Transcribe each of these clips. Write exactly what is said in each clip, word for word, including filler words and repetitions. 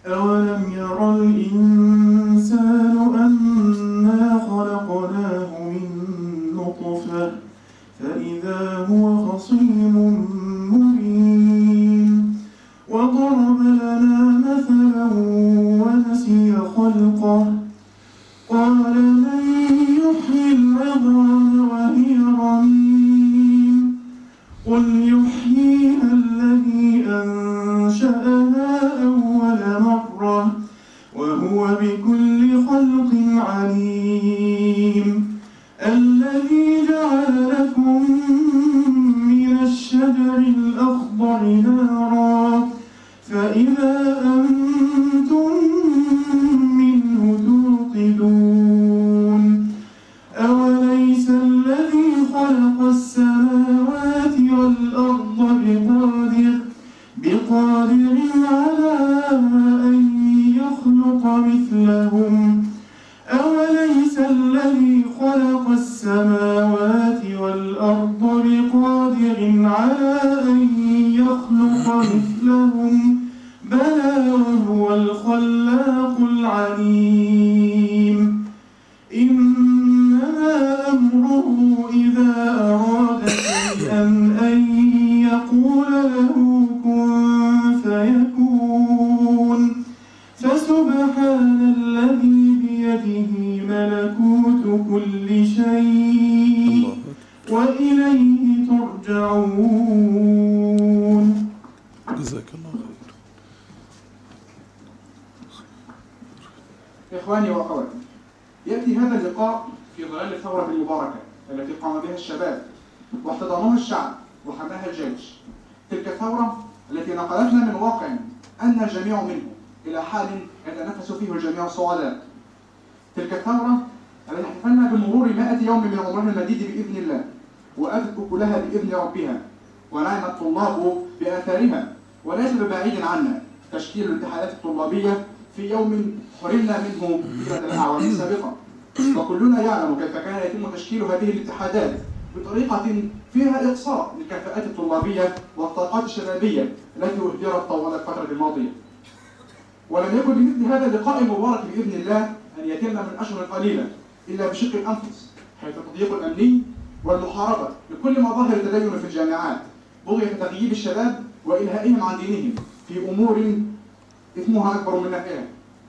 أولم ير الإنسان أنا خلقناه من نطفة فإذا هو خصيم مبين وضرب لنا مثلا ونسي خلقه قال من يحيي العظام وهي رميم قل يحييها الذي أنشأها أول مرة وهو بكل خلق عليم الذي جعل لكم من الشجر الأخضر نارا فإذا أنتم منه توقدون أوليس الذي خلق السماوات والأرض بقادر بقادر على أن يخلق مثلهم أوليس الذي خلق السماوات والأرض بقادر على أن يخلق مثلهم بلى وهو الخلاق العليم إنما أمره إذا أراد شيئا أن يقول له كن فيكون فسبحان الذي بيده ملكوت كل شيء وإليه ترجعون. جزاك الله خير. إخواني وأخواتي، يأتي هذا اللقاء في ظلال الثورة المباركة التي قام بها الشباب واحتضنوها الشعب وحماها الجيش. تلك الثورة التي نقلتنا من واقع أن الجميع منه إلى حال يتنفس فيه الجميع سعداء. تلك الثورة التي احتفلنا بمرور مائة يوم من عمرنا المديد بإذن الله وأتت أكلها بإذن ربها ونعم الطلاب بآثارها. وليس ببعيد عنا تشكيل الاتحادات الطلابية في يوم حرمنا منه طيلة الأعوام السابقة، وكلنا يعلم كيف كان يتم تشكيل هذه الاتحادات بطريقة فيها إقصاء للكفاءات الطلابية والطاقات الشبابية التي أهدرت طوال الفترة الماضية. ولم يكن لمثل هذا اللقاء المبارك بإذن الله أن يتم من أشهر قليلة إلا بشق الأنفس، حيث التضييق الأمني والمحاربة لكل مظاهر التدين في الجامعات بغية تغييب الشباب وإلهائهم عن دينهم في أمور إثمها أكبر من نفعها.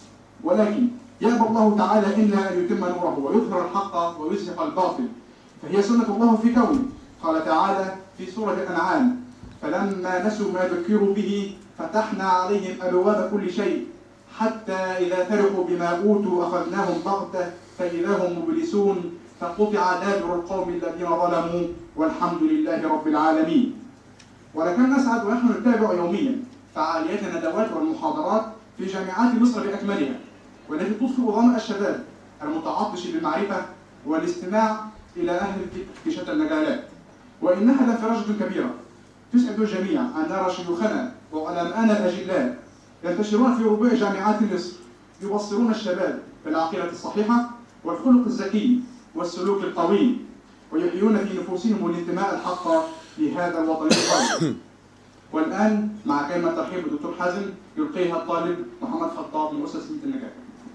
ولكن يأبى الله تعالى إلا أن يتم نوره ويظهر الحق ويزهق الباطل، فهي سنة الله في كونه. قال تعالى في سورة الأنعام: فلما نسوا ما ذكروا به فتحنا عليهم أبواب كل شيء حتى إذا فرحوا بما أوتوا أخذناهم بغتة فإذا هم مبلسون فقطع دابر القوم الذين ظلموا والحمد لله رب العالمين. ولكن نسعد ونحن نتابع يوميا فعاليات الندوات والمحاضرات في جامعات مصر بأكملها، والتي تطفئ ظمأ الشباب المتعطش بالمعرفة والاستماع إلى أهل الفكر في شتى المجالات. وإنها لفرجة كبيرة تسعد الجميع أن نرى شيوخنا وعلماءنا الأجلاء ينتشرون في ربوع جامعات مصر يبصرون الشباب بالعقيدة الصحيحة والخلق الزكي والسلوك القوي، ويحيون في نفوسهم الانتماء الحق لهذا الوطن القوي. والآن مع كلمة ترحيب بالدكتور حازم يلقيها الطالب محمد خطاب من مؤسسة النجاح.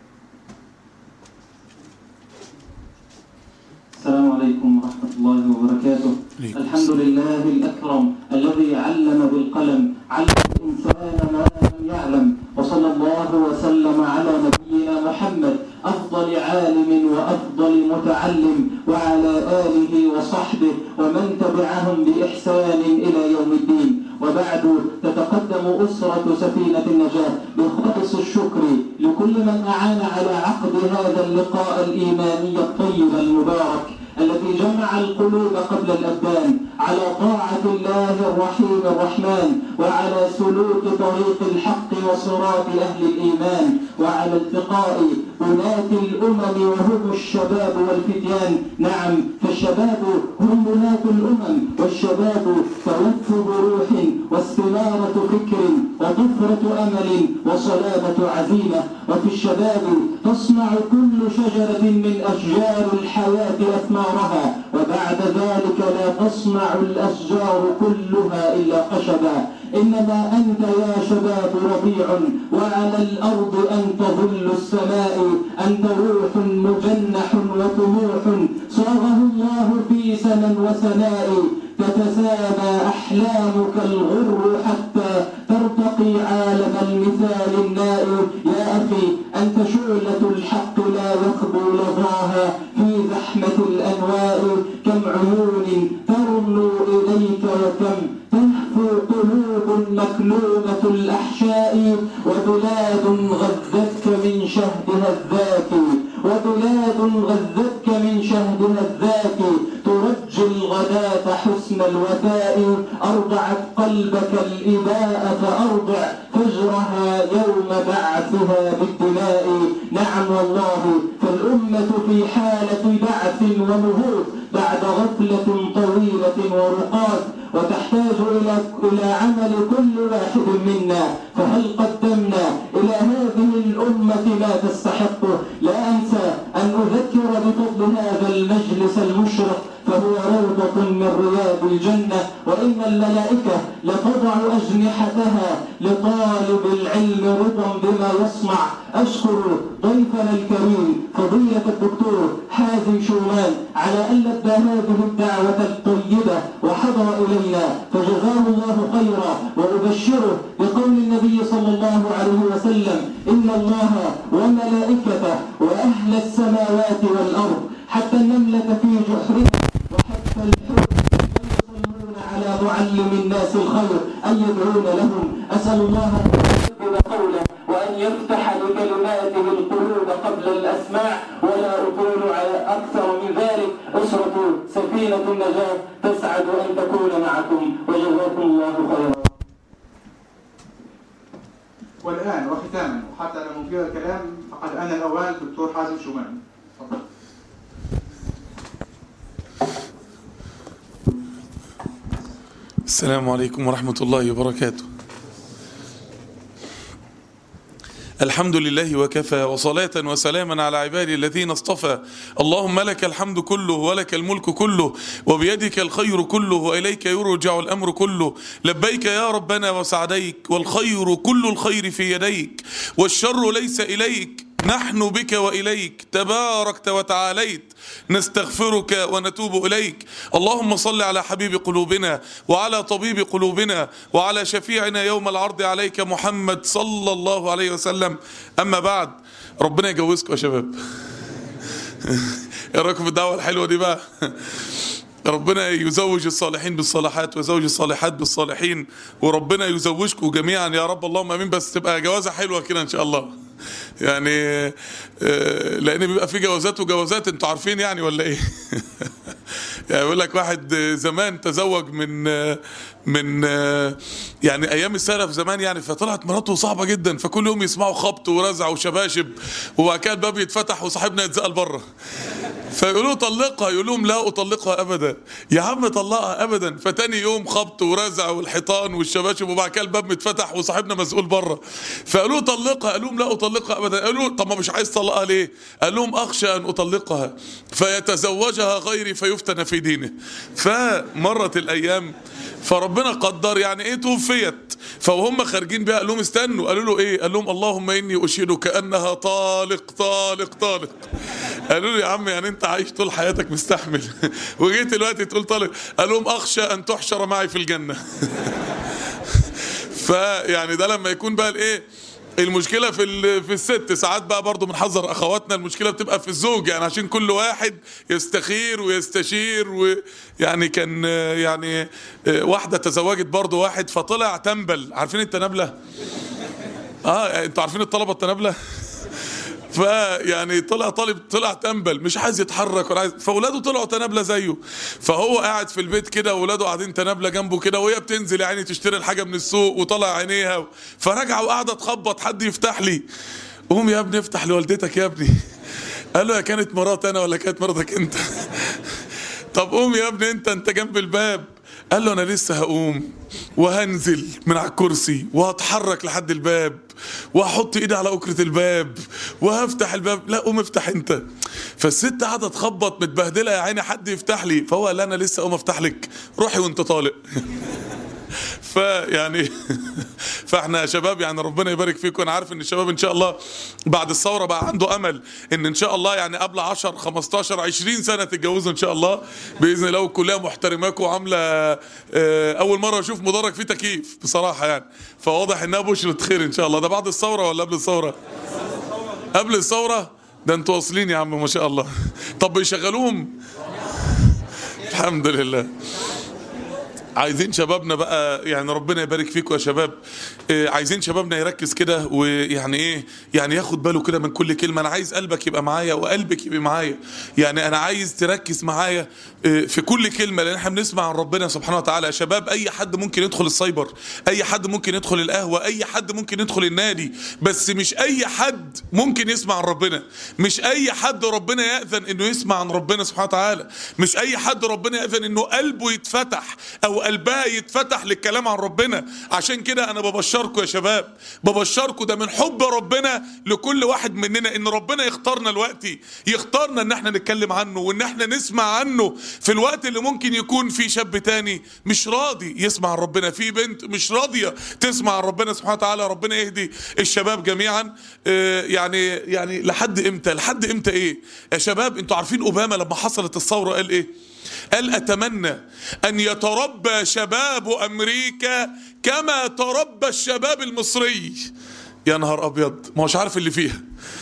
السلام عليكم ورحمة الله وبركاته. الحمد لله الأكرم الذي علم بالقلم، علم الإنسان ما لم يعلم، وصلى الله وسلم على نبينا محمد أفضل عالم وأفضل متعلم وعلى آله وصحبه ومن تبعهم بإحسان إلى يوم الدين. وبعد، تتقدم أسرة سفينة النجاة بخالص الشكر لكل من أعان على عقد هذا اللقاء الإيماني الطيب المبارك الذي جمع القلوب قبل الأبدان على طاعة الله الرحيم الرحمن، وعلى سلوك طريق الحق وصراط أهل الإيمان، وعلى التقاء بنات الأمم وهم الشباب والفتيان. نعم، فالشباب هم بنات الأمم، والشباب توفد روح واستنارة فكر وطفرة أمل وصلابة عزيمة. وفي الشباب تصنع كل شجرة من أشجار الحياة أثمارها، وبعد ذلك لا تصنع الأشجار كلها إلا خشبا. إنما أنت يا شباب ربيع، وعلى الأرض أنت ظل السماء، أنت روح مجنح وطموح صاغه الله في سنى وسناء، تتسامى أحلامك الغر حتى ترتقي عالم المثال النائي. يا أخي أنت شعلة الحق لا يخبو لظاها في زحمة الأنواء، كم عيون ترنو إليك وكم تهفو قلوب مكلومة الأحشاء، وبلاد غذتك من شهدها الذاكي، وبلاد غذتك من شهدها الذاكي، ترجي الغداة حسن الوفاء، أرضعت قلبك الإباء فأرضع فجرها يوم بعثها بالدماء. نعم والله فالأمة في حالة بعث ونهوض بعد غفلة طويلة ورقاد، وتحتاج إلى إلى عمل كل واحد منا، فهل قدمنا إلى هذه الأمة ما تستحقه؟ لا أنسى أن أذكر بفضل هذا المجلس المشرق، فهو روضة من رياض الجنة، وإن الملائكة لتضع أجنحتها لطالب العلم رضا بما يصنع. أشكر ضيفنا الكريم فضيلة الدكتور حازم شومان على أن لبى هذه الدعوة الطيبة وحضر إلينا، فجزاه الله خيرا، وأبشره بقول النبي صلى الله عليه وسلم: إن الله وملائكته وأهل السماوات والأرض حتى النملة في جحرها وحتى الحوت يصلون على معلم الناس الخير أن يدعون لهم. أسأل الله أن يثبت قوله وأن يفتح لكلماته القلوب قبل الأسماع. ولا أطول على أكثر من ذلك، أسرة سفينة النجاة تسعد أن تكون معكم، وجزاكم الله خيرا. والآن وختاما وحتى لا نطيل الكلام، فقد آن الأوان دكتور حازم شومان. تفضل. السلام عليكم ورحمة الله وبركاته. الحمد لله وكفى، وصلاة وسلاما على عبادي الذين اصطفى. اللهم لك الحمد كله ولك الملك كله وبيدك الخير كله وإليك يرجع الأمر كله. لبيك يا ربنا وسعديك، والخير كل الخير في يديك، والشر ليس إليك، نحن بك وإليك تباركت وتعاليت، نستغفرك ونتوب إليك. اللهم صل على حبيب قلوبنا وعلى طبيب قلوبنا وعلى شفيعنا يوم العرض عليك محمد صلى الله عليه وسلم. أما بعد، ربنا يجوزكم يا شباب. ايه رأيكم في الدعوة الحلوة دي بقى؟ ربنا يزوج الصالحين بالصالحات ويزوج الصالحات بالصالحين، وربنا يزوجكم جميعا يا رب، اللهم امين. بس تبقى جوازة حلوة كده ان شاء الله، يعني لان بيبقى في جوازات وجوازات، انتوا عارفين يعني ولا ايه؟ يعني يقول لك واحد زمان تزوج من من يعني ايام السلف زمان يعني، فطلعت مراته صعبه جدا، فكل يوم يسمعوا خبط ورزع وشباشب، وبعد كده الباب يتفتح وصاحبنا يتزقل بره، فيقولوا طلقها، يقول لهم لا اطلقها ابدا. يا عم طلقها ابدا. فتاني يوم خبط ورزع والحيطان والشباشب، وبعد كده الباب متفتح وصاحبنا مسؤول بره، فقالوا طلقها، قال لهم لا اطلقها ابدا. قالوا طب ما مش عايز تطلقها ليه؟ قال لهم اخشى ان اطلقها فيتزوجها غيري فيفتن في دينه. فمرت الايام، فربنا قدر يعني ايه توفيت، فوهم خارجين بقى قال لهم استنوا، قالوا له ايه؟ قال لهم اللهم اني اشهدك انها طالق طالق طالق. قالوا له يا عم يعني انت عايش طول حياتك مستحمل وجيت دلوقتي تقول طالق؟ قال لهم اخشى ان تحشر معي في الجنه. فيعني ده لما يكون بقى الايه المشكله في في الست. ساعات بقى برضو بنحذر اخواتنا، المشكله بتبقى في الزوج، يعني عشان كل واحد يستخير ويستشير. ويعني كان يعني واحده تزوجت برضو واحد فطلع تنبل، عارفين التنابله؟ اه انتوا عارفين الطلبه التنابله؟ فيعني طلع طالب طلع تنبل مش عايز يتحرك ولا عايز، فاولاده طلعوا تنابله زيه، فهو قاعد في البيت كده واولاده قاعدين تنابله جنبه كده، وهي بتنزل يعني تشتري الحاجه من السوق وطلع عينيها، فرجع وقاعده تخبط حد يفتح لي. قوم يا ابني افتح لوالدتك يا ابني. قال له يا كانت مرات انا ولا كانت مراتك انت؟ طب قوم يا ابني انت انت جنب الباب. قال له انا لسه هقوم وهنزل من على الكرسي وهتحرك لحد الباب وهحط ايدي على أكرة الباب وهفتح الباب. لا قوم افتح انت. فالست قاعده تخبط متبهدله يا عيني حد يفتح لي، فهو قال انا لسه اقوم افتح لك، روحي وانت طالق. فيعني فاحنا يا شباب يعني ربنا يبارك فيكم. انا عارف ان الشباب ان شاء الله بعد الثوره بقى عنده امل ان ان شاء الله يعني قبل عشر خمستاشر عشرين سنه تتجوزوا ان شاء الله باذن الله، والكليه محترماكم وعامله اول مره اشوف مدرج فيه تكييف بصراحه يعني، فواضح انها بشرة خير ان شاء الله. ده بعد الثوره ولا قبل الثوره؟ قبل الثوره. ده انتوا واصلين يا عم ما شاء الله. طب بيشغلوهم؟ الحمد لله. عايزين شبابنا بقى يعني ربنا يبارك فيكم يا شباب، آه عايزين شبابنا يركز كده ويعني ايه يعني ياخد باله كده من كل كلمه. انا عايز قلبك يبقى معايا وقلبك يبقى معايا، يعني انا عايز تركز معايا آه في كل كلمه، لان احنا بنسمع عن ربنا سبحانه وتعالى. يا شباب اي حد ممكن يدخل السايبر، اي حد ممكن يدخل القهوه، اي حد ممكن يدخل النادي، بس مش اي حد ممكن يسمع عن ربنا. مش اي حد ربنا يأذن انه يسمع عن ربنا سبحانه وتعالى. مش اي حد ربنا يأذن انه قلبه يتفتح او قلبها يتفتح للكلام عن ربنا. عشان كده انا ببشركم يا شباب، ببشركم ده من حب ربنا لكل واحد مننا ان ربنا يختارنا دلوقتي، يختارنا ان احنا نتكلم عنه وان احنا نسمع عنه في الوقت اللي ممكن يكون في شاب تاني مش راضي يسمع عن ربنا، في بنت مش راضية تسمع عن ربنا سبحانه وتعالى. ربنا يهدي الشباب جميعا. اه يعني يعني لحد امتى لحد امتى ايه يا شباب؟ انتوا عارفين اوباما لما حصلت الثورة قال ايه؟ قال أتمنى أن يتربى شباب أمريكا كما تربى الشباب المصري. يا نهار أبيض، ما هوش عارف اللي فيها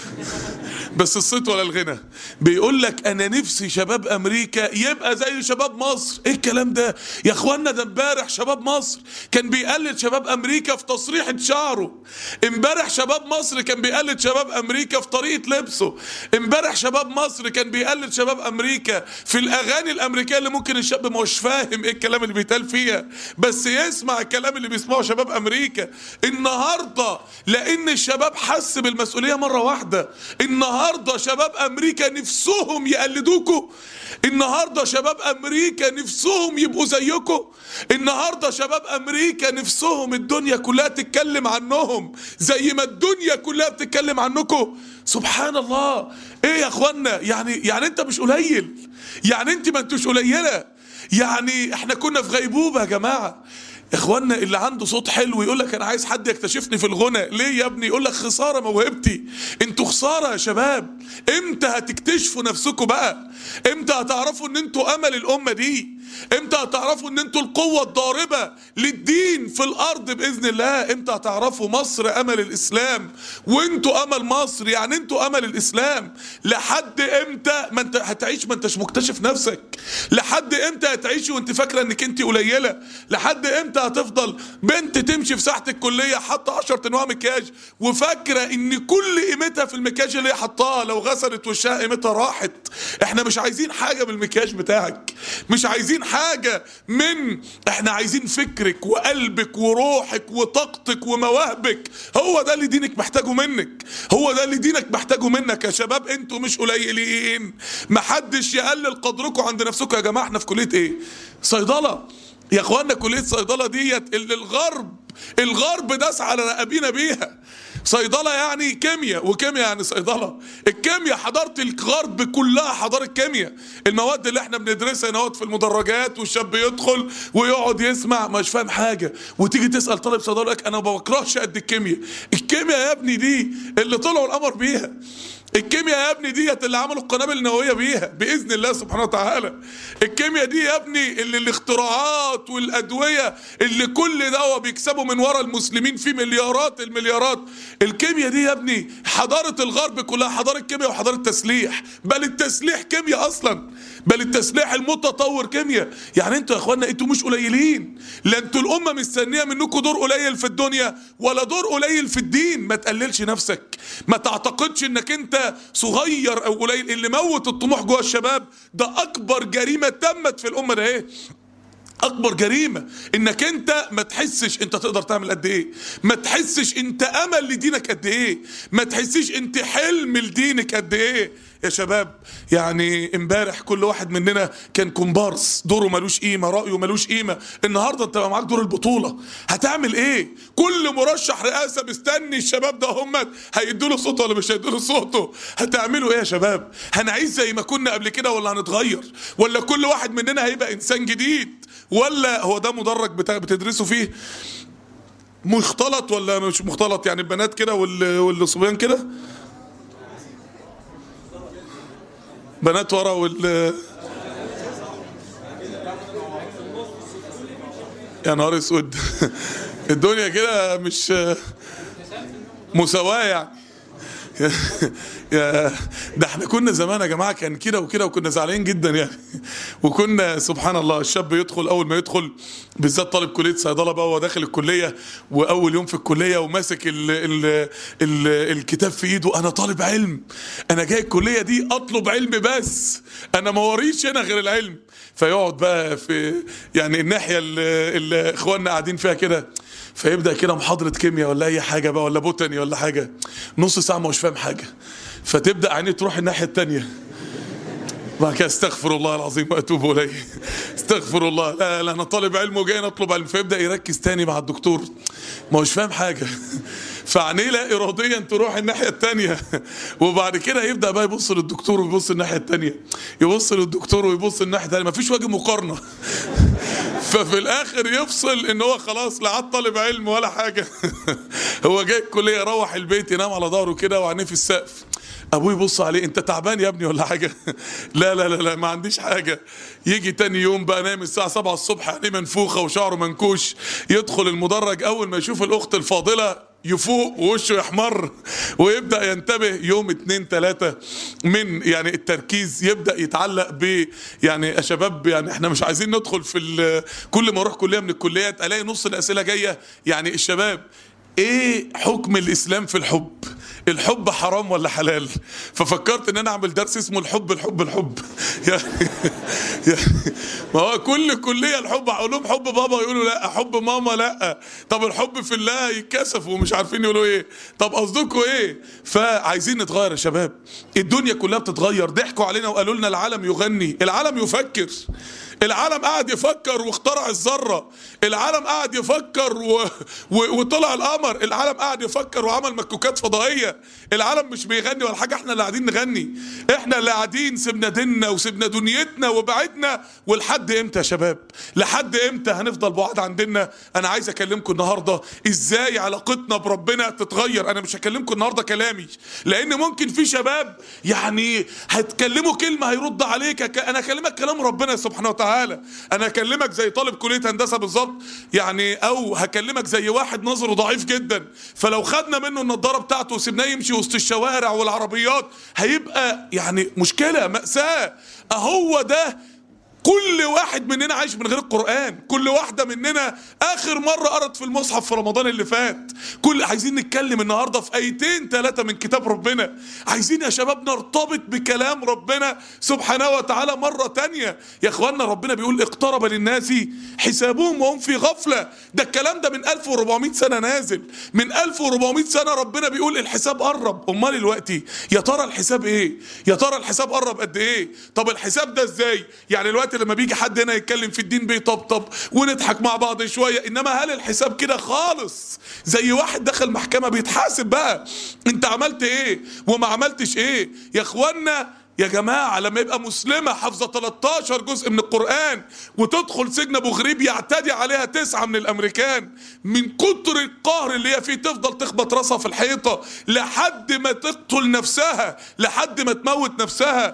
بس الصيت ولا الغنى. بيقول لك انا نفسي شباب امريكا يبقى زي شباب مصر. ايه الكلام ده يا اخوانا؟ ده امبارح شباب مصر كان بيقلد شباب امريكا في تسريحة شعره، امبارح شباب مصر كان بيقلد شباب امريكا في طريقة لبسه، امبارح شباب مصر كان بيقلد شباب امريكا في الاغاني الامريكيه اللي ممكن الشاب ما هوش فاهم ايه الكلام اللي بيتقال فيها، بس يسمع الكلام اللي بيسمعه شباب امريكا. النهارده لان الشباب حس بالمسؤوليه مره واحده، النهارده شباب امريكا نفسهم يقلدوكوا، النهارده شباب امريكا نفسهم يبقوا زيكم، النهارده شباب امريكا نفسهم الدنيا كلها تتكلم عنهم زي ما الدنيا كلها بتتكلم عنكم. سبحان الله. ايه يا اخوانا؟ يعني يعني انت مش قليل، يعني انت ما انتوش قليله، يعني احنا كنا في غيبوبه يا جماعه. اخوانا اللي عنده صوت حلو يقول لك انا عايز حد يكتشفني في الغنى، ليه يا ابني؟ يقول لك خساره موهبتي. انتوا خساره يا شباب. امتى هتكتشفوا نفسكم بقى؟ امتى هتعرفوا ان انتوا امل الامه دي؟ امتى هتعرفوا ان انتوا القوه الضاربه للدين في الارض باذن الله؟ امتى هتعرفوا مصر امل الاسلام وانتوا امل مصر؟ يعني انتوا امل الاسلام. لحد امتى ما انت هتعيش ما انتش مكتشف نفسك؟ لحد امتى هتعيشي وانت فاكره انك انت قليله؟ لحد امتى هتفضل بنت تمشي في ساحه الكليه حاطه عشرة انواع مكياج وفاكره ان كل قيمتها في المكياج اللي هي حطاها لو غسلت وشها قيمتها راحت؟ احنا مش عايزين حاجه من المكياج بتاعك، مش عايزين حاجه من، احنا عايزين فكرك وقلبك وروحك وطاقتك ومواهبك. هو ده اللي دينك محتاجه منك، هو ده اللي دينك محتاجه منك يا شباب. انتوا مش قليلين، محدش يقلل قدركم عند نفسكم يا جماعه. احنا في كليه ايه؟ صيدله يا اخوانا. كليه صيدله ديت اللي الغرب الغرب داس على رقابينا بيها. صيدله يعني كيمياء، وكيمياء يعني صيدله. الكيمياء حضاره الغرب كلها حضاره كيمياء. المواد اللي احنا بندرسها هنا في المدرجات والشاب يدخل ويقعد يسمع مش فاهم حاجه، وتيجي تسال طالب صيدله يقول لك انا ما بكرهش قد الكيمياء. الكيمياء يا ابني دي اللي طلعوا القمر بيها، الكيمياء يا ابني ديت اللي عملوا القنابل النوويه بيها باذن الله سبحانه وتعالى. الكيمياء دي يا ابني اللي الاختراعات والادويه اللي كل دواء بيكسبوا من ورا المسلمين في مليارات المليارات. الكيمياء دي يا ابني حضاره الغرب كلها حضاره كيمياء وحضاره تسليح، بل التسليح كيمياء اصلا، بل التسليح المتطور كيمياء. يعني انتوا يا اخوانا انتوا مش قليلين، لا انتوا الامه مستنيه منكم دور قليل في الدنيا ولا دور قليل في الدين. ما تقللش نفسك، ما تعتقدش انك انت صغير او قليل. اللي موت الطموح جوه الشباب ده اكبر جريمه تمت في الامه. ده ايه؟ اكبر جريمه انك انت ما تحسش انت تقدر تعمل قد ايه، ما تحسش انت امل لدينك قد ايه، ما تحسش انت حلم لدينك قد ايه. يا شباب يعني امبارح كل واحد مننا كان كومبارس، دوره ملوش قيمه، رايه ملوش قيمه. النهارده انت بقى معاك دور البطوله، هتعمل ايه؟ كل مرشح رئاسه مستني الشباب ده هم هيدوا له صوته ولا مش هيدوا له صوته. هتعملوا ايه يا شباب؟ هنعيش زي ما كنا قبل كده ولا هنتغير؟ ولا كل واحد مننا هيبقى انسان جديد؟ ولا هو ده مدرج بتدرسوا فيه مختلط ولا مش مختلط؟ يعني البنات كده والصبيان كده، بنات ورا وال يا نهار اسود. الدنيا كده مش مساواة يعني. يا ده احنا كنا زمان يا جماعه كان كده وكده وكنا زعلانين جدا يعني. وكنا سبحان الله الشاب يدخل، اول ما يدخل بالذات طالب كليه صيدله بقى، هو داخل الكليه واول يوم في الكليه وماسك ال ال ال الكتاب في ايده، انا طالب علم، انا جاي الكليه دي اطلب علم بس، انا ما وريش هنا غير العلم. فيقعد بقى في يعني الناحيه اللي اخواننا قاعدين فيها كده، فيبدا كده محاضره كيمياء ولا اي حاجه بقى ولا بوتاني ولا حاجه، نص ساعه ما هوش فاهم حاجه، فتبدا عينيه تروح الناحيه الثانيه، بعد كده استغفر الله العظيم واتوب اليه، استغفر الله، لا لا انا طالب علم وجاي نطلب علم، فيبدا يركز تاني مع الدكتور ما هوش فاهم حاجه، فعينيه لا اراديا تروح الناحيه الثانيه، وبعد كده يبدا بقى يبص للدكتور ويبص الناحيه الثانيه، يبص للدكتور ويبص الناحيه الثانيه، مفيش وجه مقارنه. ففي الاخر يفصل ان هو خلاص لا عاد طالب علم ولا حاجه. هو جاي الكليه يروح البيت ينام على ظهره كده وعينيه في السقف، ابوه يبص عليه انت تعبان يا ابني ولا حاجه؟ لا لا لا لا ما عنديش حاجه. يجي تاني يوم بقى نايم الساعه سبعة الصبح، عينيه منفوخه وشعره منكوش، يدخل المدرج اول ما يشوف الاخت الفاضله يفوق ووشه يحمر ويبدا ينتبه. يوم اتنين تلاته من يعني التركيز يبدا يتعلق ب يعني يا شباب يعني احنا مش عايزين ندخل في كل ما اروح كليه من الكليات الاقي نص الاسئله جايه يعني الشباب ايه حكم الاسلام في الحب؟ الحب حرام ولا حلال؟ ففكرت ان انا اعمل درس اسمه الحب الحب الحب. يعني, يعني ما هو كل كليه الحب، علوم حب بابا يقولوا لا، حب ماما لا، طب الحب في الله يتكسفوا ومش عارفين يقولوا ايه، طب قصدكم ايه؟ فعايزين نتغير يا شباب، الدنيا كلها بتتغير. ضحكوا علينا وقالوا لنا العالم يغني، العالم يفكر، العالم قاعد يفكر واخترع الذره، العالم قاعد يفكر و... و... وطلع القمر، العالم قاعد يفكر وعمل مكوكات فضائيه، العالم مش بيغني ولا حاجه، احنا اللي قاعدين نغني، احنا اللي قاعدين سيبنا ديننا وسيبنا دنيتنا وبعدنا. ولحد امتى يا شباب؟ لحد امتى هنفضل بعاد عن ديننا؟ انا عايز اكلمكم النهارده ازاي علاقتنا بربنا تتغير. انا مش هكلمكم النهارده كلامي، لان ممكن في شباب يعني هتكلموا كلمه هيرد عليك، انا اكلمك كلام ربنا سبحانه وتعالى، انا اكلمك زي طالب كليه هندسه بالظبط يعني، او هكلمك زي واحد نظره ضعيف جدا، فلو خدنا منه النضاره بتاعته وسيبناه يمشي وسط الشوارع والعربيات هيبقى يعني مشكله، مأساة. اهو ده كل واحد مننا عايش من غير القرآن، كل واحدة مننا آخر مرة قرأت في المصحف في رمضان اللي فات. كل عايزين نتكلم النهاردة في آيتين ثلاثة من كتاب ربنا، عايزين يا شباب نرتبط بكلام ربنا سبحانه وتعالى مرة تانية. يا اخوانا ربنا بيقول اقترب للناس حسابهم وهم في غفلة، ده الكلام ده من ألف وأربعمائة سنة نازل، من ألف وأربعمائة سنة ربنا بيقول الحساب قرب. امال دلوقتي يا ترى الحساب ايه؟ يا ترى الحساب قرب قد ايه؟ طب الحساب ده ازاي؟ يعني الوقت لما بيجي حد هنا يتكلم في الدين بيطبطب ونضحك مع بعض شويه، انما هل الحساب كده خالص؟ زي واحد دخل محكمه بيتحاسب بقى انت عملت ايه وما عملتش ايه. يا اخوانا يا جماعة لما يبقى مسلمة حافظة تلتاشر جزء من القرآن وتدخل سجن ابو غريب يعتدي عليها تسعة من الامريكان، من كتر القهر اللي هي فيه تفضل تخبط راسها في الحيطة لحد ما تقتل نفسها، لحد ما تموت نفسها،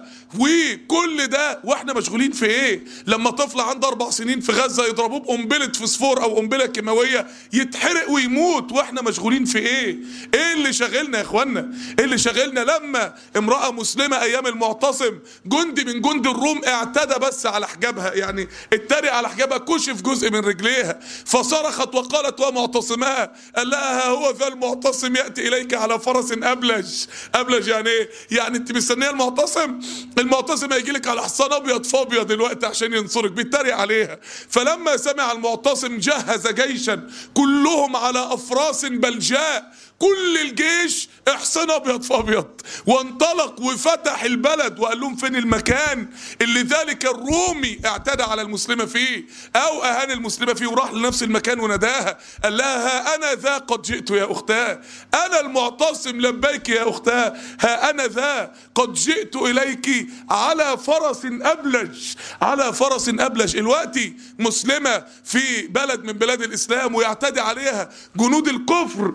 وكل ده واحنا مشغولين في ايه؟ لما طفل عنده اربع سنين في غزة يضربوه بقنبلة فسفور او قنبلة كيماوية يتحرق ويموت، واحنا مشغولين في ايه؟ ايه اللي شاغلنا يا اخوانا؟ ايه اللي شاغلنا؟ لما امرأة مسلمة ايام المعتصم جندي من جند الروم اعتدى بس على حجابها، يعني اتريق على حجابها، كشف جزء من رجليها، فصرخت وقالت ومعتصمها، قال لها هو ذا المعتصم يأتي اليك على فرس ابلج. ابلج يعني ايه؟ يعني انت مستنيه المعتصم؟ المعتصم هيجي لك على حصان ابيض فابيض دلوقتي عشان ينصرك، بيتريق عليها. فلما سمع المعتصم جهز جيشا كلهم على افراس بلجاء، كل الجيش احصن ابيض فابيض، وانطلق وفتح البلد وقال لهم فين المكان اللي ذلك الرومي اعتدى على المسلمة فيه او اهان المسلمة فيه، وراح لنفس المكان وناداها قال لها ها انا ذا قد جئت يا اختاه، انا المعتصم لبيك يا اختاه، ها انا ذا قد جئت اليك على فرس ابلج، على فرس ابلج. الوقتي مسلمة في بلد من بلاد الاسلام ويعتدي عليها جنود الكفر،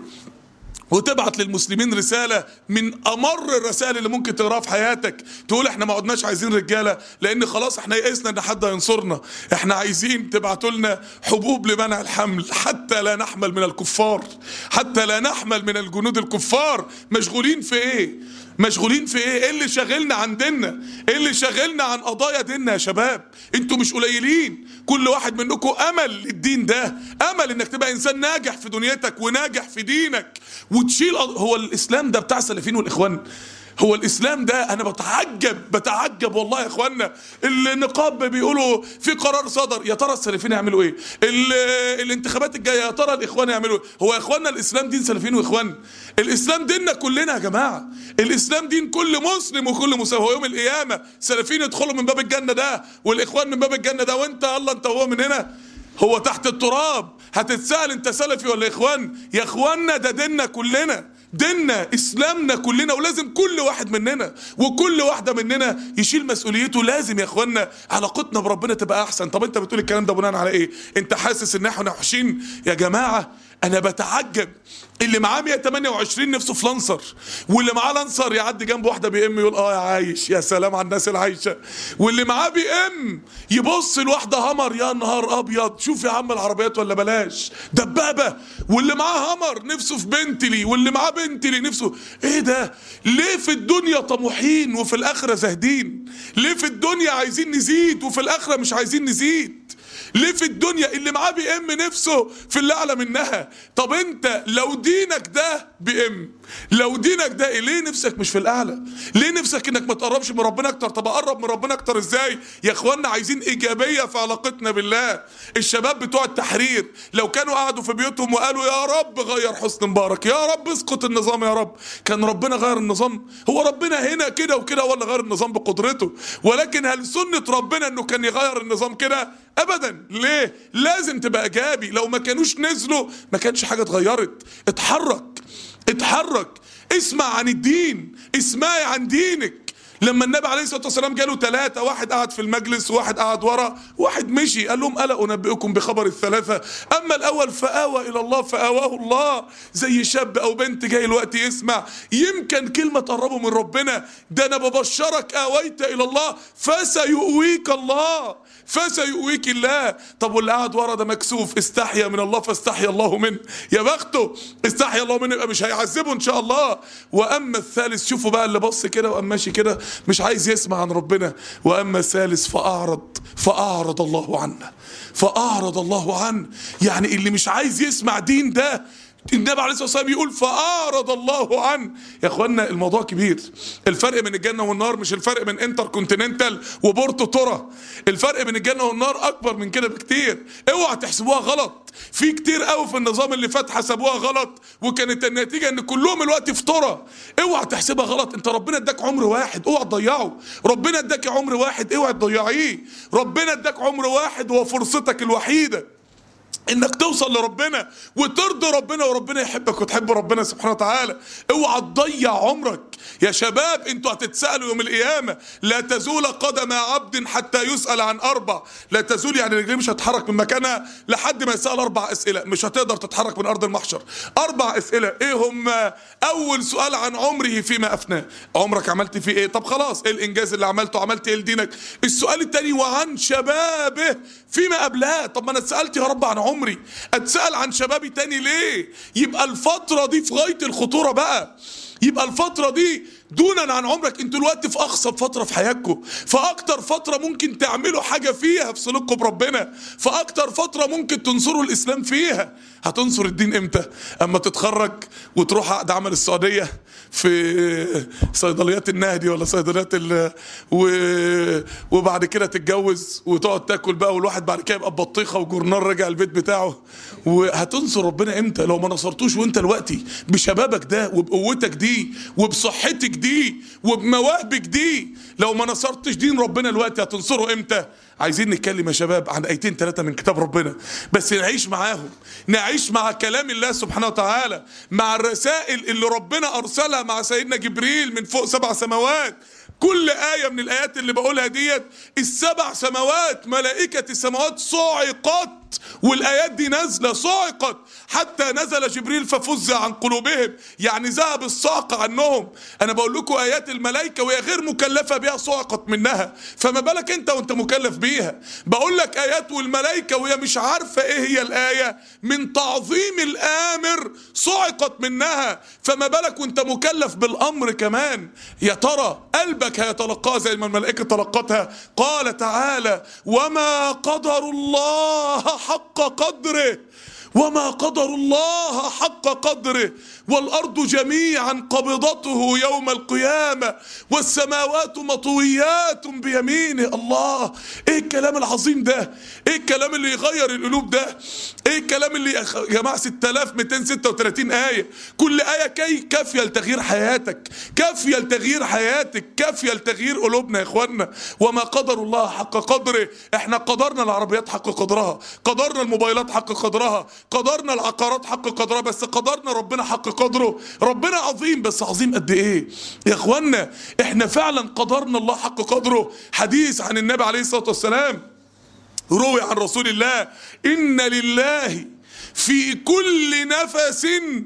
وتبعت للمسلمين رسالة من أمر الرسائل اللي ممكن تقراها في حياتك، تقول احنا ما عدناش عايزين رجالة لأن خلاص احنا يئسنا ان حد هينصرنا، احنا عايزين تبعتوا لنا حبوب لمنع الحمل حتى لا نحمل من الكفار، حتى لا نحمل من الجنود الكفار. مشغولين في ايه؟ مشغولين في ايه؟ ايه اللي شاغلنا عن ديننا؟ ايه اللي شاغلنا عن قضايا ديننا يا شباب؟ انتوا مش قليلين، كل واحد منكم امل للدين ده، امل انك تبقى انسان ناجح في دنيتك وناجح في دينك وتشيل. هو الاسلام ده بتاع السلفيين والاخوان؟ هو الاسلام ده انا بتعجب بتعجب والله يا اخوانا. النقاب بيقولوا في قرار صدر، يا ترى السلفيين يعملوا ايه؟ الانتخابات الجايه يا ترى الاخوان يعملوا ايه؟ هو يا اخوانا الاسلام دين سلفيين واخوان؟ الاسلام ديننا كلنا يا جماعه، الاسلام دين كل مسلم وكل مسلم. هو يوم القيامه السلفيين يدخلوا من باب الجنه ده والاخوان من باب الجنه ده، وانت الله انت وهو من هنا، هو تحت التراب هتتسأل انت سلفي ولا اخوان؟ يا اخوانا ده ديننا كلنا، ديننا اسلامنا كلنا، ولازم كل واحد مننا وكل واحده مننا يشيل مسؤوليته. لازم يا اخوانا علاقتنا بربنا تبقى احسن. طب انت بتقول الكلام ده بناء على ايه؟ انت حاسس ان احنا وحشين؟ يا جماعه انا بتعجب اللي معاه مية وتمانية وعشرين نفسه في لانسر، واللي معاه لانسر يعدي جنب واحده بي ام يقول اه يا عايش، يا سلام على الناس العايشه، واللي معاه بي ام يبص لواحده همر يا نهار ابيض، شوف يا عم العربيات ولا بلاش دبابه، واللي معاه همر نفسه في بنتلي، واللي معاه بنتلي نفسه. ايه ده؟ ليه في الدنيا طموحين وفي الاخره زاهدين؟ ليه في الدنيا عايزين نزيد وفي الاخره مش عايزين نزيد؟ ليه في الدنيا اللي معاه بي ام نفسه في اللي اعلى منها؟ طب انت لو دينك ده بي ام، لو دينك ده إيه؟ ليه نفسك مش في الاعلى؟ ليه نفسك انك ما تقربش من ربنا اكتر؟ طب اقرب من ربنا اكتر ازاي؟ يا اخوانا عايزين ايجابيه في علاقتنا بالله. الشباب بتوع التحرير لو كانوا قعدوا في بيوتهم وقالوا يا رب غير حسني مبارك، يا رب اسقط النظام يا رب، كان ربنا غير النظام؟ هو ربنا هنا كده وكده ولا غير النظام بقدرته؟ ولكن هل سنه ربنا انه كان يغير النظام كده؟ ابدا. ليه؟ لازم تبقى ايجابي. لو ما كانوش نزلوا ما كانش حاجه اتغيرت. اتحرك اتحرك، اسمع عن الدين، اسمعي عن دينك. لما النبي عليه الصلاه والسلام جاله ثلاثه، واحد قعد في المجلس وواحد قعد ورا واحد مشي، قال لهم الا انبئكم بخبر الثلاثه؟ اما الاول فاوى الى الله فاواه الله. زي شاب او بنت جاي الوقت يسمع يمكن كلمه تقربه من ربنا، ده انا ببشرك اويت الى الله فسيؤويك الله، فسيؤويك الله. طب واللي قاعد ورا ده مكسوف، استحيا من الله فاستحيا الله منه، يا بخته استحيا الله منه، يبقى مش هيعذبه ان شاء الله. واما الثالث، شوفوا بقى اللي بص كده وقام ماشي كده مش عايز يسمع عن ربنا. واما الثالث فاعرض فاعرض الله عنه، فاعرض الله عنه، يعني اللي مش عايز يسمع دين ده النبي عليه الصلاه والسلام يقول فاعرض الله عنه. يا اخوانا الموضوع كبير. الفرق بين الجنه والنار مش الفرق بين انتر كونتيننتال وبورتو تورا، الفرق بين الجنه والنار اكبر من كده بكتير. اوعى تحسبوها غلط، في كتير قوي في النظام اللي فات حسبوها غلط وكانت النتيجه ان كلهم الوقت في تورا. اوعى تحسبها غلط. انت ربنا اداك عمر واحد اوعى تضيعه، ربنا اداك عمر واحد اوعى تضيعيه، ربنا اداك عمر واحد هو فرصتك الوحيده انك توصل لربنا وترضي ربنا وربنا يحبك وتحب ربنا سبحانه وتعالى. اوعى تضيع عمرك يا شباب. انتوا هتتسألوا يوم القيامة. لا تزول قدم عبد حتى يسأل عن اربع. لا تزول يعني رجليه مش هتحرك من مكانها لحد ما يسأل اربع اسئلة. مش هتقدر تتحرك من ارض المحشر. اربع اسئلة ايه هم؟ اول سؤال عن عمره فيما افناه، عمرك عملت فيه ايه؟ طب خلاص ايه الانجاز اللي عملته؟ عملت ايه لدينك؟ السؤال التاني وعن شبابه فيما قبلاه. طب ما انا اتسألت يا رب عن عمري، اتسأل عن شبابي تاني ليه؟ يبقى الفترة دي في غاية الخطورة بقى. يبقى الفترة دي دونا عن عمرك. انتوا دلوقتي في اخصب فترة في حياتكم، فاكتر فترة ممكن تعملوا حاجة فيها في سلوككم بربنا، فاكتر فترة ممكن تنصروا الاسلام فيها. هتنصر الدين امتى؟ اما تتخرج وتروح عقد عمل السعودية في صيدليات النهدي ولا صيدليات ال و... وبعد كده تتجوز وتقعد تاكل بقى، والواحد بعد كده يبقى ببطيخه وجورنال راجع البيت بتاعه. وهتنصر ربنا امتى؟ لو ما نصرتوش وانت دلوقتي بشبابك ده وبقوتك دي وبصحتك دي وبمواهبك دي لو ما نصرتش دين ربنا دلوقتي هتنصره امتى؟ عايزين نتكلم يا شباب عن ايتين ثلاثة من كتاب ربنا، بس نعيش معاهم، نعيش مع كلام الله سبحانه وتعالى، مع الرسائل اللي ربنا ارسلها مع سيدنا جبريل من فوق سبع سماوات. كل آية من الآيات اللي بقولها ديت السبع سماوات ملائكة السماوات صعقت، والآيات دي نازلة صعقت حتى نزل جبريل ففزع عن قلوبهم، يعني ذهب الصعق عنهم. أنا بقول لكم آيات الملائكة وهي غير مكلفة بيها صعقت منها، فما بالك أنت وأنت مكلف بيها؟ بقول لك آيات والملائكة وهي مش عارفة إيه هي الآية، من تعظيم الآمر صعقت منها، فما بالك وأنت مكلف بالأمر كمان؟ يا ترى قلبك هيتلقاها زي ما الملائكة تلقتها؟ قال تعالى: وما قدر الله حق قدره، وما قدر الله حق قدره، والأرض جميعا قبضته يوم القيامة والسماوات مطويات بيمينه. الله، ايه الكلام العظيم ده؟ ايه الكلام اللي يغير القلوب ده؟ ايه الكلام اللي يا جماعة ستة آلاف ومئتين وستة وثلاثين آية، كل آية كي كافية لتغيير حياتك، كافية لتغيير حياتك، كافية لتغيير قلوبنا يا اخوانا. وما قدر الله حق قدره، احنا قدرنا العربيات حق قدرها، قدرنا الموبايلات حق قدرها، قدرنا العقارات حق قدرها، بس قدرنا ربنا حق قدره. ربنا عظيم، بس عظيم قد ايه يا اخوانا؟ احنا فعلا قدرنا الله حق قدره. حديث عن النبي عليه الصلاة والسلام روي عن رسول الله: إن لله في كل نفس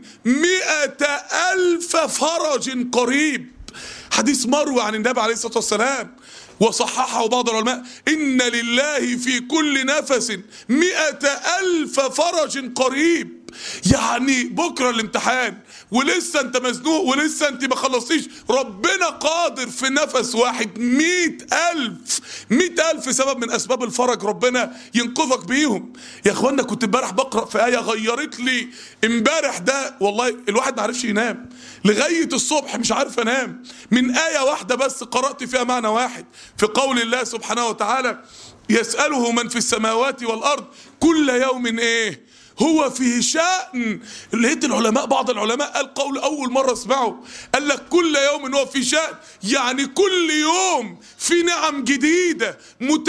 مئة ألف فرج قريب. حديث مروي عن النبي عليه الصلاة والسلام وصححه بعض العلماء: إن لله في كل نفس مئة ألف فرج قريب. يعني بكرة الامتحان ولسه انت مزنوق ولسه انت ما خلصتيش، ربنا قادر في نفس واحد مئة ألف مئة ألف سبب من أسباب الفرج ربنا ينقذك بيهم. يا اخوانا كنت امبارح بقرأ في آية غيرت لي امبارح ده، والله الواحد ما عرفش ينام لغاية الصبح، مش عارف انام من آية واحدة بس قرأت فيها معنى واحد، في قول الله سبحانه وتعالى: يسأله من في السماوات والأرض كل يوم ايه هو في شأن. لقيت العلماء بعض العلماء قال قول أول مرة اسمعه، قال لك كل يوم هو في شأن، يعني كل يوم في نعم جديدة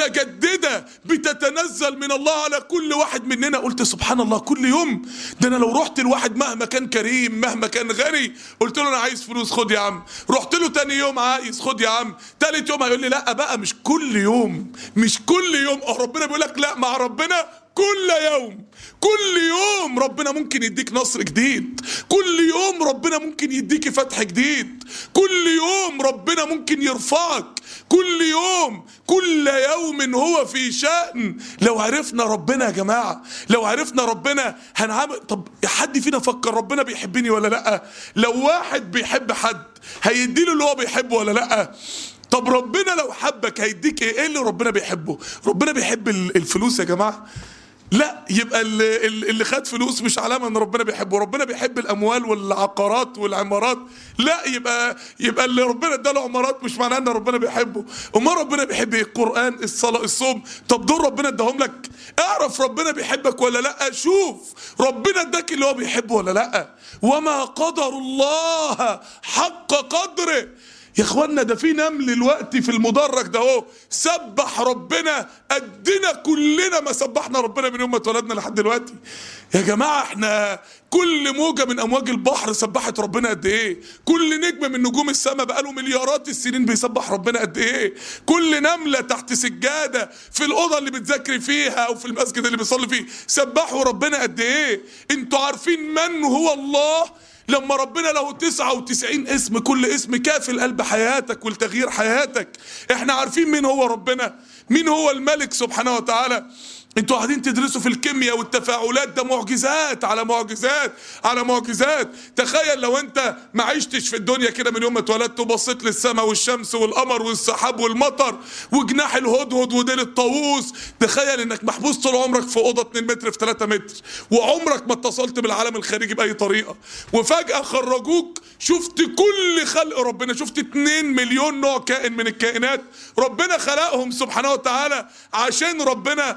متجددة بتتنزل من الله على كل واحد مننا. قلت سبحان الله، كل يوم ده. أنا لو رحت لواحد مهما كان كريم مهما كان غني قلت له أنا عايز فلوس، خد يا عم، رحت له تاني يوم عايز، خد يا عم، تالت يوم هيقول لي لا بقى مش كل يوم، مش كل يوم. اه ربنا بيقول لك لا، مع ربنا كل يوم، كل يوم ربنا ممكن يديك نصر جديد، كل يوم ربنا ممكن يديك فتح جديد، كل يوم ربنا ممكن يرفعك، كل يوم، كل يوم هو في شأن. لو عرفنا ربنا يا جماعة، لو عرفنا ربنا هنعمل. طب حد فينا فكر ربنا بيحبني ولا لأ؟ لو واحد بيحب حد هيديله اللي هو بيحبه ولا لأ؟ طب ربنا لو حبك هيديك ايه؟ ايه اللي ربنا بيحبه؟ ربنا بيحب الفلوس يا جماعة؟ لا، يبقى اللي, اللي خد فلوس مش علامة ان ربنا بيحبه. ربنا بيحب الاموال والعقارات والعمارات؟ لا، يبقى يبقى اللي ربنا اداله عمارات مش معناه ان ربنا بيحبه. امال ربنا بيحب ايه؟ القرآن، الصلاة، الصوم. طب دول ربنا اداهم لك؟ اعرف ربنا بيحبك ولا لا، شوف ربنا اداك اللي هو بيحبه ولا لا. وما قدر الله حق قدره. يا اخوانا ده في نمل الوقت في المدرج ده اهو سبح ربنا قدنا كلنا ما سبحنا ربنا من يوم ما اتولدنا لحد دلوقتي. يا جماعه احنا كل موجه من امواج البحر سبحت ربنا قد ايه؟ كل نجم من نجوم السماء بقاله مليارات السنين بيسبح ربنا قد ايه؟ كل نمله تحت سجاده في الاوضه اللي بتذاكري فيها او في المسجد اللي بيصلي فيه سبحوا ربنا قد ايه؟ انتوا عارفين من هو الله؟ لما ربنا له تسعة وتسعين اسم، كل اسم كافي لقلب حياتك ولتغيير حياتك. احنا عارفين مين هو ربنا، مين هو الملك سبحانه وتعالى. انتوا قاعدين تدرسوا في الكيمياء والتفاعلات، ده معجزات على معجزات على معجزات. تخيل لو انت ما عشتش في الدنيا كده من يوم ما اتولدت وبصيت للسماء والشمس والقمر والسحاب والمطر وجناح الهدهد وديل الطاووس، تخيل انك محبوس طول عمرك في اوضه اتنين متر في تلاتة متر وعمرك ما اتصلت بالعالم الخارجي باي طريقه، وفجاه خرجوك شفت كل خلق ربنا، شفت اتنين مليون نوع كائن من الكائنات ربنا خلقهم سبحانه وتعالى عشان ربنا يعني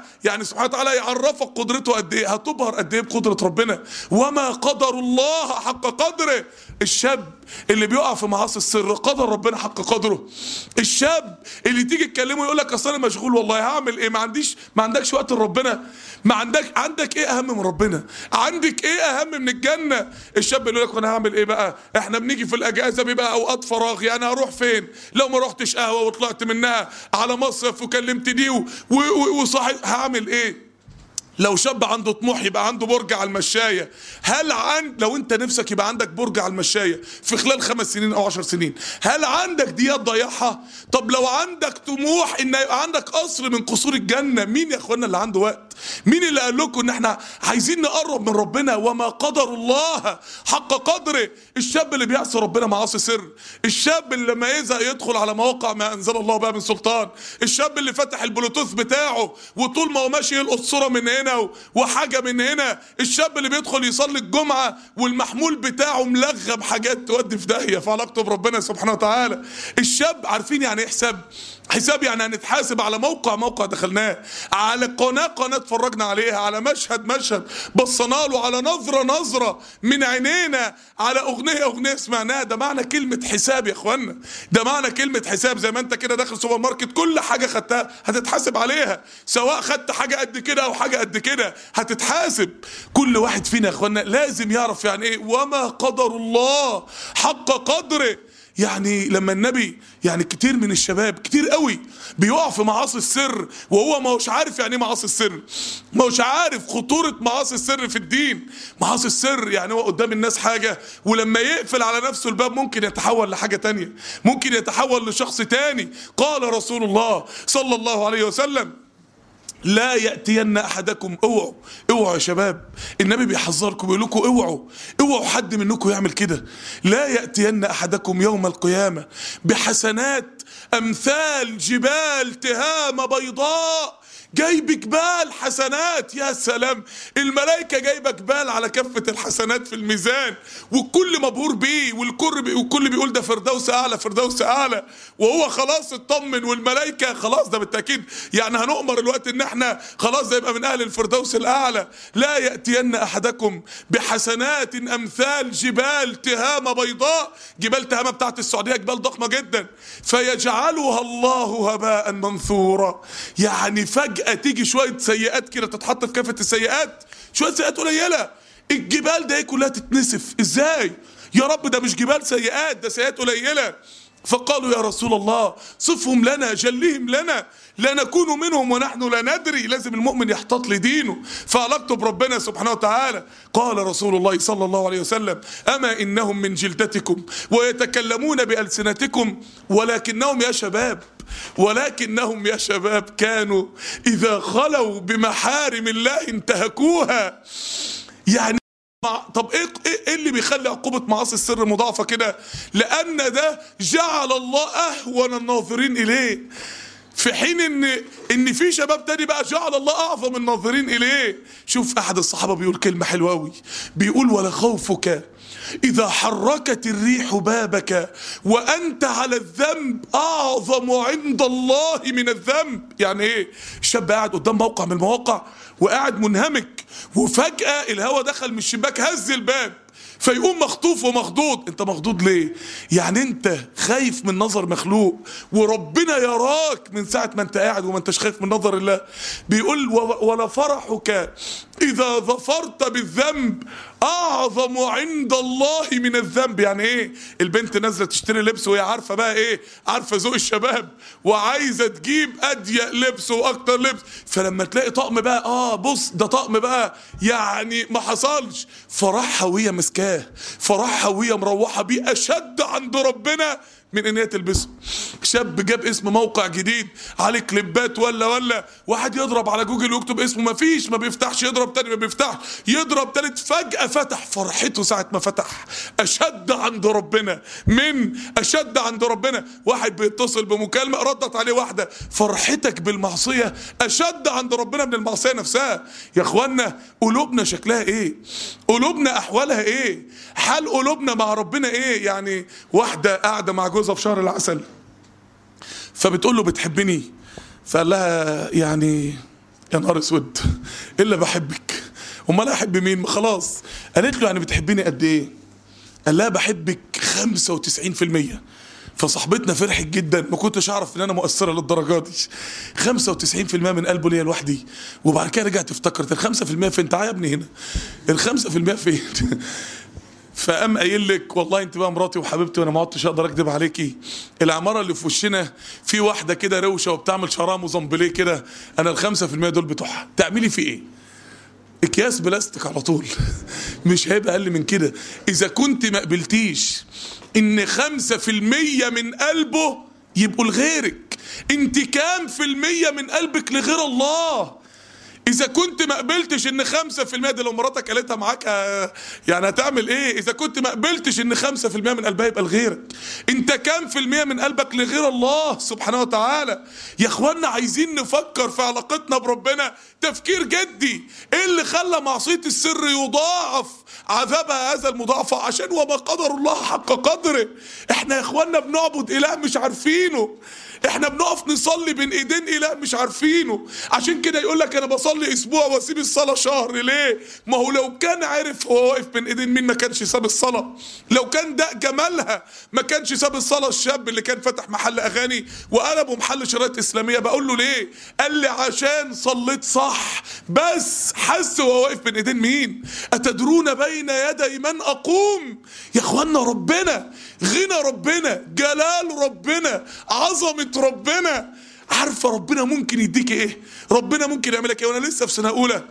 سبحانه وتعالى يعرفك قدرته قد ايه، هتبهر قد ايه بقدرة ربنا. وما قدر الله حق قدره. الشاب اللي بيقع في معاصي السر قدر ربنا حق قدره. الشاب اللي تيجي تكلمه يقول لك اصل انا مشغول والله هعمل ايه، ما عنديش ما عندكش وقت لربنا، ما عندك عندك ايه اهم من ربنا، عندك ايه اهم من الجنه. الشاب اللي يقول لك انا هعمل ايه بقى، احنا بنيجي في الاجازه بيبقى اوقات فراغ، يعني هروح فين لو ما رحتش قهوه وطلعت منها على مصيف وكلمت دي وصاحب، هعمل ايه؟ لو شاب عنده طموح يبقى عنده برج على المشاية. هل عن لو انت نفسك يبقى عندك برج على المشاية في خلال خمس سنين او عشر سنين، هل عندك دي تضيعها؟ طب لو عندك طموح ان يبقى عندك قصر من قصور الجنة، مين يا اخوانا اللي عنده وقت؟ مين اللي قال لكم ان احنا عايزين نقرب من ربنا؟ وما قدر الله حق قدره. الشاب اللي بيعصي ربنا معاصي سر، الشاب اللي لما يزهق يدخل على مواقع ما انزل الله بها من سلطان، الشاب اللي فتح البلوتوث بتاعه وطول ما هو ماشي يلقط صورة من هنا وحاجة من هنا، الشاب اللي بيدخل يصلي الجمعة والمحمول بتاعه ملغم حاجات تودي في داهية في علاقته بربنا سبحانه وتعالى. الشاب عارفين يعني ايه حساب؟ حساب يعني هنتحاسب على موقع موقع دخلناه، على قناة قناة اتفرجنا عليها، على مشهد مشهد بصينا له، على نظرة نظرة من عينينا، على أغنية أغنية سمعناها. ده معنى كلمة حساب يا اخوانا، ده معنى كلمة حساب. زي ما انت كده داخل سوبر ماركت كل حاجة خدتها هتتحاسب عليها، سواء خدت حاجة قد كده أو حاجة قد كده هتتحاسب. كل واحد فينا يا اخوانا لازم يعرف يعني ايه وما قدر الله حق قدره. يعني لما النبي، يعني كتير من الشباب كتير قوي بيقع في معاصي السر وهو ما هوش عارف يعني ايه معاصي السر، ما هوش عارف خطورة معاصي السر في الدين. معاصي السر يعني هو قدام الناس حاجة، ولما يقفل على نفسه الباب ممكن يتحول لحاجة تانية، ممكن يتحول لشخص تاني. قال رسول الله صلى الله عليه وسلم لا يأتين أحدكم، اوعوا اوعوا يا شباب، النبي بيحذركم بيقول لكم اوعوا اوعوا حد منكم يعمل كده. لا يأتين أحدكم يوم القيامة بحسنات أمثال جبال تهامة بيضاء. جايب جبال حسنات، يا سلام، الملائكة جايبة جبال على كفة الحسنات في الميزان، والكل مبهور بيه، والكل بي والكل بيقول ده فردوس أعلى فردوس أعلى، وهو خلاص اطمن، والملائكة خلاص ده بالتأكيد يعني هنؤمر الوقت إن احنا خلاص ده يبقى من أهل الفردوس الأعلى. لا يأتين أحدكم بحسنات أمثال جبال تهامة بيضاء. جبال تهامة بتاعت السعودية جبال ضخمة جدا، فيجعلها الله هباء منثورا. يعني فجأة تيجي شوية سيئات كده تتحط في كافة السيئات، شوية سيئات قليلة، الجبال ده كلها تتنسف. ازاي يا رب؟ ده مش جبال سيئات، ده سيئات قليلة. فقالوا يا رسول الله صفهم لنا جلهم لنا لا نكون منهم ونحن لا ندري. لازم المؤمن يحتاط لدينه فعلاقته بربنا سبحانه وتعالى. قال رسول الله صلى الله عليه وسلم أما إنهم من جلدتكم ويتكلمون بألسنتكم ولكنهم يا شباب ولكنهم يا شباب كانوا إذا خلوا بمحارم الله انتهكوها. يعني طب ايه ايه اللي بيخلي عقوبة معاصي السر مضاعفة كده؟ لأن ده جعل الله أهون الناظرين إليه، في حين ان ان في شباب تاني بقى جعل الله اعظم الناظرين اليه. شوف احد الصحابه بيقول كلمه حلوه قوي، بيقول ولا خوفك اذا حركت الريح بابك وانت على الذنب اعظم عند الله من الذنب. يعني ايه؟ الشاب قاعد قدام موقع من المواقع وقاعد منهمك، وفجاه الهواء دخل من الشباك هز الباب، فيقوم مخطوف ومخضوض. انت مخضوض ليه؟ يعني انت خايف من نظر مخلوق وربنا يراك من ساعة ما انت قاعد وما انتش خايف من نظر الله. بيقول ولا فرحك اذا ظفرت بالذنب اعظم عند الله من الذنب. يعني ايه؟ البنت نازله تشتري لبس وهي عارفه بقى ايه، عارفه ذوق الشباب وعايزه تجيب اضيق لبس واكتر لبس، فلما تلاقي طقم بقى اه بص ده طقم بقى يعني ما حصلش، فرحها وهي مسكاه، فرحها وهي مروحه بيه اشد عند ربنا من ان هي تلبسه. شاب جاب اسم موقع جديد عليه كليبات ولا ولا واحد يضرب على جوجل ويكتب اسمه، مفيش، ما بيفتحش، يضرب تاني ما بيفتحش، يضرب تالت، فجأة فتح، فرحته ساعة ما فتح اشد عند ربنا من اشد عند ربنا. واحد بيتصل بمكالمة ردت عليه واحدة، فرحتك بالمعصية اشد عند ربنا من المعصية نفسها. يا اخوانا قلوبنا شكلها ايه؟ قلوبنا احوالها ايه؟ حال قلوبنا مع ربنا ايه؟ يعني واحدة قاعدة مع جوزها في شهر العسل، فبتقول له بتحبني؟ فقال لها يعني يا نهار اسود، الا بحبك. امال احب مين؟ ما خلاص. قالت له يعني بتحبيني قد ايه؟ قال لها بحبك خمسة وتسعين في المية. فصاحبتنا فرحت جدا، ما كنتش اعرف ان انا مؤثره للدرجه دي. خمسة وتسعين في المية من قلبه ليا لوحدي. وبعد كده رجعت افتكرت ال خمسة في المية فين؟ تعالى يا ابني هنا، ال خمسة في المية فين؟ فقام قايل لك والله انت بقى مراتي وحبيبتي وانا ما عدتش اقدر اكذب عليكي. العماره اللي في وشنا في واحده كده روشه وبتعمل شعرها موزمبليه كده، انا ال خمسة في المية دول بتوعها. تعملي في ايه؟ اكياس بلاستيك على طول. مش هيبقى اقل من كده. اذا كنت ما قبلتيش ان خمسة في المية من قلبه يبقوا لغيرك، انت كام في المية من قلبك لغير الله؟ اذا كنت ما قبلتش ان خمسة في المية دي لو مراتك قالتها معاك يعني هتعمل ايه؟ اذا كنت ما قبلتش ان خمسة في المية من قلبها يبقى لغيرك، انت كام في المية من قلبك لغير الله سبحانه وتعالى؟ يا اخوانا عايزين نفكر في علاقتنا بربنا تفكير جدي. ايه اللي خلى معصية السر يضاعف عذابها هذا المضاعفة؟ عشان وما قدر الله حق قدره. احنا يا اخوانا بنعبد اله مش عارفينه، احنا بنقف نصلي بين ايدين اله مش عارفينه. عشان كده يقول لك انا بصلي اسبوع واسيب الصلاه شهر. ليه؟ ما هو لو كان عارف هو واقف بين ايدين مين ما كانش ساب الصلاه. لو كان ده جمالها ما كانش ساب الصلاه. الشاب اللي كان فتح محل اغاني وقلبه محل شرايط اسلاميه، بقول له ليه؟ قال لي عشان صليت صح، بس حس هو واقف بين ايدين مين. اتدرون بين يدي من اقوم؟ يا اخوانا ربنا، غنى ربنا، جلال ربنا، عظمه ربنا. عارفه ربنا ممكن يديك ايه؟ ربنا ممكن يعملك ايه؟ وانا لسه في سنه اولى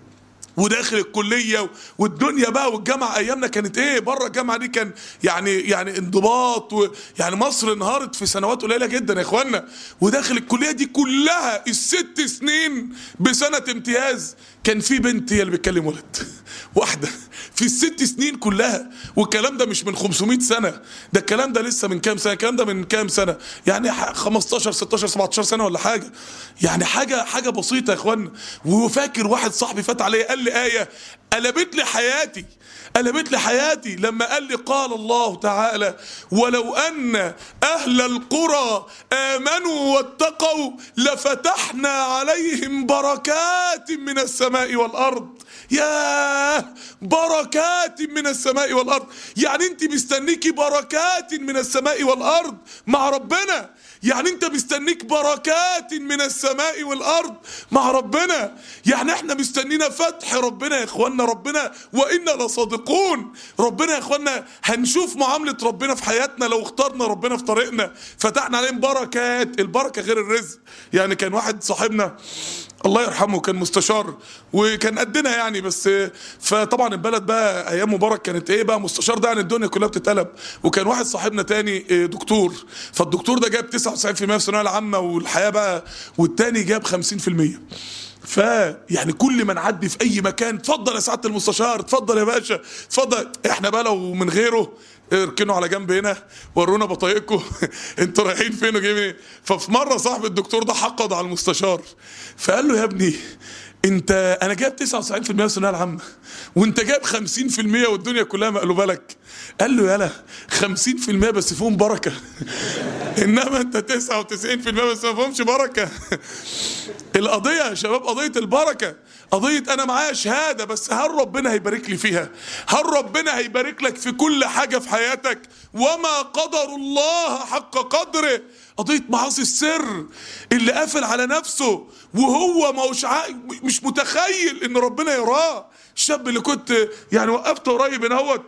وداخل الكليه والدنيا بقى، والجامعه ايامنا كانت ايه؟ بره الجامعه دي كان يعني يعني انضباط، ويعني مصر انهارت في سنوات قليله جدا يا اخوانا. وداخل الكليه دي كلها الست سنين بسنه امتياز، كان في بنت هي اللي بتكلم ولد واحده في الست سنين كلها. والكلام ده مش من خمسمائة سنه، ده الكلام ده لسه من كام سنه؟ الكلام ده من كام سنه؟ يعني خمستاشر ستاشر سبعتاشر سنه ولا حاجه. يعني حاجه حاجه بسيطه يا اخوانا. وفاكر واحد صاحبي فات عليا قال لي ايه قلبت لي حياتي، قلبت لي حياتي لما قال لي قال الله تعالى ولو ان اهل القرى امنوا واتقوا لفتحنا عليهم بركات من السماء والارض. ياه، بركات من السماء والارض. يعني انت مستنيكي بركات من السماء والارض مع ربنا. يعني انت مستنيك بركات من السماء والارض مع ربنا. يعني احنا مستنينا فتح ربنا يا اخوانا. ربنا وانا لصادقون. ربنا يا اخوانا هنشوف معاملة ربنا في حياتنا لو اخترنا ربنا في طريقنا. فتحنا عليهم بركات. البركة غير الرزق. يعني كان واحد صاحبنا الله يرحمه كان مستشار وكان قدنا يعني، بس فطبعا البلد بقى ايام مبارك كانت ايه بقى، مستشار ده يعني الدنيا كلها بتتقلب. وكان واحد صاحبنا تاني دكتور، فالدكتور ده جاب تسعة وتسعين في المية في الثانويه العامه والحياه بقى، والتاني جاب خمسين في المية. فيعني كل ما نعدي في اي مكان اتفضل يا سعاده المستشار، اتفضل يا باشا، اتفضل. احنا بقى لو من غيره اركنوا على جنب هنا، ورونا بطايقكم انتوا رايحين فين وجايين منين. ففي مره صاحب الدكتور ده حقد على المستشار، فقال له يا ابني انت انا جايب تسعة وتسعين في المية في الثانويه العامه وانت جايب خمسين في المية والدنيا كلها مقلوبه لك. قال له يالا خمسين في المية بس فيهم بركه انما انت تسعة وتسعين في المية بس ما فيهمش بركه. القضيه يا شباب قضيه البركه، قضيه انا معايا شهاده بس هل ربنا هيبارك لي فيها؟ هل ربنا هيبارك لك في كل حاجه في حياتك؟ وما قدر الله حق قدره. قضيه معاصي السر اللي قافل على نفسه وهو مش مش متخيل ان ربنا يراه. الشاب اللي كنت يعني وقفته قريب هنا اهوت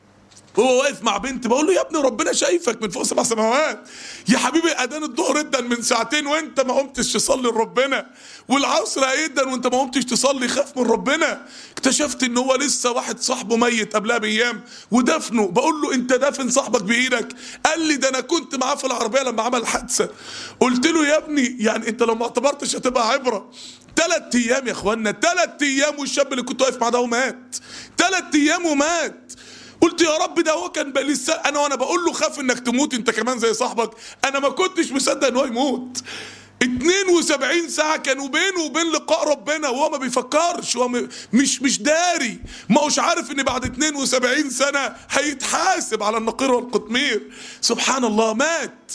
هو واقف مع بنت، بقول له يا ابني ربنا شايفك من فوق سبع سماوات يا حبيبي. اذان الظهر ادن من ساعتين وانت ما قمتش تصلي لربنا، والعصر هيدن وانت ما قمتش تصلي. خاف من ربنا. اكتشفت ان هو لسه واحد صاحبه ميت قبلها بايام ودفنه. بقول له انت دافن صاحبك بايدك؟ قال لي ده انا كنت معاه في العربيه لما عمل حادثه. قلت له يا ابني يعني انت لو ما اعتبرتش هتبقى عبره. ثلاث ايام يا اخوانا، ثلاث ايام والشاب اللي كنت واقف معاه ده ومات. ثلاث ايام ومات. قلت يا رب ده هو كان لسه انا وانا بقول له خاف انك تموت انت كمان زي صاحبك. انا ما كنتش مصدق ان هو يموت. اتنين وسبعين ساعة كانوا بينه وبين لقاء ربنا وهو ما بيفكرش، هو مش مش داري، ما هوش عارف ان بعد اتنين وسبعين سنة هيتحاسب على النقير والقطمير. سبحان الله. مات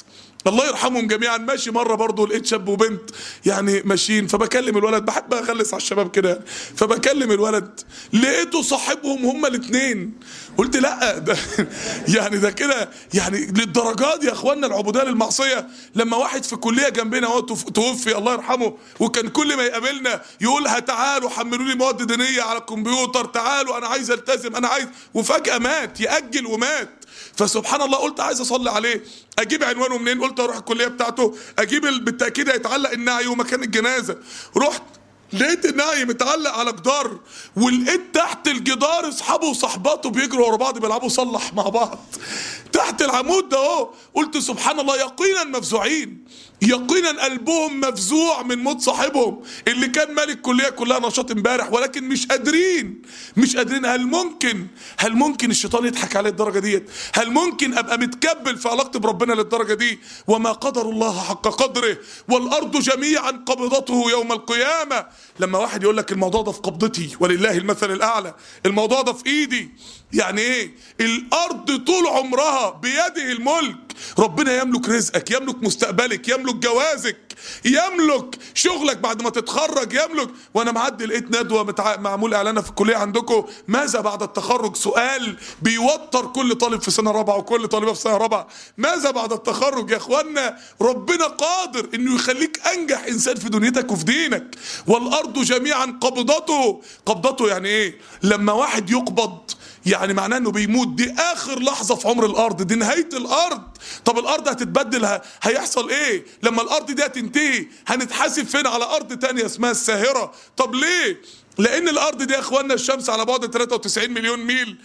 الله يرحمهم جميعا. ماشي مره برضه لقيت شاب وبنت يعني ماشيين، فبكلم الولد، بحب اغلس على الشباب كده يعني، فبكلم الولد لقيته صاحبهم هما الاثنين. قلت لا ده يعني ده كده يعني للدرجات دي يا اخوانا العبوديه للمعصيه؟ لما واحد في كليه جنبنا اهو توفي الله يرحمه، وكان كل ما يقابلنا يقولها تعالوا حملوا لي مواد دينيه على الكمبيوتر، تعالوا انا عايز التزم انا عايز، وفجاه مات، ياجل ومات. فسبحان الله قلت عايز اصلي عليه، اجيب عنوانه منين؟ قلت اروح الكليه بتاعته اجيب بالتاكيد هيتعلق النعي ومكان الجنازه. رحت لقيت النعي متعلق على جدار، ولقيت تحت الجدار اصحابه وصحباته بيجروا ورا بعض بيلعبوا صلح مع بعض تحت العمود ده اهو. قلت سبحان الله، يقينا مفزوعين، يقينا قلبهم مفزوع من موت صاحبهم اللي كان مالك الكليه كلها نشاط امبارح، ولكن مش قادرين مش قادرين. هل ممكن هل ممكن الشيطان يضحك عليه الدرجه ديت؟ هل ممكن ابقى متكبل في علاقتي بربنا للدرجه دي؟ وما قدر الله حق قدره والارض جميعا قبضته يوم القيامه. لما واحد يقول لك الموضوع ده في قبضتي ولله المثل الاعلى، الموضوع ده في ايدي، يعني ايه؟ الارض طول عمرها بيده الملك، ربنا يملك رزقك، يملك مستقبلك، يملك جوازك، يملك شغلك بعد ما تتخرج، يملك. وانا معدي لقيت ندوه متع... معمول اعلانها في الكليه عندكم، ماذا بعد التخرج؟ سؤال بيوتر كل طالب في سنه رابعه وكل طالبه في سنه رابعه. ماذا بعد التخرج يا اخوانا؟ ربنا قادر انه يخليك انجح انسان في دنيتك وفي دينك. والارض جميعا قبضته. قبضته يعني ايه؟ لما واحد يقبض يعني معناه انه بيموت، دي اخر لحظه في عمر الارض، دي نهايه الارض. طب الارض هتتبدل، هيحصل ايه لما الارض دي هتنتهي؟ هنتحاسب فين؟ على ارض تانية اسمها الساهره. طب ليه؟ لان الارض دي يا اخوانا الشمس على بعد ثلاثة وتسعين مليون ميل،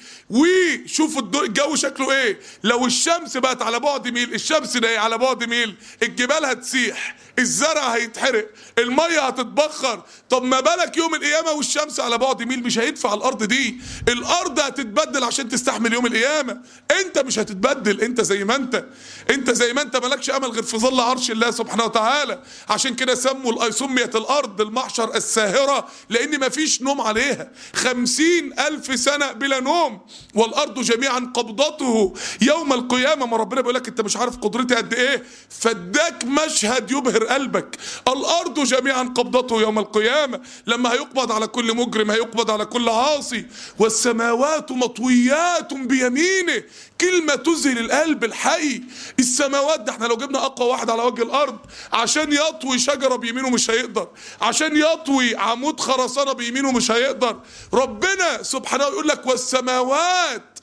وشوفوا الجو شكله ايه. لو الشمس بقت على بعد ميل، الشمس ده على بعد ميل، الجبال هتسيح، الزرع هيتحرق، الميه هتتبخر. طب ما بالك يوم القيامه والشمس على بعد ميل؟ مش هيدفع الارض دي. الارض هتتبدل عشان تستحمل يوم القيامه. انت مش هتتبدل، انت زي ما انت انت زي ما انت مالكش امل غير في ظل عرش الله سبحانه وتعالى. عشان كده سموا سميت الارض المحشر الساهره، لان ما فيش نوم عليها، خمسين الف سنه بلا نوم. والارض جميعا قبضته يوم القيامه. ما ربنا بيقول لك انت مش عارف قدرتي قد ايه، فاداك مشهد يبهر قلبك. الارض جميعا قبضته يوم القيامه، لما هيقبض على كل مجرم، هيقبض على كل عاصي. والسماوات مطويات بيمينه، كلمه تذهل القلب الحي. السماوات ده احنا لو جبنا اقوى واحد على وجه الارض عشان يطوي شجره بيمينه مش هيقدر، عشان يطوي عمود خرسانه بيمينه مش هيقدر. ربنا سبحانه يقول لك والسماوات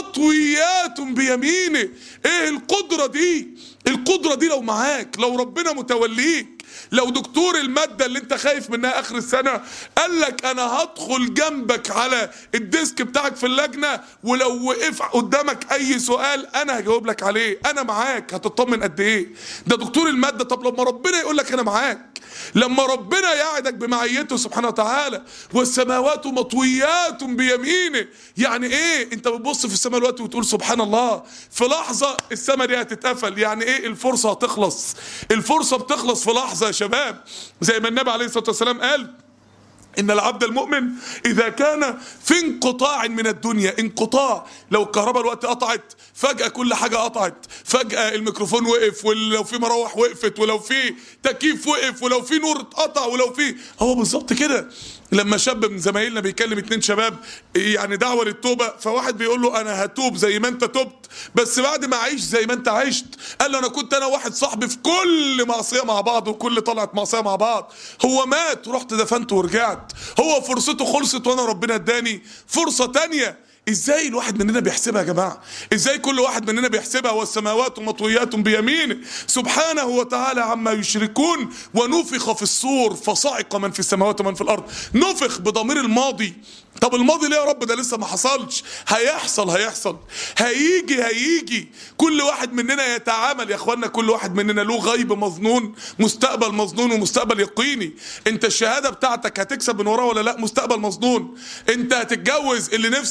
مطويات بيمينه. ايه القدره دي؟ القدره دي لو معاك، لو ربنا متوليك، لو دكتور المادة اللي انت خايف منها اخر السنة قال لك انا هدخل جنبك على الديسك بتاعك في اللجنة، ولو وقف قدامك اي سؤال انا هجاوب لك عليه، انا معاك، هتطمن قد ايه؟ ده دكتور المادة. طب لما ربنا يقول لك انا معاك، لما ربنا يعدك بمعيته سبحانه وتعالى. والسماوات مطويات بيمينه، يعني ايه؟ انت بتبص في السماء دلوقتي وتقول سبحان الله، في لحظة السماء دي هتتقفل. يعني ايه؟ الفرصة هتخلص، الفرصة بتخلص في لحظة يا شباب. زي ما النبي عليه الصلاة والسلام قال إن العبد المؤمن إذا كان في انقطاع من الدنيا، انقطاع، لو الكهرباء الوقت قطعت فجأة، كل حاجة قطعت فجأة، الميكروفون وقف، ولو في مراوح وقفت، ولو في تكييف وقف، ولو في نور اتقطع، ولو في، هو بالظبط كده. لما شاب من زمايلنا بيكلم اتنين شباب يعني دعوة للتوبة، فواحد بيقول له انا هتوب زي ما انت تبت، بس بعد ما اعيش زي ما انت عشت. قال له انا كنت انا واحد صاحبي في كل معصية مع بعض، وكل طلعت معصية مع بعض، هو مات ورحت دفنته ورجعت، هو فرصته خلصت وانا ربنا اداني فرصة تانية. ازاي الواحد مننا بيحسبها يا جماعه؟ ازاي كل واحد مننا بيحسبها؟ والسماوات مطويات بيمينه سبحانه وتعالى عما يشركون. ونفخ في الصور فصعق من في السماوات ومن في الارض. نفخ بضمير الماضي. طب الماضي ليه يا رب؟ ده لسه ما حصلش. هيحصل هيحصل هيجي هيجي. كل واحد مننا يتعامل يا اخوانا، كل واحد مننا له غيب مظنون، مستقبل مظنون، ومستقبل يقيني. انت الشهاده بتاعتك هتكسب من وراها ولا لا؟ مستقبل مظنون. انت هتتجوز اللي نفسك انك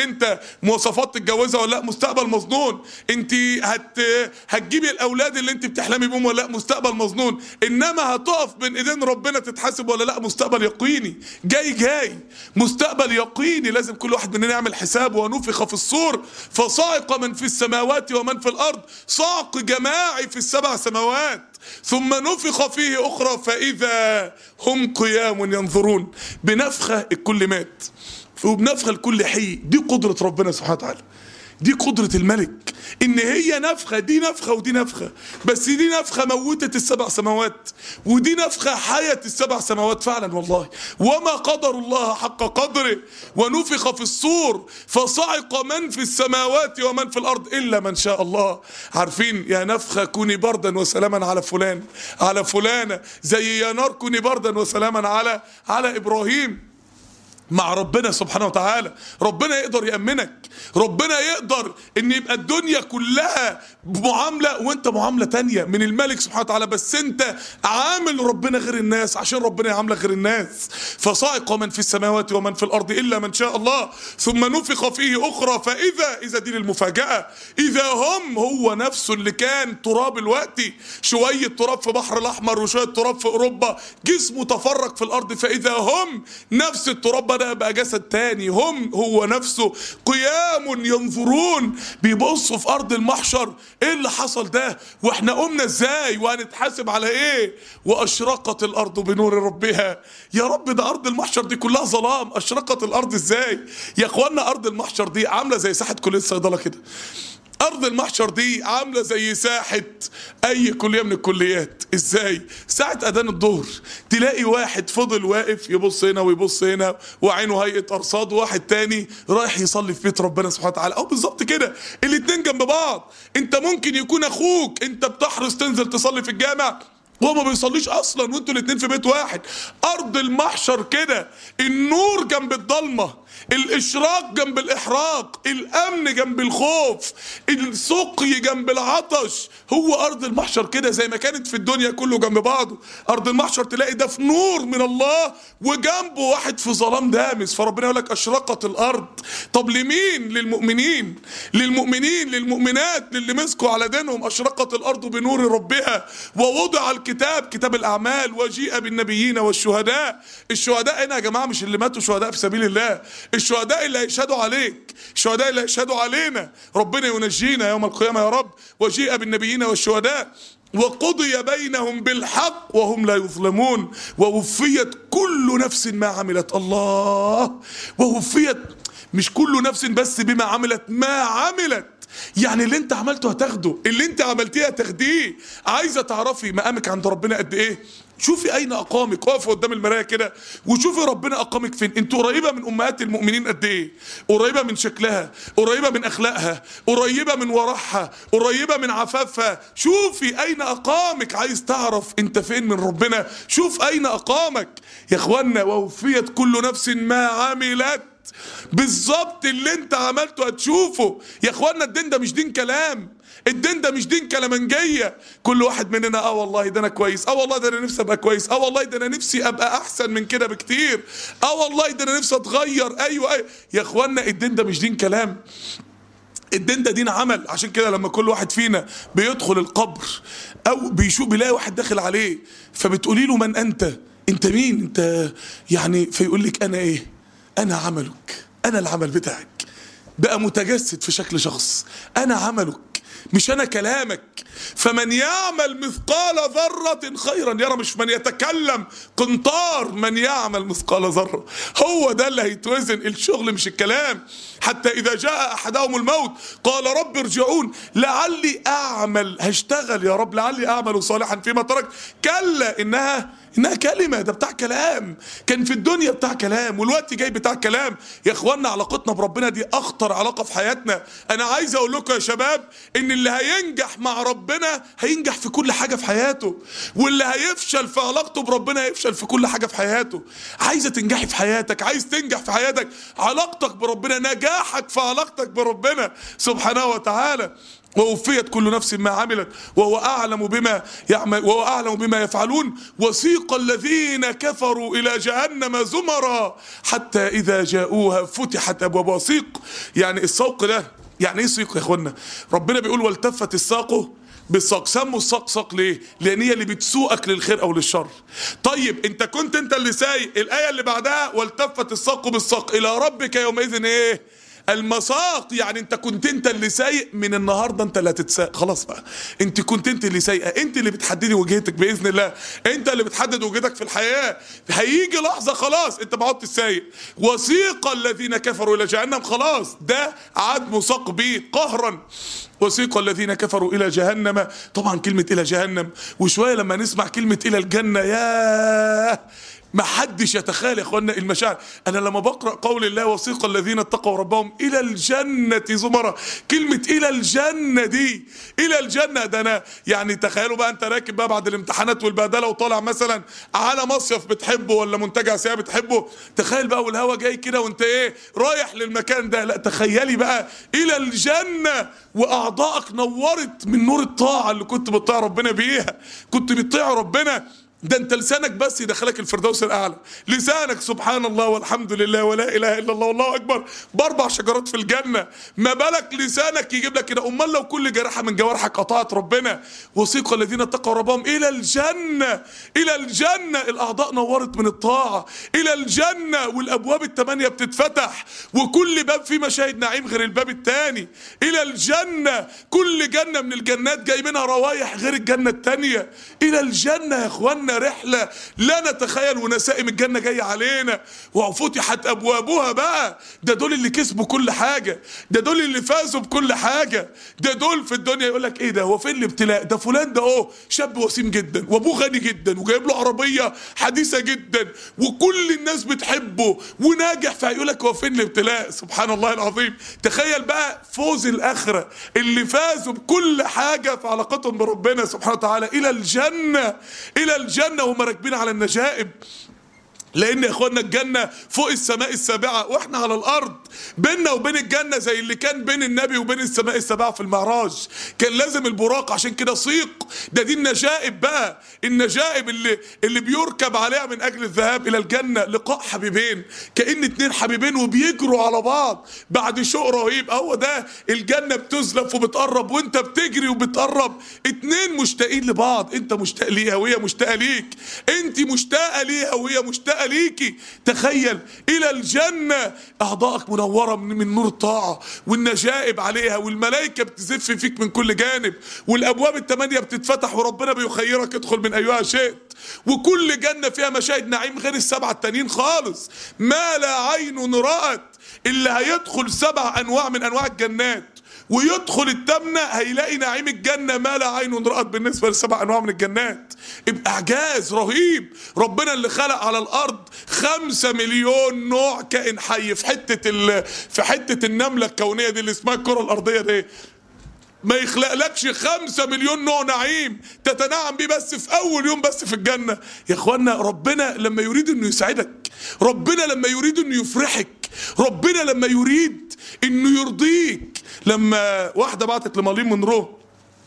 انت مواصفات تتجوزها ولا لا؟ مستقبل مظنون. انت هت هتجيبي الاولاد اللي انت بتحلمي بيهم ولا لا؟ مستقبل مظنون. انما هتقف بين ايدين ربنا تتحاسب ولا لا؟ مستقبل يقيني جاي جاي، مستقبل يقيني. لازم كل واحد مننا يعمل حساب. ونفخ في الصور فصعق من في السماوات ومن في الارض، صعق جماعي في السبع سماوات، ثم نفخ فيه اخرى فاذا هم قيام ينظرون. بنفخه الكل مات، وبنفخه الكل حي. دي قدره ربنا سبحانه وتعالى، دي قدرة الملك، ان هي نفخة، دي نفخة ودي نفخة، بس دي نفخة موتت السبع سماوات، ودي نفخة حيت السبع سماوات فعلا والله. وما قدر الله حق قدره. ونفخ في الصور فصعق من في السماوات ومن في الارض الا من شاء الله. عارفين يا نفخة كوني بردا وسلاما على فلان على فلانة، زي يا نار كوني بردا وسلاما على على ابراهيم. مع ربنا سبحانه وتعالى ربنا يقدر يأمنك، ربنا يقدر ان يبقى الدنيا كلها معاملة وانت معاملة تانية من الملك سبحانه وتعالى، بس انت عامل ربنا غير الناس عشان ربنا يعاملك غير الناس. فصائق من في السماوات ومن في الارض الا من شاء الله، ثم نفخ فيه اخرى فاذا اذا دي للمفاجأة، اذا هم هو نفسه اللي كان تراب الوقت، شوية تراب في بحر الاحمر وشوية تراب في اوروبا، جسمه تفرق في الارض، فاذا هم نفس التراب ده بقى جسد تاني. هم هو نفسه قيام ينظرون، بيبصوا في ارض المحشر ايه اللي حصل ده، واحنا قمنا ازاي، وهنتحاسب على ايه. واشرقت الارض بنور ربها. يا رب ده ارض المحشر دي كلها ظلام، اشرقت الارض ازاي يا اخوانا؟ ارض المحشر دي عامله زي ساحه كليه الصيدله كده. ارض المحشر دي عامله زي ساحه اي كليه من الكليات. ازاي؟ ساعه اذان الظهر تلاقي واحد فضل واقف يبص هنا ويبص هنا وعينه هيئه ارصاد، وواحد تاني رايح يصلي في بيت ربنا سبحانه وتعالى. او بالظبط كده الاتنين جنب بعض. انت ممكن يكون اخوك انت بتحرص تنزل تصلي في الجامع وهو ما بيصليش اصلا، وانتوا الاتنين في بيت واحد. ارض المحشر كده، النور جنب الضلمه، الاشراق جنب الاحراق، الامن جنب الخوف، السقي جنب العطش. هو ارض المحشر كده زي ما كانت في الدنيا كله جنب بعضه. ارض المحشر تلاقي ده في نور من الله وجنبه واحد في ظلام دامس. فربنا يقول لك اشرقت الارض. طب لمين؟ للمؤمنين للمؤمنين للمؤمنات، للي مسكوا على دينهم. اشرقت الارض بنور ربها ووضع الكتاب، كتاب الاعمال، وجيء بالنبيين والشهداء. الشهداء هنا يا جماعه مش اللي ماتوا شهداء في سبيل الله، الشهداء اللي هيشهدوا عليك، الشهداء اللي هيشهدوا علينا. ربنا ينجينا يوم القيامة يا رب. وجيء بالنبيين والشهداء وقضي بينهم بالحق وهم لا يظلمون ووفيت كل نفس ما عملت. الله، ووفيت مش كل نفس بس بما عملت، ما عملت. يعني اللي انت عملته هتاخده، اللي انت عملتيه هتاخديه. عايزه تعرفي مقامك عند ربنا قد ايه؟ شوفي اين اقامك، اقفي قدام المرايه كده وشوفي ربنا اقامك فين. انت قريبه من امهات المؤمنين قد ايه؟ قريبه من شكلها، قريبه من اخلاقها، قريبه من ورعها، قريبه من عفافها. شوفي اين اقامك. عايز تعرف انت فين من ربنا؟ شوف اين اقامك يا اخوانا. ووفيت كل نفس ما عملت. بالظبط اللي انت عملته هتشوفه يا اخوانا. الدين ده مش دين كلام، الدين ده مش دين كلامنجيه. كل واحد مننا اه والله ده انا كويس، اه والله ده انا نفسي ابقى كويس، اه والله ده انا نفسي ابقى احسن من كده بكتير، اه والله ده انا نفسي اتغير. ايوه ايوه يا اخوانا، الدين ده مش دين كلام، الدين ده دين عمل. عشان كده لما كل واحد فينا بيدخل القبر او بيشوف بيلاقي واحد داخل عليه، فبتقولي له من انت؟ انت مين انت يعني؟ فيقول لك انا ايه؟ انا عملك، انا العمل بتاعك بقى متجسد في شكل شخص. انا عملك مش انا كلامك. فمن يعمل مثقال ذرة خيرا يرى، مش من يتكلم قنطار، من يعمل مثقال ذرة. هو ده اللي هيتوزن، الشغل مش الكلام. حتى إذا جاء أحدهم الموت قال رب ارجعون لعلي أعمل، هشتغل يا رب لعلي أعمل صالحا فيما ترك. كلا إنها إنها كلمة، ده بتاع كلام، كان في الدنيا بتاع كلام والوقت جاي بتاع كلام. يا إخوانا علاقتنا بربنا دي أخطر علاقة في حياتنا. أنا عايز أقول لكم يا شباب إن اللي هينجح مع ربنا هينجح في كل حاجة في حياته، واللي هيفشل في علاقته بربنا هيفشل في كل حاجة في حياته. عايزة تنجحي في حياتك، عايز تنجح في حياتك، علاقتك بربنا، نجاحك في علاقتك بربنا سبحانه وتعالى. ووفيت كل نفس ما عملت وهو أعلم بما يعمل وهو أعلم بما يفعلون. وسيق الذين كفروا إلى جهنم زمرا حتى إذا جاءوها فتحت أبوابها. سيق يعني السوق ده، يعني إيه سيق يا إخوانا؟ ربنا بيقول والتفت الساق بالساق. سموا الساق ساق ليه؟ لأن هي اللي بتسوقك للخير أو للشر. طيب أنت كنت أنت اللي سايق. الآية اللي بعدها والتفت الساق بالساق إلى ربك يومئذ إيه؟ المساق. يعني انت كنت انت اللي سايق، من النهارده انت اللي هتتساق خلاص بقى. انت كنت انت اللي سايقه، انت اللي بتحددي وجهتك باذن الله، انت اللي بتحدد وجهتك في الحياه. هيجي لحظه خلاص انت ما عدتش سايق. وسيق الذين كفروا الى جهنم، خلاص ده عاد مساق بيه قهرا. وسيق الذين كفروا الى جهنم، طبعا كلمه الى جهنم وشويه لما نسمع كلمه الى الجنه ياه ما حدش يتخيل يا اخوانا المشاعر. انا لما بقرا قول الله وسيق الذين اتقوا ربهم الى الجنه زمرا، كلمه الى الجنه دي، الى الجنه ده انا يعني تخيلوا بقى انت راكب بقى بعد الامتحانات والبهدله وطالع مثلا على مصيف بتحبه ولا منتجع سياحي بتحبه، تخيل بقى والهوا جاي كده وانت ايه رايح للمكان ده. لا تخيلي بقى الى الجنه واعضائك نورت من نور الطاعه اللي كنت بتطيع ربنا بيها، كنت بتطيع ربنا. ده انت لسانك بس يدخلك الفردوس الاعلى، لسانك سبحان الله والحمد لله ولا اله الا الله والله اكبر باربع شجرات في الجنه، ما بالك لسانك يجيب لك كده؟ امال لو كل جراحه من جوارحك قطعت ربنا. وسيق الذين اتقوا ربهم الى الجنه، الى الجنه الاعضاء نورت من الطاعه، الى الجنه والابواب الثمانيه بتتفتح وكل باب فيه مشاهد نعيم غير الباب الثاني. الى الجنه كل جنه من الجنات جاي منها روايح غير الجنه الثانيه. الى الجنه يا اخوانا رحلة لا نتخيل، ونسائم الجنة جاية علينا وفتحت أبوابها بقى. ده دول اللي كسبوا كل حاجة، ده دول اللي فازوا بكل حاجة، ده دول في الدنيا يقول لك ايه ده هو فين الابتلاء؟ ده فلان ده اهو شاب وسيم جدا وابوه غني جدا وجايب له عربية حديثة جدا وكل الناس بتحبه وناجح، فيقول لك هو فين الابتلاء؟ سبحان الله العظيم. تخيل بقى فوز الآخرة اللي فازوا بكل حاجة في علاقتهم بربنا سبحانه وتعالى. إلى الجنة، إلى الجنة وهم راكبين على النجائب. لان يا اخوانا الجنه فوق السماء السابعه واحنا على الارض، بيننا وبين الجنه زي اللي كان بين النبي وبين السماء السابعه في المعراج، كان لازم البراق. عشان كده صيق ده دي النجائب بقى، النجائب اللي اللي بيركب عليها من اجل الذهاب الى الجنه. لقاء حبيبين، كأن اتنين حبيبين وبيجروا على بعض بعد شوق رهيب. هو ده الجنه، بتزلف وبتقرب وانت بتجري وبتقرب، اتنين مشتاقين لبعض، انت مشتاق ليها وهي مشتاقه ليك، انت مشتاقه ليها وهي مشتاقه ليكي. تخيل الى الجنه اعضائك منوره من, من نور الطاعه والنجائب عليها والملائكه بتزف فيك من كل جانب والابواب الثمانيه بتتفتح وربنا بيخيرك ادخل من ايها شئت، وكل جنه فيها مشاهد نعيم غير السبعه التانيين خالص. ما لا عين رأت، اللي هيدخل سبع انواع من انواع الجنات ويدخل التامنة هيلاقي نعيم الجنة ما لا عين رأت بالنسبة لسبع أنواع من الجنات. يبقى إعجاز رهيب. ربنا اللي خلق على الأرض خمسة مليون نوع كائن حي في حتة ال... في حتة النملة الكونية دي اللي اسمها الكرة الأرضية دي، ما يخلقلكش خمسة مليون نوع نعيم تتنعم بيه بس في أول يوم بس في الجنة. يا إخوانا ربنا لما يريد إنه يسعدك، ربنا لما يريد إنه يفرحك، ربنا لما يريد إنه يرضيك. لما واحدة بعتت لمارلين مونرو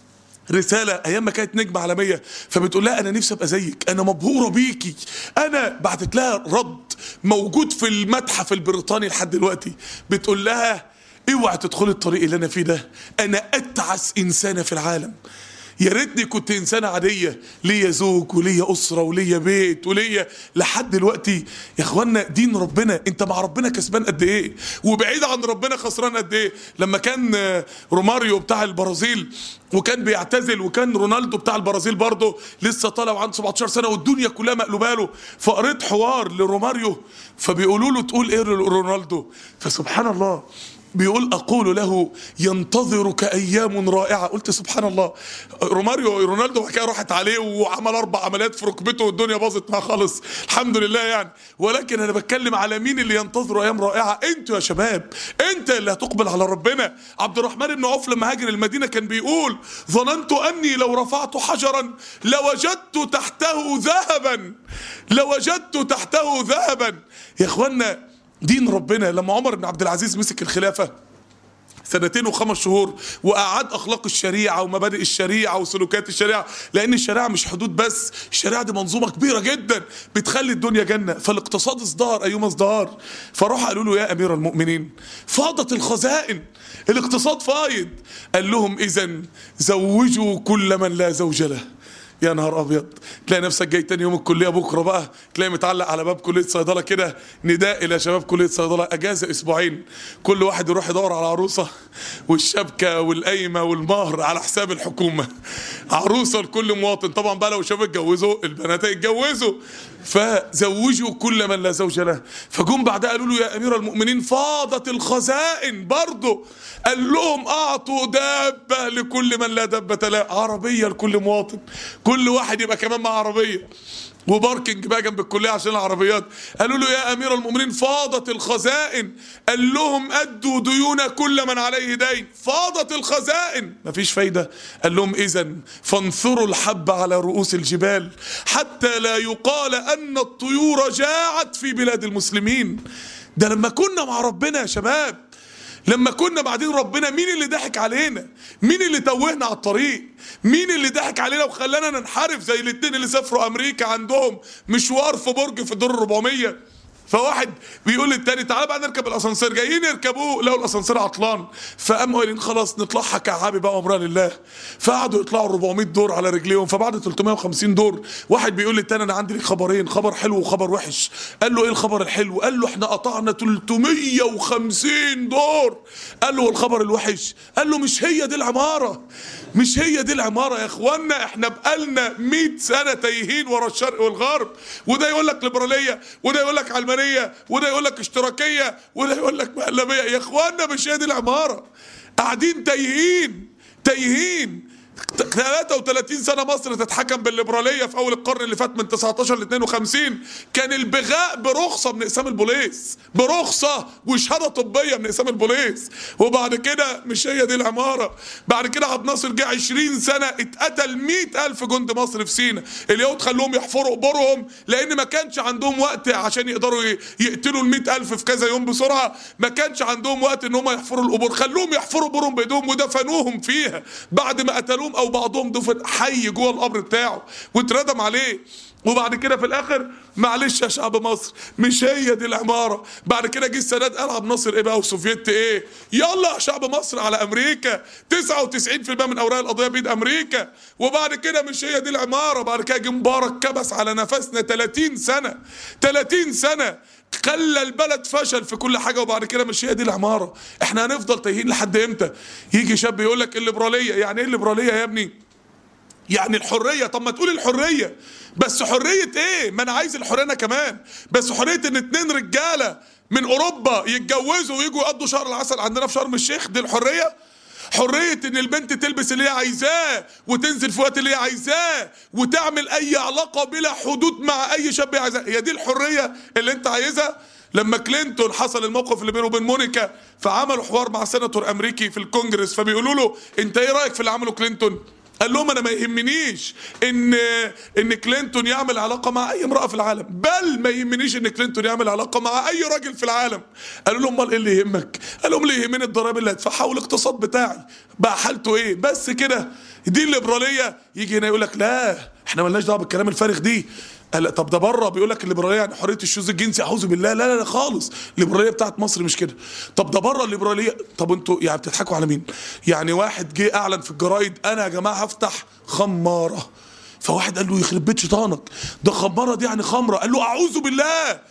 رسالة أيام ما كانت نجمة عالمية، فبتقول لها أنا نفسي أبقى زيك، أنا مبهورة بيكي. أنا بعتت لها رد موجود في المتحف البريطاني لحد دلوقتي، بتقول لها اوعى تدخلي الطريق اللي أنا فيه ده، أنا أتعس إنسانة في العالم. يا ريتني كنت إنسانة عادية، ليا زوج وليا أسرة وليا بيت وليا لحد دلوقتي. يا إخوانا دين ربنا، أنت مع ربنا كسبان قد إيه وبعيد عن ربنا خسران قد إيه. لما كان روماريو بتاع البرازيل وكان بيعتزل، وكان رونالدو بتاع البرازيل برضه لسه طالع وعنده سبعتاشر سنة والدنيا كلها مقلوبه له، فقريت حوار لروماريو فبيقولوا له تقول إيه رونالدو؟ فسبحان الله بيقول أقول له ينتظرك أيام رائعة. قلت سبحان الله، روماريو رونالدو حكاية راحت عليه وعمل أربع عمليات في ركبته والدنيا باظت معاه خالص الحمد لله يعني، ولكن أنا بتكلم على مين اللي ينتظر أيام رائعة؟ أنتوا يا شباب، أنت اللي هتقبل على ربنا. عبد الرحمن بن عوف لما هاجر المدينة كان بيقول ظننت أني لو رفعت حجرا لوجدت تحته ذهبا، لوجدت تحته ذهبا. يا إخوانا دين ربنا. لما عمر بن عبد العزيز مسك الخلافة سنتين وخمس شهور، واعاد اخلاق الشريعه ومبادئ الشريعه وسلوكات الشريعه، لان الشريعه مش حدود بس، الشريعه دي منظومه كبيره جدا بتخلي الدنيا جنه. فالاقتصاد ازدهر ايما ازدهار. فراح قالوا له يا امير المؤمنين فاضت الخزائن، الاقتصاد فايض. قال لهم اذا زوجوا كل من لا زوج له. يا نهار ابيض، تلاقي نفسك جاي تاني يوم الكليه بكره بقى، تلاقي متعلق على باب كليه صيدله كده نداء الى شباب كليه صيدله اجازه اسبوعين، كل واحد يروح يدور على عروسه، والشبكه والقايمه والمهر على حساب الحكومه. عروسه لكل مواطن. طبعا بقى لو شباب اتجوزوا البنات يتجوزوا. فزوجوا كل من لا زوج له. فجم بعدها قالوا له يا امير المؤمنين فاضت الخزائن برضه. قال لهم اعطوا دابه لكل من لا دابه له، عربيه لكل مواطن، كل واحد يبقى كمان مع عربيه، وباركنج بقى جنب الكليه عشان العربيات. قالوا له يا امير المؤمنين فاضت الخزائن. قال لهم ادوا ديون كل من عليه دين. فاضت الخزائن، مفيش فايده. قال لهم اذا فانثروا الحب على رؤوس الجبال حتى لا يقال ان الطيور جاعت في بلاد المسلمين. ده لما كنا مع ربنا يا شباب، لما كنا بعدين ربنا مين اللي ضحك علينا؟ مين اللي توهنا على الطريق؟ مين اللي ضحك علينا وخلانا ننحرف زي الاتنين اللي سافروا امريكا عندهم مشوار في برج في الدور الربعمية؟ فواحد بيقول للتاني تعالى بقى نركب الاسانسير، جايين يركبوه لقوا الاسانسير عطلان، فقاموا قايلين خلاص نطلعها كعابي بقى وامرها لله. فقعدوا يطلعوا أربعمية دور على رجليهم. فبعد ثلاثمية وخمسين دور واحد بيقول للتاني انا عندي لك خبرين، خبر حلو وخبر وحش. قال له ايه الخبر الحلو؟ قال له احنا قطعنا ثلاثمية وخمسين دور. قال له والخبر الوحش؟ قال له مش هي دي العماره، مش هي دي العماره يا اخوانا، احنا بقالنا مئة سنه تايهين ورا الشرق والغرب، وده يقول لك ليبراليه وده يقول لك علمانيه وده يقول لك اشتراكيه وده يقول لك مقلبيه. يا اخوانا مش هي دي العماره، قاعدين تايهين تايهين. ثلاثة وثلاثين سنة مصر تتحكم بالليبرالية في أول القرن اللي فات من تسعتاشر ل اتنين وخمسين. كان البغاء برخصة من إقسام البوليس، برخصة وشهادة طبية من إقسام البوليس. وبعد كده مش هي دي العمارة. بعد كده عبد الناصر جه عشرين سنة اتقتل مئة ألف جندي مصري في سينا. اليهود خلوهم يحفروا قبورهم لأن ما كانش عندهم وقت عشان يقدروا يقتلوا المئة ألف في كذا يوم بسرعة، ما كانش عندهم وقت إن هم يحفروا القبور، خلوهم يحفروا قبورهم بإيدهم ودفنوهم فيها. بعد ما قتلوهم او بعضهم دفن حي جوه القبر بتاعه واتردم عليه. وبعد كده في الاخر معلش يا شعب مصر مش هي دي العماره. بعد كده جه السادات قال عبد الناصر ايه بقى وسوفيت ايه؟ يلا يا شعب مصر على امريكا، تسعة وتسعين بالمية من اوراق القضيه بيد امريكا. وبعد كده مش هي دي العماره. بعد كده جه مبارك كبس على نفسنا ثلاثين سنه ثلاثين سنه، خلى البلد فشل في كل حاجه. وبعد كده مش هي دي العماره. احنا هنفضل تايهين لحد امتى؟ يجي شاب يقول لك الليبراليه، يعني ايه الليبراليه يا ابني؟ يعني الحريه. طب ما تقول الحريه، بس حريه ايه؟ ما انا عايز الحريه انا كمان، بس حريه ان اتنين رجاله من اوروبا يتجوزوا ويجوا يقضوا شهر العسل عندنا في شرم الشيخ، دي الحريه؟ حرية ان البنت تلبس اللي هي عايزاه وتنزل في وقت اللي هي عايزاه وتعمل اي علاقة بلا حدود مع اي شاب هي عايزاه، هي دي الحرية اللي انت عايزها؟ لما كلينتون حصل الموقف اللي بينه وبين مونيكا فعملوا حوار مع سيناتور امريكي في الكونجرس، فبيقولوا له انت ايه رايك في اللي عمله كلينتون؟ قال لهم انا ما يهمنيش ان ان كلينتون يعمل علاقه مع اي امراه في العالم، بل ما يهمنيش ان كلينتون يعمل علاقه مع اي راجل في العالم. قالوا لهم امال ايه اللي يهمك؟ قال لهم اللي يهمني الضرائب اللي هدفعها والاقتصاد بتاعي بقى حالته ايه، بس كده. دي الليبراليه. يجي هنا يقول لك لا احنا مالناش دعوه بالكلام الفارغ دي. قال طب ده بره بيقول لك الليبراليه يعني حريه الشذوذ الجنسي، اعوذ بالله. لا لا لا خالص، الليبراليه بتاعت مصر مش كده. طب ده بره الليبراليه. طب انتوا يعني بتضحكوا على مين؟ يعني واحد جه اعلن في الجرايد انا يا جماعه هفتح خماره، فواحد قال له يخرب بيت شيطانك ده خماره دي يعني خمره. قال له اعوذ بالله،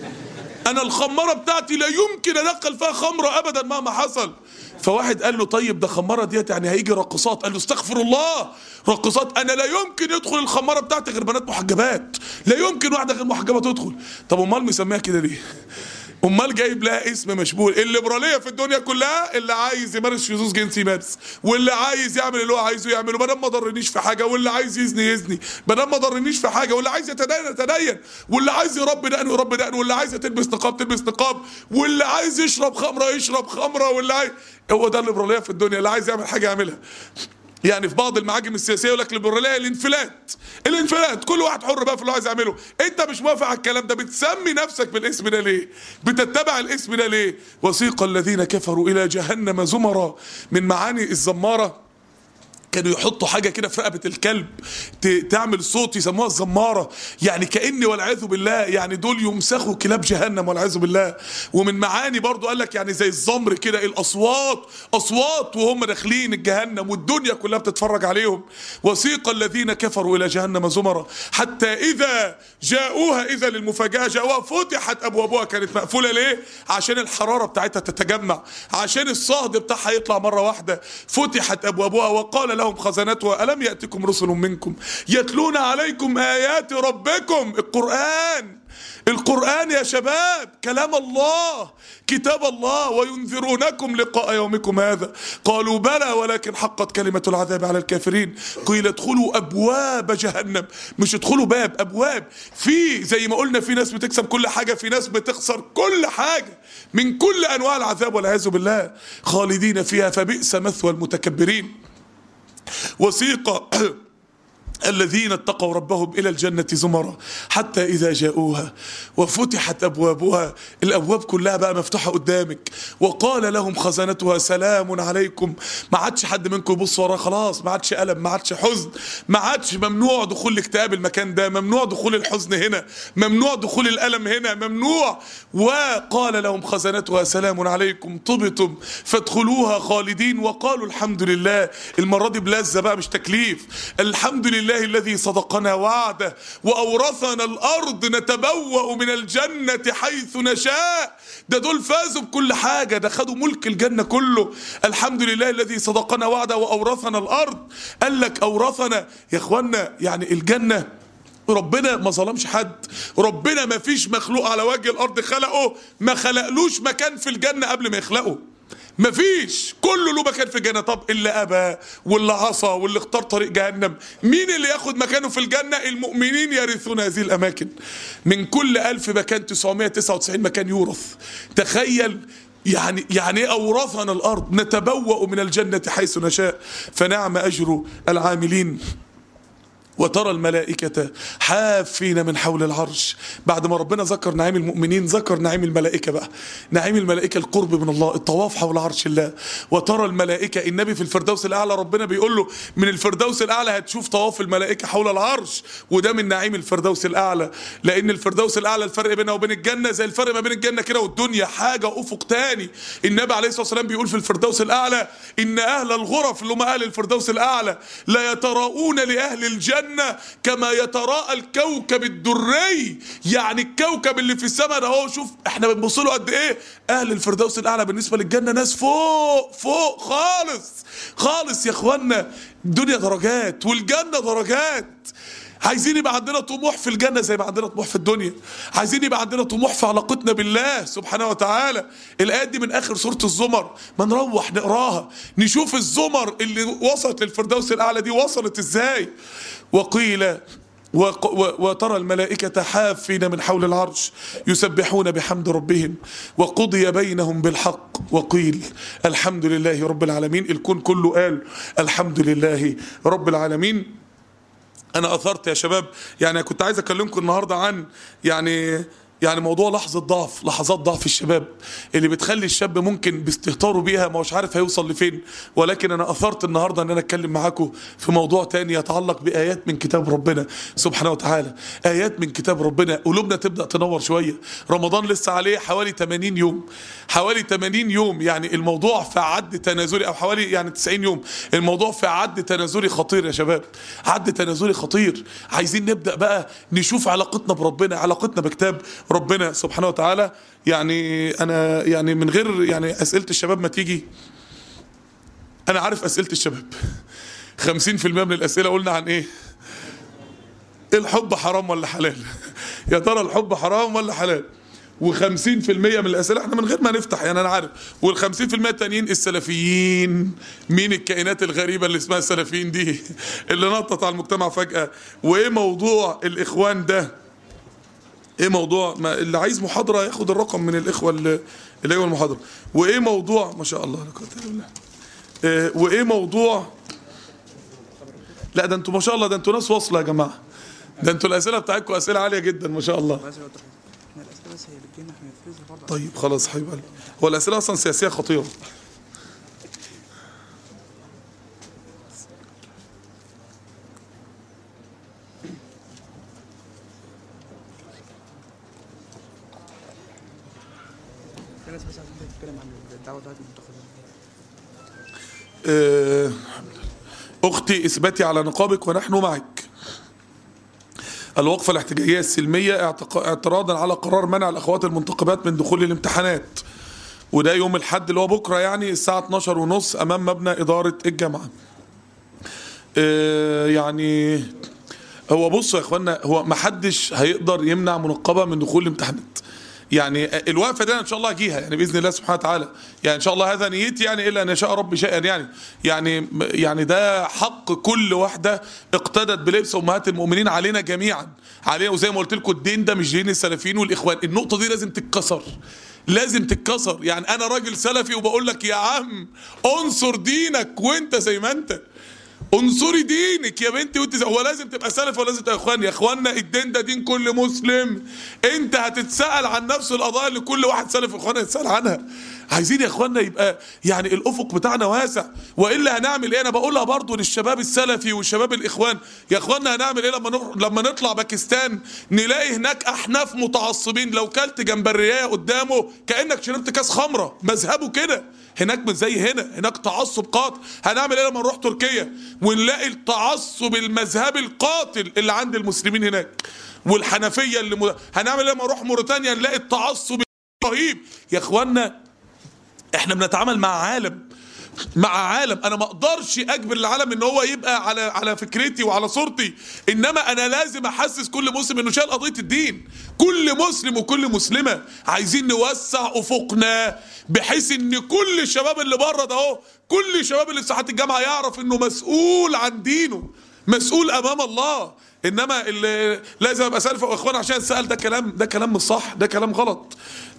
انا الخماره بتاعتي لا يمكن ادخل فيها خمره ابدا مهما حصل. فواحد قال له طيب ده خماره ديت يعني هيجي راقصات. قال له استغفر الله، راقصات؟ انا لا يمكن يدخل الخماره بتاعتي غير بنات محجبات، لا يمكن واحده غير محجبه تدخل. طب امال مسميها كده ليه؟ امال جايب لها اسم مشبوه. الليبراليه في الدنيا كلها اللي عايز يمارس شذوذ جنسي يمارس، واللي عايز يعمل اللي هو عايزه يعمله ما دام ما ضرنيش في حاجه، واللي عايز يزني يزني ما دام ما ضرنيش في حاجه، واللي عايز يتدين يتدين، واللي عايز يربي دقنه يربي دقنه، واللي عايز تلبس نقاب تلبس نقاب، واللي عايز يشرب خمره يشرب خمره، واللي عايز. هو ده الليبراليه في الدنيا، اللي عايز يعمل حاجه يعملها. يعني في بعض المعاجم السياسيه يقول لك الليبراليه الانفلات، الانفلات كل واحد حر بقى في اللي هو عايز يعمله. انت مش موافق على الكلام ده، بتسمي نفسك بالاسم ده ليه؟ بتتبع الاسم ده ليه؟ وسيق الذين كفروا الى جهنم زمرا. من معاني الزماره كانوا يحطوا حاجه كده في رقبه الكلب تعمل صوت يسموها الزماره، يعني كأن والعياذ بالله يعني دول يمسخوا كلاب جهنم والعياذ بالله. ومن معاني برضو قال لك يعني زي الزمر كده، الاصوات اصوات وهم داخلين الجهنم والدنيا كلها بتتفرج عليهم. وسيق الذين كفروا الى جهنم زمرا حتى اذا جاءوها، اذا للمفاجاه، جاءوها فتحت ابوابها. كانت مقفوله ليه؟ عشان الحراره بتاعتها تتجمع، عشان الصهد بتاعها يطلع مره واحده. فتحت ابوابها وقال لهم خزنتها ألم يأتكم رسل منكم يتلون عليكم آيات ربكم. القرآن، القرآن يا شباب كلام الله، كتاب الله، وينذرونكم لقاء يومكم هذا. قالوا بلى ولكن حقت كلمة العذاب على الكافرين. قيل ادخلوا أبواب جهنم، مش ادخلوا باب، أبواب. في زي ما قلنا في ناس بتكسب كل حاجة، في ناس بتخسر كل حاجة من كل أنواع العذاب والعياذ بالله، خالدين فيها فبئس مثوى المتكبرين. وسيق الذين اتقوا ربهم إلى الجنة زمرا حتى إذا جاءوها وفتحت أبوابها، الأبواب كلها بقى مفتوحة قدامك، وقال لهم خزنتها سلام عليكم. ما عادش حد منكم يبص وراه، خلاص ما عادش ألم، ما عادش حزن، ما عادش ممنوع دخول الاكتئاب المكان ده، ممنوع دخول الحزن هنا، ممنوع دخول الألم هنا، ممنوع. وقال لهم خزنتها سلام عليكم طبتم فادخلوها خالدين وقالوا الحمد لله. المرة دي بلذة بقى مش تكليف. الحمد لله الذي صدقنا وعده وأورثنا الأرض نتبوأ من الجنة حيث نشاء. ده دول فازوا بكل حاجة، ده خدوا ملك الجنة كله. الحمد لله الذي صدقنا وعده وأورثنا الأرض. قال لك أورثنا يا إخوانا، يعني الجنة ربنا ما ظلمش حد، ربنا ما فيش مخلوق على وجه الأرض خلقه ما خلقلوش مكان في الجنة قبل ما يخلقه، مفيش، كله له مكان في الجنة. طب اللي أبى واللي عصى واللي اختار طريق جهنم، مين اللي ياخد مكانه في الجنة؟ المؤمنين يرثون هذه الأماكن. من كل ألف مكان تسعمائة وتسعة وتسعين مكان يورث. تخيل يعني يعني ايه أورثنا الأرض نتبوأ من الجنة حيث نشاء، فنعم أجر العاملين. وترى الملائكة حافين من حول العرش. بعد ما ربنا ذكر نعيم المؤمنين ذكر نعيم الملائكة بقى، نعيم الملائكة القرب من الله، الطواف حول عرش الله. وترى الملائكة، النبي في الفردوس الأعلى ربنا بيقول له من الفردوس الأعلى هتشوف طواف الملائكة حول العرش، وده من نعيم الفردوس الأعلى. لأن الفردوس الأعلى الفرق بينها وبين الجنة زي الفرق ما بين الجنة كده والدنيا، حاجة أفق تاني. النبي عليه الصلاة والسلام بيقول في الفردوس الأعلى إن أهل الغرف اللي هم أهل الفردوس الأعلى لا يتراءون لأهل الجنة كما يتراءى الكوكب الدري. يعني الكوكب اللي في السماء ده اهو، شوف احنا بنبص له قد ايه. اهل الفردوس الاعلى بالنسبه للجنه ناس فوق فوق خالص خالص. يا اخوانا الدنيا درجات والجنه درجات. عايزين يبقى عندنا طموح في الجنة زي ما عندنا طموح في الدنيا، عايزين يبقى عندنا طموح في علاقتنا بالله سبحانه وتعالى. الآيات دي من آخر سورة الزمر، ما نروح نقراها نشوف الزمر اللي وصلت للفردوس الأعلى دي وصلت ازاي. وقيل وترى الملائكة حافين من حول العرش يسبحون بحمد ربهم وقضي بينهم بالحق وقيل الحمد لله رب العالمين. الكون كله قال الحمد لله رب العالمين. أنا أثرت يا شباب، يعني كنت عايز أكلمكم النهاردة عن يعني يعني موضوع لحظة ضعف، لحظات ضعف الشباب اللي بتخلي الشاب ممكن باستهتاره بيها ما هوش عارف هيوصل لفين. ولكن أنا أثرت النهاردة أن أنا أتكلم معاكم في موضوع تاني يتعلق بآيات من كتاب ربنا سبحانه وتعالى. آيات من كتاب ربنا قلوبنا تبدأ تنور شوية. رمضان لسه عليه حوالي ثمانين يوم، حوالي ثمانين يوم، يعني الموضوع في عد تنازلي، أو حوالي يعني تسعين يوم. الموضوع في عد تنازلي خطير يا شباب، عد تنازلي خطير. عايزين نبدأ بقى نشوف علاقتنا بربنا، علاقتنا بكتاب ربنا سبحانه وتعالى. يعني انا يعني من غير يعني اسئله الشباب ما تيجي، انا عارف اسئله الشباب خمسين في المية من الاسئله قلنا عن ايه؟ الحب حرام ولا حلال؟ يا ترى الحب حرام ولا حلال؟ وخمسين في المية من الاسئله احنا من غير ما نفتح، يعني انا عارف. والخمسين في المية التانيين السلفيين، مين الكائنات الغريبه اللي اسمها السلفيين دي اللي نطت على المجتمع فجاه؟ وايه موضوع الاخوان ده؟ ايه موضوع ما اللي عايز محاضره ياخد الرقم من الاخوه اللي اللي هو المحاضره. وايه موضوع ما شاء الله لا قوه الا بالله. إيه وايه موضوع لا ده انتوا ما شاء الله، ده انتوا ناس واصله يا جماعه، ده انتوا الاسئله بتاعتكم اسئله عاليه جدا ما شاء الله. طيب خلاص حبيب قلبي، هو الاسئله اصلا سياسيه خطيره. أختي اثبتي على نقابك ونحن معك. الوقفة الاحتجاجية السلمية اعتراضا على قرار منع الأخوات المنتقبات من دخول الامتحانات، وده يوم الحد اللي هو بكرة يعني الساعة اتناشر وثلاثين أمام مبنى إدارة الجامعة. يعني هو بصوا يا إخوانا، هو محدش هيقدر يمنع منقبة من دخول الامتحانات. يعني الوقفه دي ان شاء الله هجيها يعني باذن الله سبحانه وتعالى، يعني ان شاء الله هذا نيتي يعني الا ان يشاء ربي شيئا يعني يعني يعني ده حق كل واحده اقتدت بلبس امهات المؤمنين علينا جميعا، علينا. وزي ما قلت لكم الدين ده مش دين السلفيين والاخوان، النقطه دي لازم تتكسر، لازم تتكسر. يعني انا راجل سلفي وبقول لك يا عم انصر دينك وانت زي ما انت، انصري دينك يا بنتي وانت. هو لازم تبقى سلف ولا لازم تبقى اخوان؟ يا اخوانا الدين ده دين كل مسلم، انت هتتسأل عن نفس القضايا اللي كل واحد سلف واخوان هيتسأل عنها. عايزين يا اخوانا يبقى يعني الافق بتاعنا واسع، والا هنعمل ايه؟ انا بقولها برضو للشباب السلفي والشباب الاخوان، يا اخوانا هنعمل ايه لما لما نطلع باكستان نلاقي هناك احناف متعصبين لو كلت جمبريه قدامه كانك شربت كاس خمره، مذهبه كده. هناك مش زي هنا، هناك تعصب قاتل. هنعمل ايه لما نروح تركيا ونلاقي التعصب المذهبي القاتل اللي عند المسلمين هناك والحنفيه اللي م... هنعمل ايه لما نروح موريتانيا نلاقي التعصب الرهيب؟ يا اخوانا احنا بنتعامل مع عالم، مع عالم. انا ما اقدرش اجبر العالم ان هو يبقى على على فكرتي وعلى صورتي، انما انا لازم احسس كل مسلم انه شايل قضيه الدين. كل مسلم وكل مسلمه عايزين نوسع افقنا بحيث ان كل الشباب اللي بره ده اهو، كل الشباب اللي في ساحات الجامعه يعرف انه مسؤول عن دينه، مسؤول امام الله. انما اللي لازم ابقى سالفه واخوان عشان سال، ده كلام ده كلام مش صح، ده كلام غلط.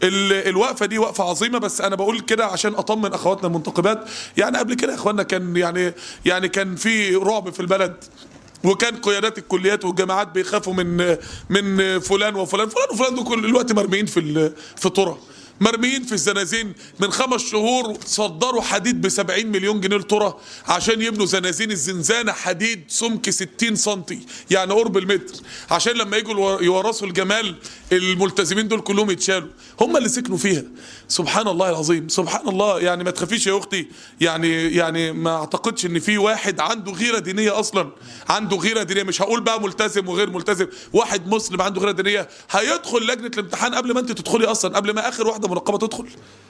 الوقفه دي وقفه عظيمه، بس انا بقول كده عشان اطمن اخواتنا المنتقبات. يعني قبل كده يا اخواننا كان يعني يعني كان في رعب في البلد، وكان قيادات الكليات والجامعات بيخافوا من من فلان وفلان فلان وفلان، دول كل الوقت مرميين في في طرق، مرميين في الزنازين. من خمس شهور صدروا حديد بسبعين مليون جنيه لطرة عشان يبنوا زنازين. الزنزانة حديد سمك ستين سنتي يعني قرب المتر، عشان لما يجوا يورثوا الجمال الملتزمين دول كلهم يتشالوا. هم اللي سكنوا فيها. سبحان الله العظيم، سبحان الله. يعني ما تخافيش يا اختي، يعني يعني ما اعتقدش ان في واحد عنده غيرة دينية اصلا، عنده غيرة دينية. مش هقول بقى ملتزم وغير ملتزم، واحد مسلم عنده غيرة دينية هيدخل لجنة الامتحان قبل ما انت تدخلي اصلا، قبل ما اخر واحدة منقبة تدخل.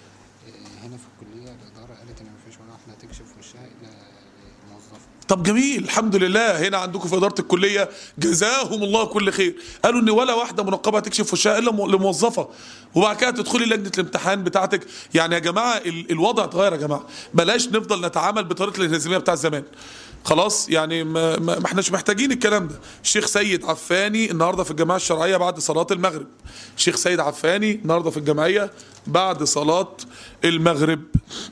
هنا في الكلية الإدارة قالت إن مفيش ولا واحدة هتكشف وشها إلا الموظفة. طب جميل، الحمد لله. هنا عندكم في إدارة الكلية جزاهم الله كل خير، قالوا إن ولا واحدة منقبة هتكشف وشها إلا لموظفة، وبعد كده تدخلي لجنة الامتحان بتاعتك. يعني يا جماعة الوضع اتغير يا جماعة، بلاش نفضل نتعامل بطريقة الانهزامية بتاع زمان. خلاص يعني ما, ما احناش محتاجين الكلام ده. الشيخ سيد عفاني النهارده في الجماعه الشرعيه بعد صلاه المغرب. الشيخ سيد عفاني النهارده في الجمعيه بعد صلاه المغرب.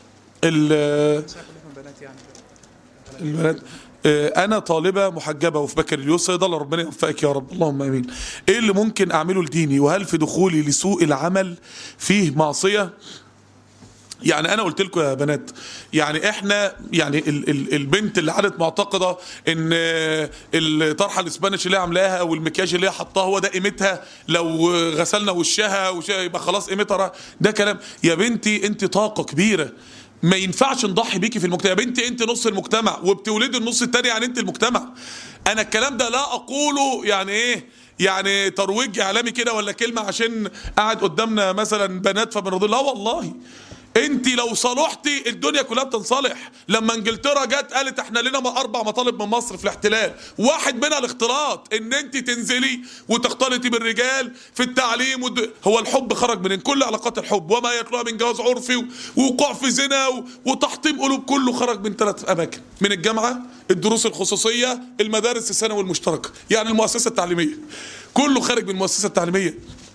البنات انا طالبه محجبه وفي بكالوريوس صيدله، ربنا يوفقك يا رب، اللهم امين. ايه اللي ممكن اعمله لديني؟ وهل في دخولي لسوق العمل فيه معصيه؟ يعني انا قلت لكم يا بنات، يعني احنا يعني ال ال البنت اللي قعدت معتقده ان الطرحه الاسبانيش اللي هي عاملاها والمكياج اللي هي حطاه هو ده قيمتها، لو غسلنا وشها وشها يبقى خلاص قيمتها، ده كلام. يا بنتي انت طاقه كبيره، ما ينفعش نضحي بيكي في المجتمع. يا بنتي انت نص المجتمع وبتولدي النص التاني، يعني انت المجتمع. انا الكلام ده لا اقوله يعني ايه يعني ترويج اعلامي كده ولا كلمه عشان قاعد قدامنا مثلا بنات فبنرضي، لا والله. انت لو صلحتي الدنيا كلها بتنصلح. لما انجلترا جت قالت احنا لنا اربع مطالب من مصر في الاحتلال، واحد منها الاختلاط، ان انت تنزلي وتختلطي بالرجال في التعليم ود... هو الحب خرج من كل علاقات الحب، وما يطلع من جواز عرفي ووقوع في زنا و... وتحطيم قلوب، كله خرج من ثلاث اماكن: من الجامعه، الدروس الخصوصيه، المدارس الثانوي المشتركه، يعني المؤسسه التعليميه. كله خارج من المؤسسه التعليميه.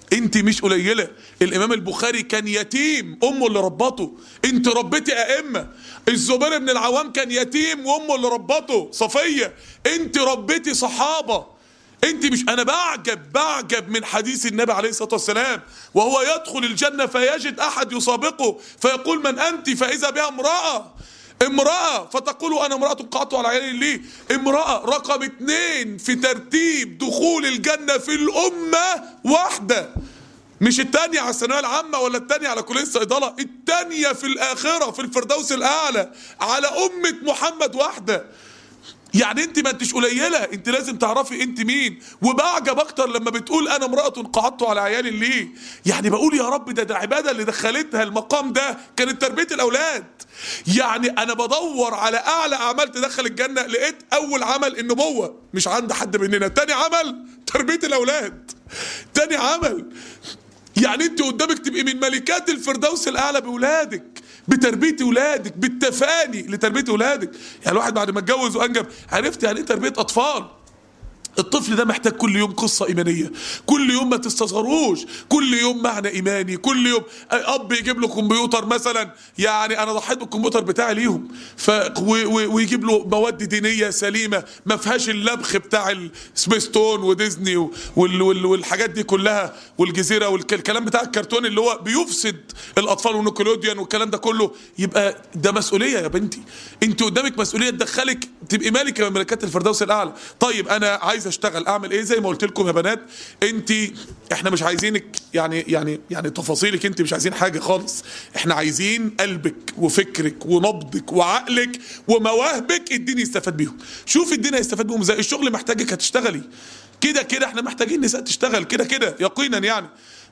انت مش قليله. الامام البخاري كان يتيم، امه اللي ربته. انت ربيتي ائمه. الزبير بن العوام كان يتيم وامه اللي ربته. صفيه انت ربيتي صحابه. انت مش، انا بعجب بعجب من حديث النبي عليه الصلاه والسلام وهو يدخل الجنه فيجد احد يسابقه فيقول من انت؟ فاذا بها امراه امرأة فتقول أنا امرأة قعدت على عيالي ليه. امرأة رقم اتنين في ترتيب دخول الجنة في الأمة واحدة، مش التانية على الثانوية العامة ولا التانية على كلية الصيدلة، التانية في الآخرة في الفردوس الأعلى على أمة محمد واحدة. يعني انت ما انتش قليله، انت لازم تعرفي انت مين. وبعجب اكتر لما بتقول انا امراه قعدت على عيالي ليه. يعني بقول يا رب ده ده العباده اللي دخلتها المقام ده كانت تربيه الاولاد. يعني انا بدور على اعلى اعمال تدخل الجنه، لقيت اول عمل النبوه مش عند حد مننا، تاني عمل تربيه الاولاد، تاني عمل. يعني انت قدامك تبقي من ملكات الفردوس الاعلى باولادك، بتربيه اولادك، بالتفاني لتربيه اولادك. يعني الواحد بعد ما اتجوز وانجب عرفت يعني ايه تربيه اطفال. الطفل ده محتاج كل يوم قصة إيمانية، كل يوم ما تستصغروش، كل يوم معنى إيماني، كل يوم أب يجيب له كمبيوتر مثلا، يعني أنا ضحيت بالكمبيوتر بتاعي ليهم، ف ويجيب له مواد دينية سليمة ما فيهاش اللبخ بتاع السبيستون وديزني وال وال والحاجات دي كلها والجزيرة والكلام بتاع الكرتون اللي هو بيفسد الأطفال ونيكولوديان والكلام ده كله. يبقى ده مسؤولية يا بنتي، أنت قدامك مسؤولية تدخلك تبقي مالكة من ملكات الفردوس الأعلى. طيب أنا عايز اشتغل اعمل ايه؟ زي ما قلت لكم يا بنات، انت احنا مش عايزينك يعني يعني يعني تفاصيلك انت مش عايزين حاجه خالص، احنا عايزين قلبك وفكرك ونبضك وعقلك ومواهبك الدين يستفاد بيهم. شوف الدين هيستفاد بيهم ازاي. الشغل محتاجك هتشتغلي كده كده، احنا محتاجين نساء تشتغل كده كده يقينا. يعني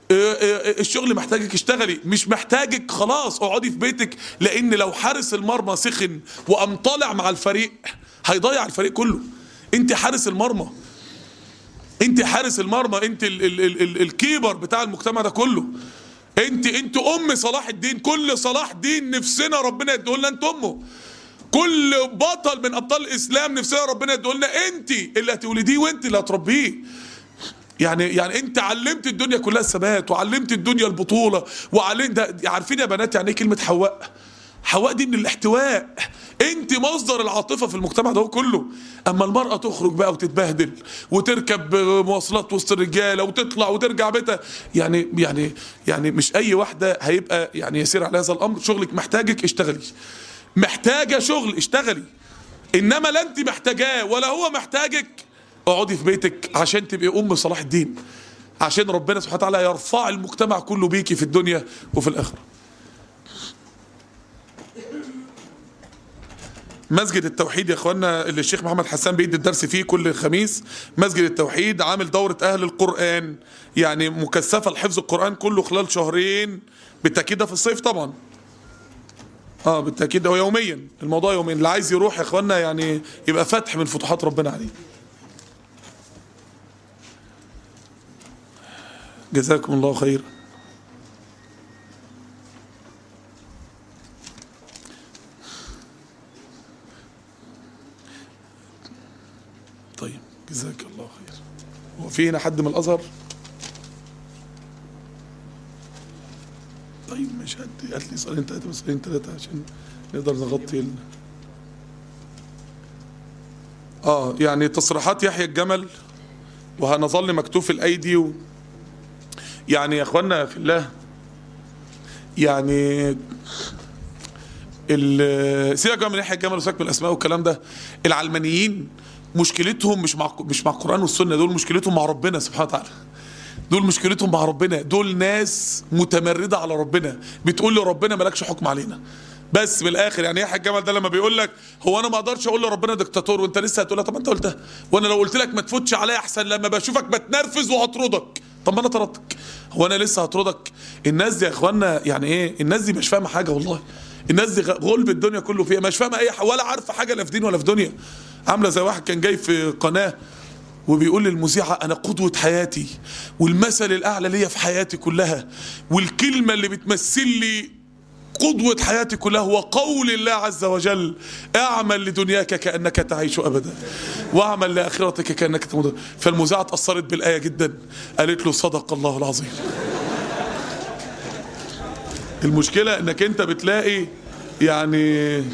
الشغل محتاجك اشتغلي، مش محتاجك خلاص اقعدي في بيتك، لان لو حارس المرمى سخن وقام طالع مع الفريق هيضيع الفريق كله. انت حارس المرمى، انت حارس المرمى، انت ال ال ال ال الكيبر بتاع المجتمع ده كله. انت انت ام صلاح الدين. كل صلاح دين نفسنا ربنا يديه لنا انت امه. كل بطل من ابطال الاسلام نفسنا ربنا يديه لنا انت اللي هتولديه وانت اللي هتربيه. يعني يعني انت علمت الدنيا كلها الثبات وعلمت الدنيا البطوله وعلمت. عارفين يا بنات يعني ايه كلمه حواء؟ حواء دي من الاحتواء. انت مصدر العاطفه في المجتمع ده كله. اما المراه تخرج بقى وتتبهدل وتركب مواصلات وسط الرجاله وتطلع وترجع بيتها، يعني يعني يعني مش اي واحده هيبقى يعني يسير على هذا الامر. شغلك محتاجك اشتغلي، محتاجه شغل اشتغلي، انما لا انت محتاجاه ولا هو محتاجك. اقعدي في بيتك عشان تبقي ام صلاح الدين، عشان ربنا سبحانه وتعالى يرفع المجتمع كله بيكي في الدنيا وفي الاخره. مسجد التوحيد يا اخوانا اللي الشيخ محمد حسان بيدي الدرس فيه كل خميس، مسجد التوحيد عامل دورة اهل القرآن، يعني مكثفة لحفظ القرآن كله خلال شهرين، بالتأكيد ده في الصيف طبعا. اه بالتأكيد هو يوميا، الموضوع يوميا. اللي عايز يروح يا اخوانا يعني يبقى فتح من فتوحات ربنا عليه. جزاكم الله خير. طيب جزاك الله خير. هو في هنا حد من الازهر؟ طيب مش هدي، هات لي سؤالين ثلاثه سؤالين ثلاثه عشان نقدر نغطي ال... اه يعني تصريحات يحيى الجمل وهنظل مكتوف الايدي و... يعني يا اخوانا في الله، يعني ال سيبك من يحيى الجمل وسيبك من الاسماء والكلام ده. العلمانيين مشكلتهم مش مع مش مع القرآن والسنة، دول مشكلتهم مع ربنا سبحانه وتعالى. دول مشكلتهم مع ربنا، دول ناس متمردة على ربنا، بتقول لربنا مالكش حكم علينا. بس من الاخر يعني يحيى الجمل ده لما بيقول لك هو انا ما اقدرش اقول لربنا دكتاتور، وانت لسه هتقول له طب انت قلتها، وانا لو قلت لك ما تفوتش عليا احسن لما بشوفك بتنرفز وهطردك. طب ما انا طردتك، هو انا لسه هطردك؟ الناس دي يا اخوانا يعني ايه؟ الناس دي مش فاهمه حاجه والله. الناس دي غلب الدنيا كله فيها، مش فاهمه اي حاجه ولا عارفه حاجه لا في دين ولا في دنيا. عامله زي واحد كان جاي في قناه وبيقول للمذيعه انا قدوه حياتي والمثل الاعلى ليا في حياتي كلها، والكلمه اللي بتمثل لي قدوة حياتي كلها هو قول الله عز وجل: اعمل لدنياك كأنك تعيش أبدا واعمل لآخرتك كأنك تموت. فالمذيعة اتأثرت بالآية جدا، قالت له: صدق الله العظيم. المشكلة انك انت بتلاقي يعني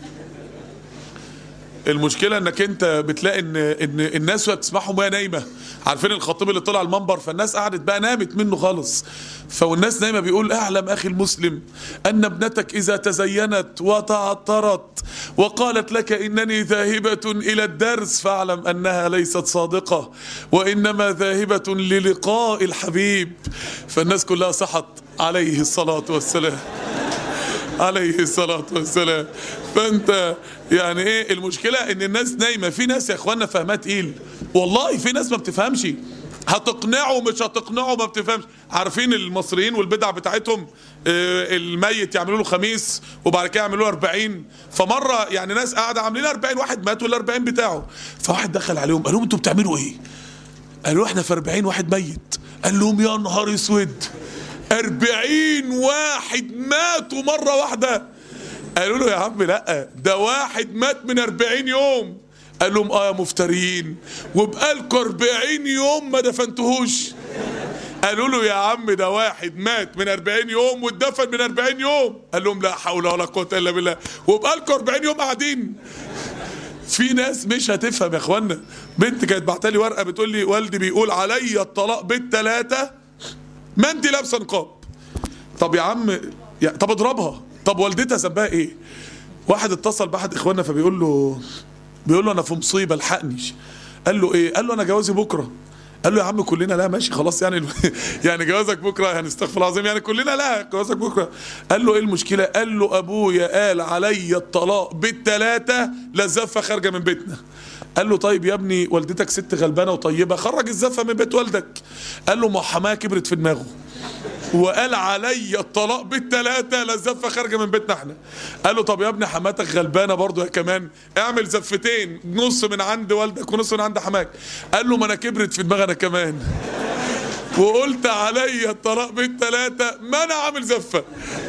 المشكلة انك انت بتلاقي ان ان الناس وهي بتسمعهم وهي نايمة. عارفين الخطيب اللي طلع المنبر فالناس قعدت بقى نامت منه خالص، فالناس نايمة بيقول: اعلم اخي المسلم ان ابنتك اذا تزينت وتعطرت وقالت لك انني ذاهبة الى الدرس فاعلم انها ليست صادقة وانما ذاهبة للقاء الحبيب. فالناس كلها صحت عليه الصلاة والسلام عليه الصلاة والسلام. فانت يعني ايه المشكلة؟ ان الناس نايمة. في ناس يا اخوانا فهمها تقيل والله، في ناس ما بتفهمش، هتقنعه مش هتقنعه ما بتفهمش. عارفين المصريين والبدع بتاعتهم؟ آه الميت يعملوا له خميس وبعد كده يعملوا له أربعين. فمرة يعني ناس قاعدة عاملين أربعين، واحد مات والأربعين بتاعه، فواحد دخل عليهم قال لهم: انتوا بتعملوا ايه؟ قالوا: احنا في أربعين واحد ميت. قال لهم: يا نهار اسود، أربعين واحد ماتوا مرة واحدة. قالوا له: يا عم لا، ده واحد مات من أربعين يوم. قال لهم: اه يا مفترين، وبقالكوا أربعين يوم ما دفنتهوش. قالوا له: يا عم ده واحد مات من أربعين يوم واتدفن من أربعين يوم. قال لهم: لا حول ولا قوة الا بالله، وبقالكوا أربعين يوم قاعدين. في ناس مش هتفهم يا اخوانا. بنت كانت بعتلي ورقة بتقول لي: والدي بيقول عليا الطلاق بالثلاثة ما انت لابسه نقاب. طب يا عم يا طب اضربها. طب والدتها ذنبها ايه؟ واحد اتصل باحد اخواننا فبيقول له بيقول له: انا في مصيبه الحقني. قال له: ايه؟ قال له: انا جوازي بكره. قال له: يا عم كلنا لا، ماشي خلاص يعني يعني جوازك بكره يعني استغفر الله العظيم، يعني كلنا لا جوازك بكره. قال له: ايه المشكله؟ قال له: ابويا قال عليا الطلاق بالثلاثه لا الزفه خارجه من بيتنا. قال له: طيب يا ابني والدتك ست غلبانه وطيبه، خرج الزفه من بيت والدك. قال له: ما حماها كبرت في دماغه وقال عليا الطلاق بالثلاثه لا الزفه خارجه من بيتنا احنا. قال له: طب يا ابني حماتك غلبانه برضه يا كمان، اعمل زفتين، نص من عند والدك ونص من عند حماك. قال له: ما انا كبرت في دماغي انا كمان وقلت عليا الطلاق بالثلاثه، ما انا عامل زفه.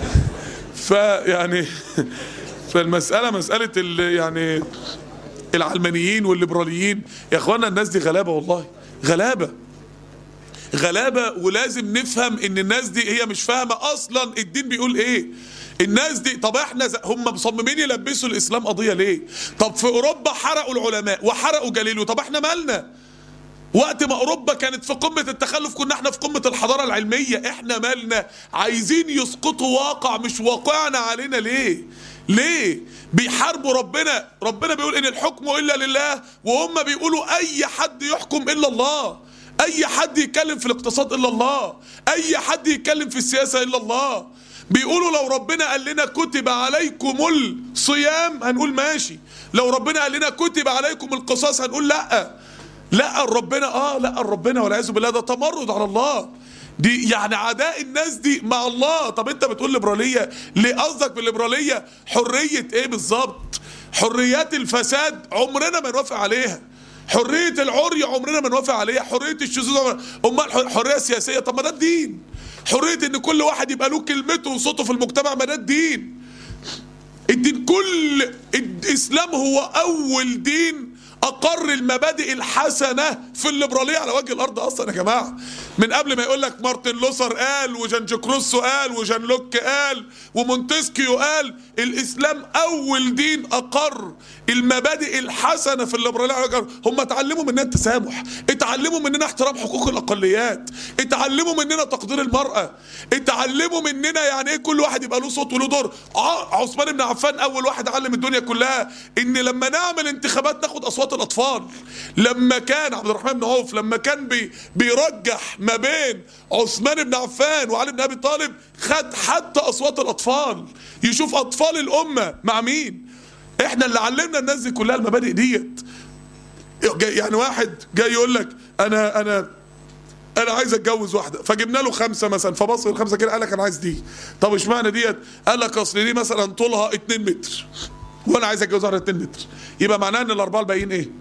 فيعني فالمساله مساله يعني العلمانيين والليبراليين يا اخوانا، الناس دي غلابه والله، غلابه غلابه. ولازم نفهم ان الناس دي هي مش فاهمه اصلا الدين بيقول ايه. الناس دي طب احنا هم مصممين يلبسوا الاسلام قضيه ليه؟ طب في اوروبا حرقوا العلماء وحرقوا جاليليو، طب احنا مالنا؟ وقت ما اوروبا كانت في قمه التخلف كنا احنا في قمه الحضاره العلميه، احنا مالنا؟ عايزين يسقطوا واقع مش واقعنا علينا ليه؟ ليه؟ بيحاربوا ربنا. ربنا بيقول ان الحكم الا لله، وهم بيقولوا اي حد يحكم الا الله، اي حد يتكلم في الاقتصاد الا الله، اي حد يتكلم في السياسه الا الله. بيقولوا لو ربنا قال لنا كتب عليكم الصيام هنقول ماشي، لو ربنا قال لنا كتب عليكم القصاص هنقول لا. لا ربنا اه لا ربنا والعياذ بالله، ده تمرد على الله، دي يعني عداء الناس دي مع الله. طب انت بتقول ليبراليه ليه؟ قصدك بالليبراليه حريه ايه بالظبط؟ حريات الفساد عمرنا ما نوافق عليها، حريه العري عمرنا ما نوافق عليها، حريه الشذوذ. امال الحريه السياسيه؟ طب ما ده الدين. حريه ان كل واحد يبقى له كلمته وصوته في المجتمع، ما ده الدين. الدين كل الاسلام هو اول دين اقر المبادئ الحسنه في الليبراليه على وجه الارض اصلا يا جماعه. من قبل ما يقول لك مارتن لوثر قال وجان جاك روسو قال وجان لوك قال ومونتسكيو قال، الاسلام اول دين اقر المبادئ الحسنه في الليبراليه على وجه الارض. هم اتعلموا مننا التسامح، اتعلموا مننا احترام حقوق الاقليات، اتعلموا مننا تقدير المراه، اتعلموا مننا يعني ايه كل واحد يبقى له صوت وله دور. عثمان بن عفان اول واحد علم الدنيا كلها ان لما نعمل انتخابات ناخد اصوات الاطفال. لما كان عبد الرحمن بن عوف لما كان بي بيرجح ما بين عثمان بن عفان وعلي بن ابي طالب، خد حتى اصوات الاطفال، يشوف اطفال الامه مع مين. احنا اللي علمنا الناس دي كلها المبادئ ديت. يعني واحد جاي يقول لك انا انا انا عايز اتجوز واحده، فجبنا له خمسه مثلا، فبص الخمسه كده قال لك انا عايز دي. طب اشمعنى ديت؟ قال لك اصل دي مثلا طولها اتنين متر وانا عايز اتجوز واحده اتنين متر، يبقى معناه ان الاربعه الباقيين ايه؟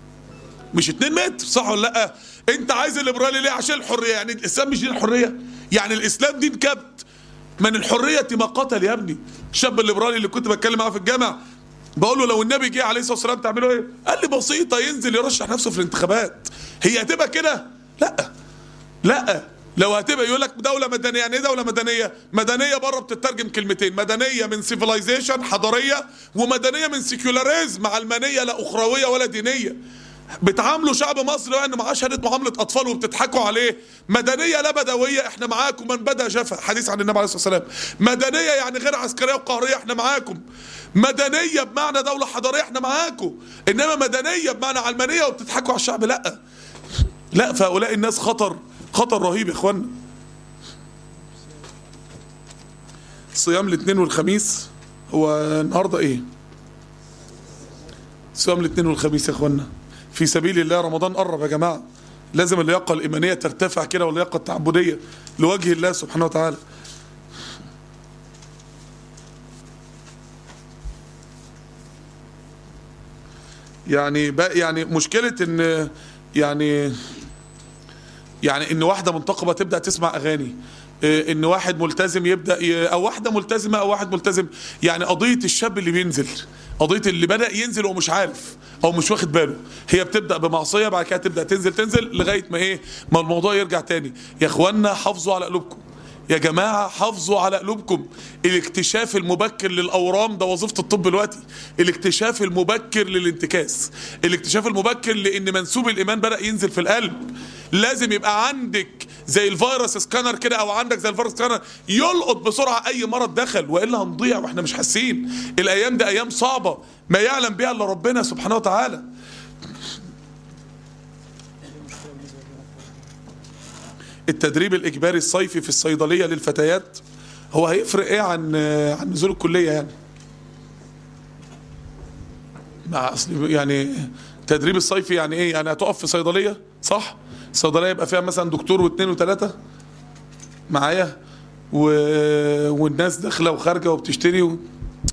مش اتنين متر، صح ولا لا؟ انت عايز الليبرالي ليه؟ عشان الحريه. يعني الاسلام مش دين الحريه؟ يعني الاسلام دين كبت. من الحريه ما قتل يا ابني. الشاب الليبرالي اللي كنت بتكلم معاه في الجامع بقول له لو النبي جه عليه الصلاه والسلام تعملوا ايه؟ قال لي بسيطه، ينزل يرشح نفسه في الانتخابات. هي هتبقى كده؟ لا لا. لو هتبقى يقول لك دوله مدنيه، يعني ايه دوله مدنيه؟ مدنيه بره بتترجم كلمتين، مدنيه من سيفيلايزيشن حضاريه، ومدنيه من سيكولاريزم علمانيه لا اخرويه ولا دينيه. بتعاملوا شعب مصر وانه معاه شهاده معامله اطفال وبتضحكوا عليه. مدنيه لا بدويه، احنا معاكم، من بدا جفا، حديث عن النبي عليه الصلاه والسلام. مدنيه يعني غير عسكريه وقهريه، احنا معاكم. مدنيه بمعنى دوله حضاريه، احنا معاكم. انما مدنيه بمعنى علمانيه وبتضحكوا على الشعب، لا لا. فهؤلاء الناس خطر، خطر رهيب يا اخوانا. صيام الاثنين والخميس، هو النهارده ايه؟ صيام الاثنين والخميس يا اخوانا في سبيل الله. رمضان قرب يا جماعه، لازم اللياقه الايمانيه ترتفع كده واللياقه التعبديه لوجه الله سبحانه وتعالى. يعني بقى يعني مشكله ان يعني يعني ان واحده منتقبه تبدا تسمع اغاني، ان واحد ملتزم يبدا ي... او واحده ملتزمه او واحد ملتزم. يعني قضيه الشاب اللي بينزل، قضيه اللي بدا ينزل ومش عارف او مش واخد باله، هي بتبدا بمعصيه بعد كده تبدا تنزل تنزل لغايه ما ايه؟ ما الموضوع يرجع تاني. يا اخوانا حافظوا على قلوبكم يا جماعه، حافظوا على قلوبكم. الاكتشاف المبكر للاورام ده وظيفه الطب دلوقتي. الاكتشاف المبكر للانتكاس، الاكتشاف المبكر لان منسوب الايمان بدا ينزل في القلب. لازم يبقى عندك زي الفيروس سكانر كده، او عندك زي الفيروس سكانر يلقط بسرعه اي مرض دخل، والا هنضيع واحنا مش حاسين. الايام دي ايام صعبه ما يعلم بها الا ربنا سبحانه وتعالى. التدريب الاجباري الصيفي في الصيدليه للفتيات هو هيفرق ايه عن عن نزول الكليه؟ يعني مع اصل يعني التدريب الصيفي يعني ايه؟ يعني هتقف في صيدليه، صح؟ الصيدليه يبقى فيها مثلا دكتور واثنين وثلاثه معايا و... والناس داخله وخارجه وبتشتري و...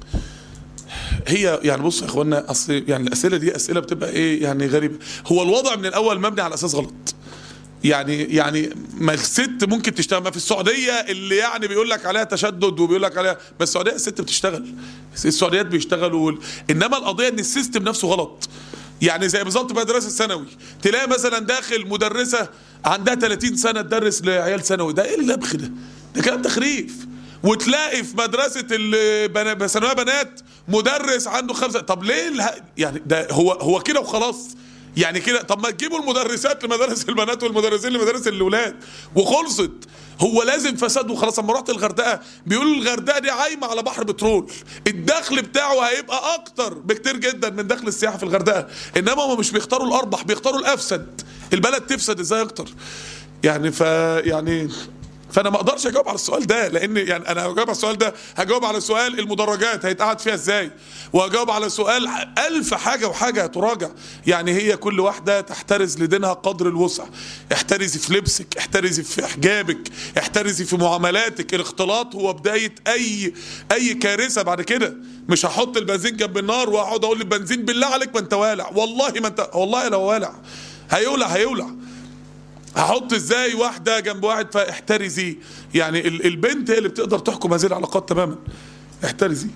هي يعني بصوا يا اخوانا، اصل يعني الاسئله دي اسئله بتبقى ايه يعني غريبه. هو الوضع من الاول مبني على اساس غلط. يعني يعني ما الست ممكن تشتغل، ما في السعوديه اللي يعني بيقول لك عليها تشدد وبيقول لك عليها، بس السعوديه الست بتشتغل، السعوديات بيشتغلوا وال... انما القضيه ان السيستم نفسه غلط. يعني زي بالظبط مدرسه ثانوي، تلاقي مثلا داخل مدرسه عندها ثلاثين سنه تدرس لعيال ثانوي، ده ايه اللبخ ده؟ ده كلام تخريف. وتلاقي في مدرسه الثانويه بنات مدرس عنده خمسه. طب ليه اله... يعني ده هو هو كده وخلاص؟ يعني كده طب ما تجيبوا المدرسات لمدارس البنات والمدرسين لمدارس الاولاد وخلصت. هو لازم فساد وخلاص. اما رحت الغردقه بيقولوا الغردقه دي عايمه على بحر بترول، الدخل بتاعه هيبقى اكتر بكتير جدا من دخل السياحه في الغردقه. انما هم مش بيختاروا الاربح، بيختاروا الافسد. البلد تفسد ازاي اكتر؟ يعني ف يعني فانا ما اقدرش اجاوب على السؤال ده، لان يعني انا هجاوب على السؤال ده هجاوب على سؤال المدرجات هيتقعد فيها ازاي، وهجاوب على سؤال الف حاجه وحاجه هتراجع. يعني هي كل واحده تحترز لدينها قدر الوسع. احترزي في لبسك، احترزي في حجابك، احترزي في معاملاتك. الاختلاط هو بدايه اي اي كارثه بعد كده. مش هحط البنزين جنب النار واقعد اقول للبنزين بالله عليك ما انت والع، والله ما انت، والله لو والع هيولع هيولع. هحط ازاي واحده جنب واحد؟ فاحترزي. يعني البنت هي اللي بتقدر تحكم هذه العلاقات تماما. احترزي.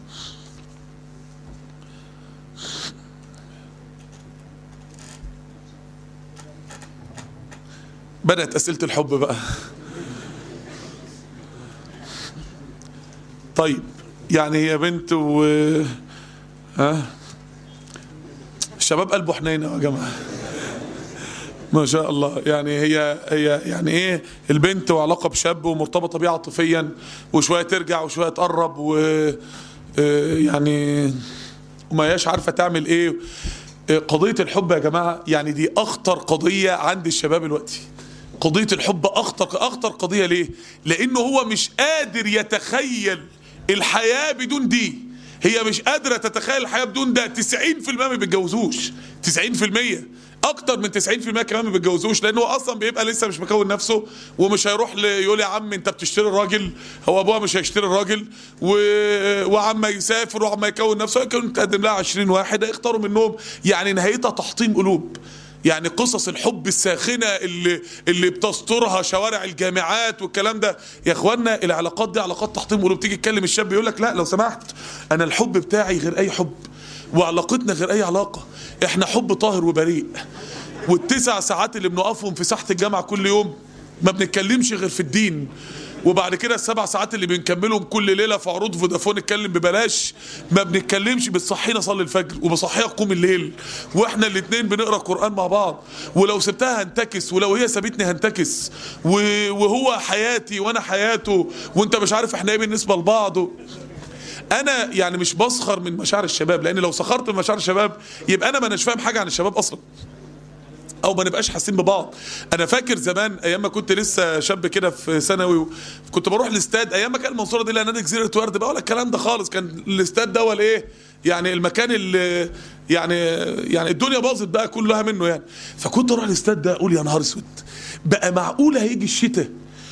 بدأت أسئلة الحب بقى. طيب يعني هي بنت و ها الشباب قلبه حنينه يا جماعه ما شاء الله. يعني هي هي يعني ايه البنت وعلاقه بشاب ومرتبطه بيه عاطفيا، وشويه ترجع وشويه تقرب، و يعني وما هياش عارفه تعمل ايه. قضيه الحب يا جماعه يعني دي اخطر قضيه عند الشباب دلوقتي. قضيه الحب اخطر اخطر قضيه. ليه؟ لانه هو مش قادر يتخيل الحياه بدون دي. هي مش قادره تتخيل الحياه بدون ده. تسعين في المية ما بيتجوزوش، تسعين في المية اكتر من تسعين في المية كمان ما بيتجوزوش، لانه اصلا بيبقى لسه مش مكون نفسه، ومش هيروح يقول يا عم انت بتشتري الراجل، هو ابوها مش هيشتري الراجل، و... وعما يسافر وعما يكون نفسه يكون تقدم لها عشرين واحد هيختاروا منهم. يعني نهايتها تحطيم قلوب. يعني قصص الحب الساخنة اللي اللي بتسترها شوارع الجامعات والكلام ده. يا اخوانا العلاقات دي علاقات تحطيم قلوب. تيجي تكلم الشاب يقول لك لا لو سمحت انا الحب بتاعي غير اي حب، وعلاقتنا غير اي علاقة، احنا حب طاهر وبريء. والتسع ساعات اللي بنقفهم في ساحة الجامعة كل يوم ما بنتكلمش غير في الدين، وبعد كده السبع ساعات اللي بنكملهم كل ليله في عروض فودافون نتكلم ببلاش ما بنتكلمش. بتصحينا صلي الفجر وبصحيها قوم الليل، واحنا الاثنين بنقرا قران مع بعض، ولو سبتها هنتكس، ولو هي سابتني هنتكس، وهو حياتي وانا حياته، وانت مش عارف احنا ايه بالنسبه لبعض. انا يعني مش بسخر من مشاعر الشباب، لان لو سخرت من مشاعر الشباب يبقى انا ما اناش فاهم حاجه عن الشباب اصلا، او ما نبقاش حاسين ببعض. انا فاكر زمان ايام ما كنت لسه شاب كده في ثانوي، كنت بروح الاستاد ايام ما كان المنصوره دي لها نادي جزيره ورد بقى ولا الكلام ده خالص. كان الاستاد ده ولا ايه يعني المكان اللي يعني يعني الدنيا باظت بقى كلها منه يعني. فكنت اروح الاستاد ده اقول يا نهار اسود، بقى معقول هيجي الشتاء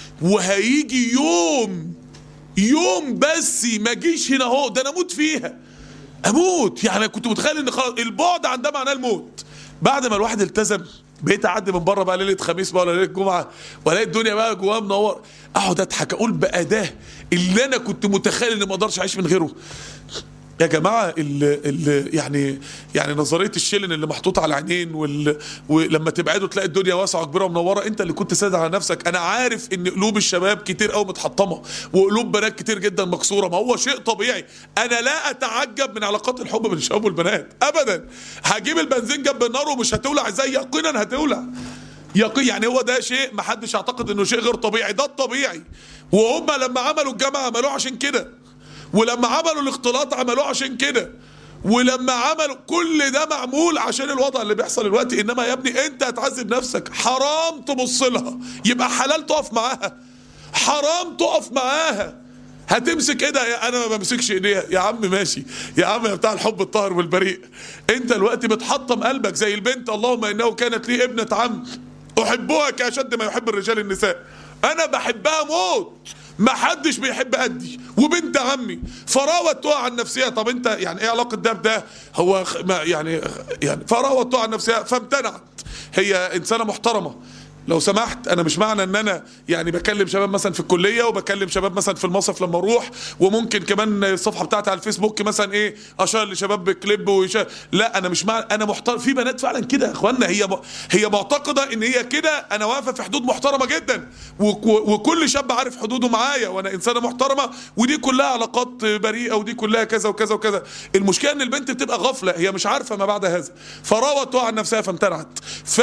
وهيجي يوم يوم بس ما جيش هنا اهو، ده انا اموت فيها اموت. يعني كنت متخيل ان خلاص البعد عن ده معناه الموت. بعد ما الواحد التزم بقيت اعدي من بره بقى ليله خميس بقى ولا ليله جمعه والاقي الدنيا بقى جواها منور، اقعد اضحك اقول بقى ده اللي انا كنت متخيل اني ما اقدرش اعيش من غيره. يا جماعه ال ال يعني يعني نظريه الشيلن اللي محطوطه على العينين، وال ولما تبعدوا تلاقي الدنيا واسعه وكبيره ومنوره، انت اللي كنت سايد على نفسك. انا عارف ان قلوب الشباب كتير قوي متحطمه، وقلوب بنات كتير جدا مكسوره، ما هو شيء طبيعي. انا لا اتعجب من علاقات الحب بين الشباب والبنات ابدا. هجيب البنزين جنب النار ومش هتولع زي يقينا هتولع يقين. يعني هو ده شيء ما حدش يعتقد انه شيء غير طبيعي، ده الطبيعي. وهم لما عملوا الجامعه عملوه عشان كده، ولما عملوا الاختلاط عملوه عشان كده، ولما عملوا كل ده معمول عشان الوضع اللي بيحصل دلوقتي. انما يا ابني انت هتعذب نفسك، حرام تبص لها، يبقى حلال تقف معاها، حرام تقف معاها. هتمسك ايه ده؟ انا ما بمسكش ايديها يا عم، ماشي يا عم يا بتاع الحب الطاهر والبريء. انت دلوقتي بتحطم قلبك زي البنت، اللهم انه كانت لي ابنة عم احبها كاشد ما يحب الرجال النساء. انا بحبها موت، ما حدش بيحب قدي وبنت عمي، فراودتها عن نفسها. طب انت يعني ايه علاقه ده بده؟ هو ما يعني يعني فراودتها عن نفسها فامتنعت. هي انسانه محترمه لو سمحت. انا مش معنى ان انا يعني بكلم شباب مثلا في الكليه، وبكلم شباب مثلا في المصيف لما اروح، وممكن كمان الصفحه بتاعتي على الفيسبوك مثلا ايه اشار لشباب بكليب ويشار. لا انا مش معنى انا محترم. في بنات فعلا كده يا اخوانا، هي م... هي معتقده ان هي كده. انا واقفه في حدود محترمه جدا، و... وكل شاب عارف حدوده معايا، وانا انسانه محترمه، ودي كلها علاقات بريئه، ودي كلها كذا وكذا وكذا. المشكله ان البنت بتبقى غافله، هي مش عارفه ما بعد هذا، فراودتها عن نفسها فامتنعت،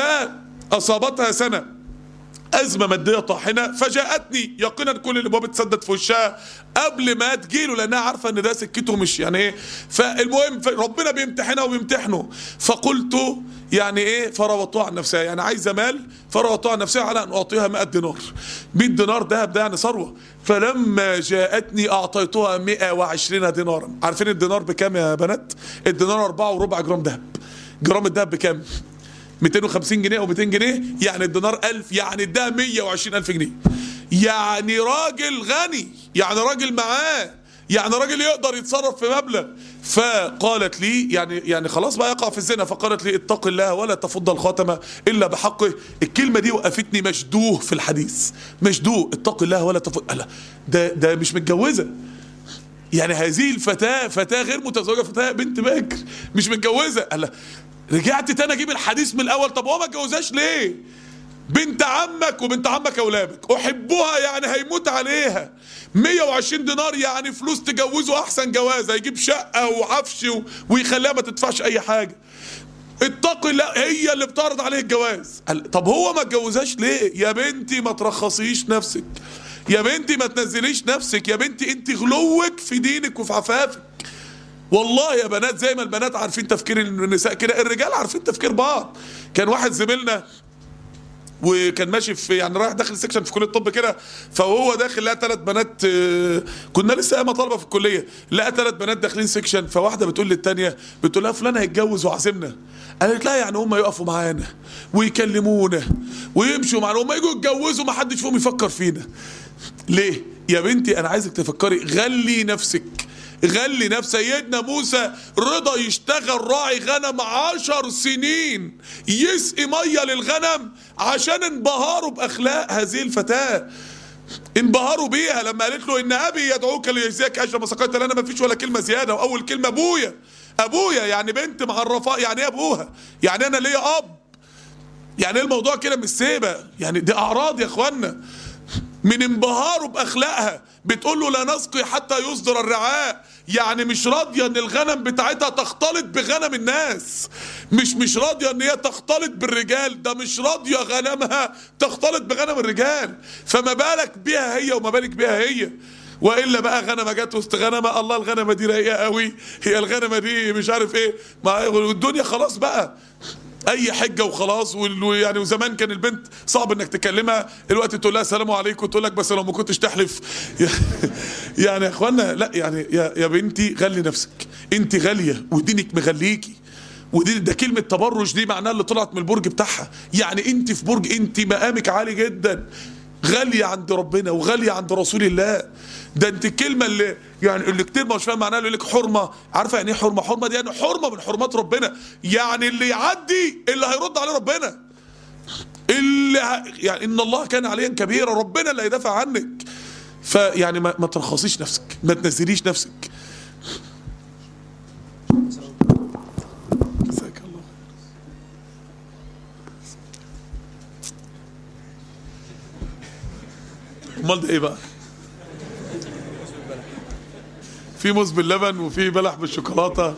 فاصابتها سنه أزمة مادية طاحنة، فجاءتني يقينا كل الأبواب اتسدت في وشها قبل ما تجيله، لأنها عارفة إن ده سكته مش يعني إيه. فالمهم ربنا بيمتحنها وبيمتحنه. فقلت يعني إيه فراودتها عن نفسها، يعني عايزة مال، فراودتها عن نفسها على أن أعطيها مئة دينار. مئة دينار دهب ده يعني ثروة. فلما جاءتني أعطيتها مئة وعشرين دينارا. عارفين الدينار بكام يا بنات؟ الدينار أربعة وربع جرام دهب. جرام الدهب بكام؟ مئتين وخمسين جنيه او مئتين جنيه، يعني الدينار ألف، يعني ده مئة وعشرين ألف جنيه. يعني راجل غني، يعني راجل معاه، يعني راجل يقدر يتصرف في مبلغ. فقالت لي يعني يعني خلاص بقى يقع في الزنا، فقالت لي اتق الله ولا تفض الخاتم الا بحقه. الكلمه دي وقفتني مشدوه في الحديث، مشدوه. اتق الله ولا تفض. لا ده ده مش متجوزه، يعني هذه الفتاه فتاه غير متزوجه، فتاه بنت باكر مش متجوزه. لا رجعت تاني اجيب الحديث من الاول. طب هو ما اتجوزهاش ليه؟ بنت عمك وبنت عمك اولادك، احبها يعني هيموت عليها. مئة وعشرين دينار يعني فلوس تجوزه احسن جوازه، يجيب شقه وعفش ويخليها ما تدفعش اي حاجه. اتقي الله، هي اللي بتعرض عليه الجواز. طب هو ما اتجوزهاش ليه؟ يا بنتي ما ترخصيش نفسك، يا بنتي ما تنزليش نفسك، يا بنتي انت غلوك في دينك وفي عفافك. والله يا بنات زي ما البنات عارفين تفكير النساء كده، الرجال عارفين تفكير بعض. كان واحد زميلنا وكان ماشي في يعني رايح داخل سكشن في كليه الطب كده، فهو داخل لقى ثلاث بنات، كنا لسه ايام طالبه في الكليه، لقى ثلاث بنات داخلين سكشن. فواحده بتقول للثانيه، بتقول لها فلان هيتجوز وعازمنا. قالت لها يعني هم يقفوا معانا ويكلمونا ويمشوا معانا، هم يجوا يتجوزوا ما حدش فيهم يفكر فينا ليه؟ يا بنتي انا عايزك تفكري، غلي نفسك، غلي نفسك. سيدنا موسى رضا يشتغل راعي غنم عشر سنين يسقي ميه للغنم عشان انبهروا باخلاق هذه الفتاه، انبهروا بيها لما قالت له ان ابي يدعوك ليجزيك اجر ما سقيت لنا. ما فيش ولا كلمه زياده، واول كلمه ابويا. ابويا يعني بنت معرفه، يعني ايه ابوها؟ يعني انا ليا اب. يعني الموضوع كده مش سيبه، يعني دي اعراض يا اخوانا من انبهاره باخلاقها. بتقول له لا نسقي حتى يصدر الرعاء، يعني مش راضيه ان الغنم بتاعتها تختلط بغنم الناس، مش مش راضيه ان هي تختلط بالرجال، ده مش راضيه غنمها تختلط بغنم الرجال، فما بالك بيها هي وما بالك بيها هي. والا بقى غنمه جت وسط غنمه، الله الغنمه دي رايقه قوي، هي الغنمه دي مش عارف ايه، والدنيا خلاص بقى اي حجه وخلاص. ويعني وزمان كان البنت صعب انك تكلمها، دلوقتي تقول لها السلام عليكم تقول لك بس لو ما كنتش تحلف. يعني يا اخوانا لا، يعني يا يا بنتي غلي نفسك، انت غاليه ودينك مغليكي. ودي ده كلمه تبرج دي معناها اللي طلعت من البرج بتاعها، يعني انت في برج، انت مقامك عالي جدا، غاليه عند ربنا وغاليه عند رسول الله. ده انت الكلمه اللي يعني اللي كتير مش فاهم معناها، اللي يقول لك حرمه. عارفه يعني ايه حرمه؟ حرمه دي يعني حرمه من حرمات ربنا، يعني اللي يعدي اللي هيرد عليه ربنا، اللي ه... يعني ان الله كان عليا كبيرا، ربنا اللي هيدافع عنك. فيعني ما, ما ترخصيش نفسك، ما تنزليش نفسك. جزاك الله. امال ده ايه بقى؟ في موز باللبن وفي بلح بالشوكولاته.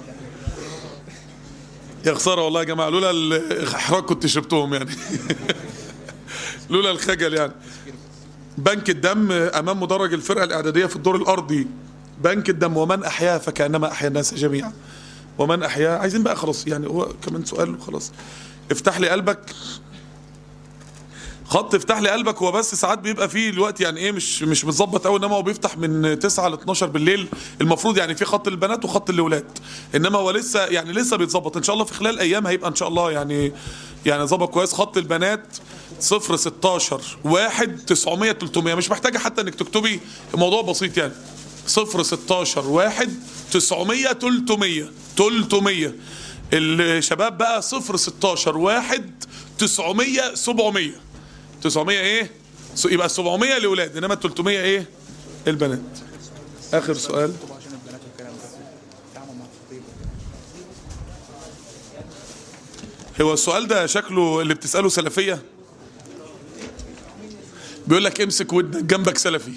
يا خساره والله يا جماعه، لولا الاحراج كنت شربتهم يعني. لولا الخجل يعني. بنك الدم امام مدرج الفرقه الاعداديه في الدور الارضي. بنك الدم ومن احياها فكانما احيا الناس جميعا. ومن احياها، عايزين بقى خلاص يعني، هو كمان سؤال وخلاص. افتح لي قلبك. خط افتح لي قلبك هو بس ساعات بيبقى فيه الوقت يعني ايه مش مش متظبط قوي، انما هو بيفتح من تسعة ل اتناشر بالليل المفروض، يعني في خط للبنات وخط للولاد، انما هو لسه يعني لسه بيتظبط ان شاء الله في خلال ايام هيبقى ان شاء الله يعني يعني ظبط كويس. خط البنات صفر ستاشر واحد تسعمية تلتمية، مش محتاجه حتى انك تكتبي، الموضوع بسيط يعني. صفر ستاشر واحد تسعمية تلتمية تلتمية. الشباب بقى صفر ستاشر واحد تسعمية سبعمية. تسعمية ايه؟ يبقى سبعمية لولاد، انما تلتمية ايه؟ البنات. اخر سؤال. هو السؤال ده شكله اللي بتسأله سلفية. بيقول لك امسك ودنك جنبك سلفي.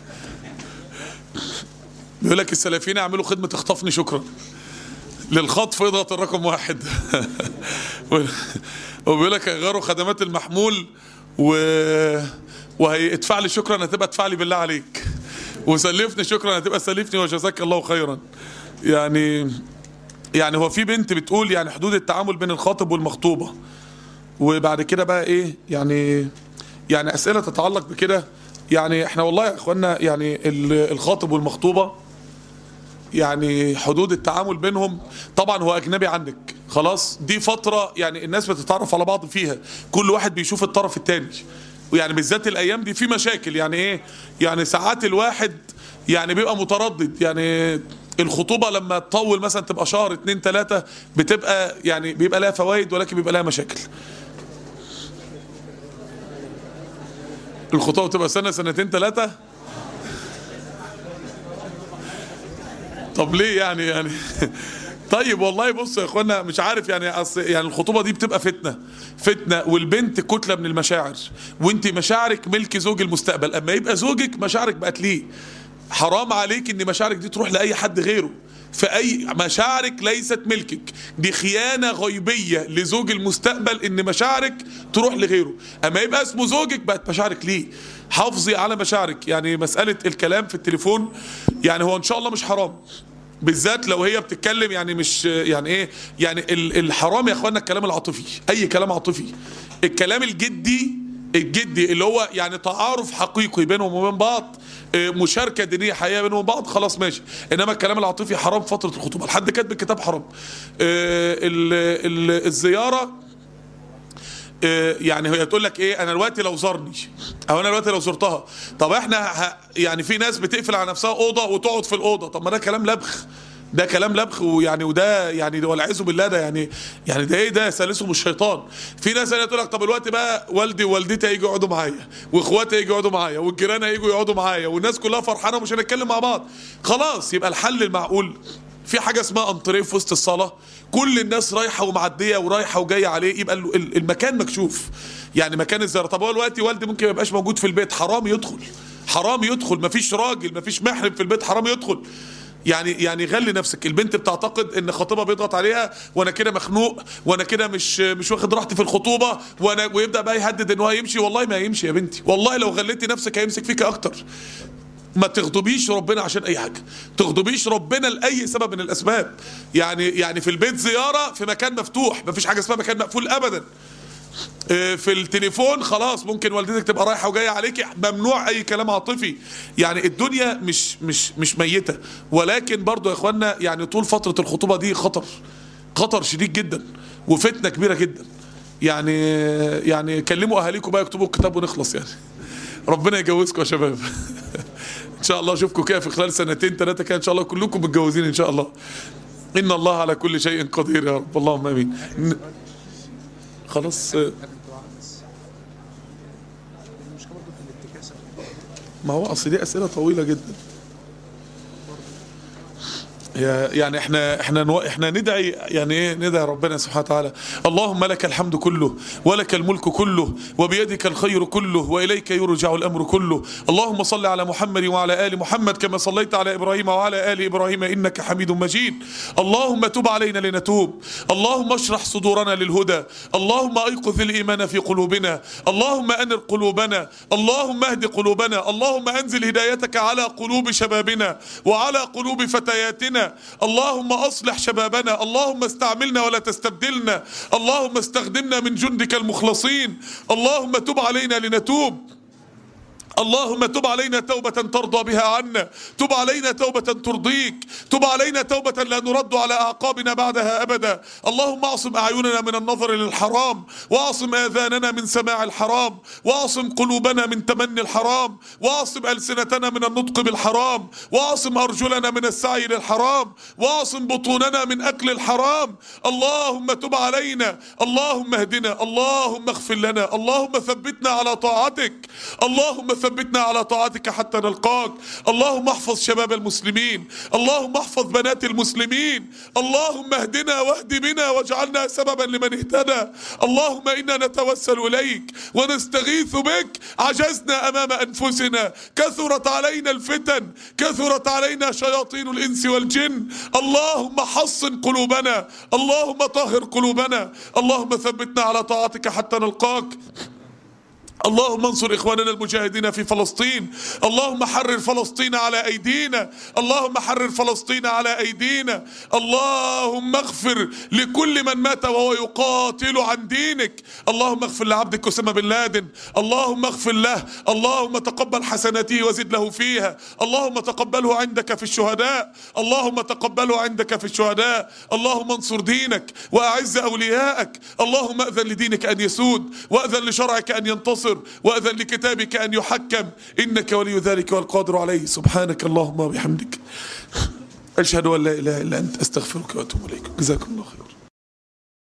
بيقول لك السلفيين يعملوا خدمة اخطفني شكرا. للخطف اضغط الرقم واحد. وبيقول لك هيغيروا خدمات المحمول و وهيدفع لي شكرا هتبقى ادفع لي بالله عليك، وسلفني شكرا هتبقى سلفني وجزاك الله خيرا. يعني يعني هو في بنت بتقول يعني حدود التعامل بين الخاطب والمخطوبة، وبعد كده بقى ايه يعني يعني اسئلة تتعلق بكده. يعني احنا والله يا اخوانا يعني الخاطب والمخطوبة يعني حدود التعامل بينهم طبعا هو اجنبي عنك خلاص، دي فترة يعني الناس بتتعرف على بعض فيها، كل واحد بيشوف الطرف التاني، ويعني بالذات الايام دي في مشاكل يعني ايه يعني ساعات الواحد يعني بيبقى متردد. يعني الخطوبة لما تطول مثلا تبقى شهر اتنين تلاتة بتبقى يعني بيبقى لها فوائد ولكن بيبقى لها مشاكل. الخطوبة تبقى سنة سنتين تلاتة، طب ليه يعني يعني طيب والله بصوا يا اخوانا مش عارف يعني أصل يعني الخطوبه دي بتبقى فتنه فتنه، والبنت كتله من المشاعر، وانت مشاعرك ملك زوج المستقبل، اما يبقى زوجك مشاعرك بقت ليه. حرام عليك ان مشاعرك دي تروح لاي حد غيره، فاي مشاعرك ليست ملكك، دي خيانه غيبيه لزوج المستقبل ان مشاعرك تروح لغيره. اما يبقى اسمه زوجك بقت مشاعرك ليه. حافظي على مشاعرك. يعني مساله الكلام في التليفون يعني هو ان شاء الله مش حرام، بالذات لو هي بتتكلم يعني مش يعني ايه يعني الحرام يا اخوانا الكلام العاطفي، اي كلام عاطفي. الكلام الجدي الجدي اللي هو يعني تعارف حقيقي بينهم وبين بعض، مشاركه دينيه حقيقيه بينهم وبين بعض، خلاص ماشي. انما الكلام العاطفي حرام فتره الخطوبه، لحد كاتب الكتاب حرام. الزياره يعني هي تقول لك ايه، انا دلوقتي لو زارني او انا دلوقتي لو زرتها، طب احنا ه... يعني في ناس بتقفل على نفسها اوضه وتقعد في الاوضه، طب ما ده كلام لبخ، ده كلام لبخ، ويعني وده يعني والعياذ بالله ده يعني يعني ده ايه، ده ثالثهم الشيطان. في ناس هنا تقول لك طب الوقت بقى والدي ووالدتي هيجوا يقعدوا معايا، واخواتي هيجوا يقعدوا معايا، والجيران هيجوا يقعدوا معايا، والناس كلها فرحانه ومش هنتكلم مع بعض. خلاص يبقى الحل المعقول في حاجه اسمها انطريه في وسط الصلاه، كل الناس رايحه ومعديه ورايحه وجايه عليه، يبقى المكان مكشوف. يعني مكان الزياره، طب هو دلوقتي والدي ممكن ما يبقاش موجود في البيت، حرام يدخل، حرام يدخل، مفيش راجل مفيش محرم في البيت، حرام يدخل. يعني يعني غلي نفسك. البنت بتعتقد ان خطيبها بيضغط عليها وانا كده مخنوق وانا كده مش مش واخد راحتي في الخطوبه، وانا ويبدا بقى يهدد ان هو هيمشي. والله ما هيمشي يا بنتي، والله لو غليتي نفسك هيمسك فيك اكتر. ما تغضبيش ربنا عشان اي حاجه، تغضبيش ربنا لاي سبب من الاسباب. يعني يعني في البيت زياره في مكان مفتوح، مفيش حاجه اسمها مكان مقفول ابدا. في التليفون خلاص ممكن والدتك تبقى رايحه وجايه عليكي، ممنوع اي كلام عاطفي. يعني الدنيا مش مش مش ميته، ولكن برضو يا اخوانا يعني طول فتره الخطوبه دي خطر، خطر شديد جدا وفتنه كبيره جدا. يعني يعني كلموا اهاليكم بقى يكتبوا الكتاب ونخلص. يعني ربنا يجوزكم يا شباب. ان شاء الله اشوفكم كده في خلال سنتين ثلاثه كده ان شاء الله كلكم متجوزين ان شاء الله. ان الله على كل شيء قدير يا رب، اللهم امين. خلاص ما هو اصل دي اسئله طويله جدا. يعني احنا احنا احنا ندعي، يعني ايه ندعي ربنا سبحانه وتعالى. اللهم لك الحمد كله ولك الملك كله وبيدك الخير كله واليك يرجع الامر كله. اللهم صل على محمد وعلى ال محمد كما صليت على ابراهيم وعلى ال ابراهيم انك حميد مجيد. اللهم تب علينا لنتوب، اللهم اشرح صدورنا للهدى، اللهم ايقظ الايمان في قلوبنا، اللهم انر قلوبنا، اللهم اهد قلوبنا، اللهم انزل هدايتك على قلوب شبابنا وعلى قلوب فتياتنا. اللهم اصلح شبابنا، اللهم استعملنا ولا تستبدلنا، اللهم استخدمنا من جندك المخلصين. اللهم تب علينا لنتوب، اللهم تب علينا توبة ترضى بها عنا، تب علينا توبة ترضيك، تب علينا توبة لا نرد على أعقابنا بعدها أبدا. اللهم اعصم أعيننا من النظر للحرام، واعصم آذاننا من سماع الحرام، واعصم قلوبنا من تمني الحرام، واعصم ألسنتنا من النطق بالحرام، واعصم أرجلنا من السعي للحرام، واعصم بطوننا من أكل الحرام. اللهم تب علينا، اللهم اهدنا، اللهم اغفر لنا، اللهم ثبتنا على طاعتك، اللهم ثبتنا على طاعتك حتى نلقاك. اللهم احفظ شباب المسلمين، اللهم احفظ بنات المسلمين، اللهم اهدنا واهد بنا واجعلنا سببا لمن اهتدى. اللهم انا نتوسل اليك ونستغيث بك، عجزنا امام انفسنا، كثرت علينا الفتن، كثرت علينا شياطين الانس والجن. اللهم حصن قلوبنا، اللهم طهر قلوبنا، اللهم ثبتنا على طاعتك حتى نلقاك. اللهم انصر اخواننا المجاهدين في فلسطين، اللهم حرر فلسطين على ايدينا، اللهم حرر فلسطين على ايدينا. اللهم اغفر لكل من مات وهو يقاتل عن دينك. اللهم اغفر لعبدك اسامة بن لادن، اللهم اغفر له، اللهم تقبل حسناته وزد له فيها، اللهم تقبله عندك في الشهداء، اللهم تقبله عندك في الشهداء. اللهم انصر دينك واعز اولياءك، اللهم اذن لدينك ان يسود، واذن لشرعك ان ينتصر، وأذن لكتابك أن يحكم، إنك ولي ذلك والقادر عليه. سبحانك اللهم وبحمدك، أشهد أن لا إله إلا أنت، أستغفرك وأتوب إليك. جزاكم الله خير.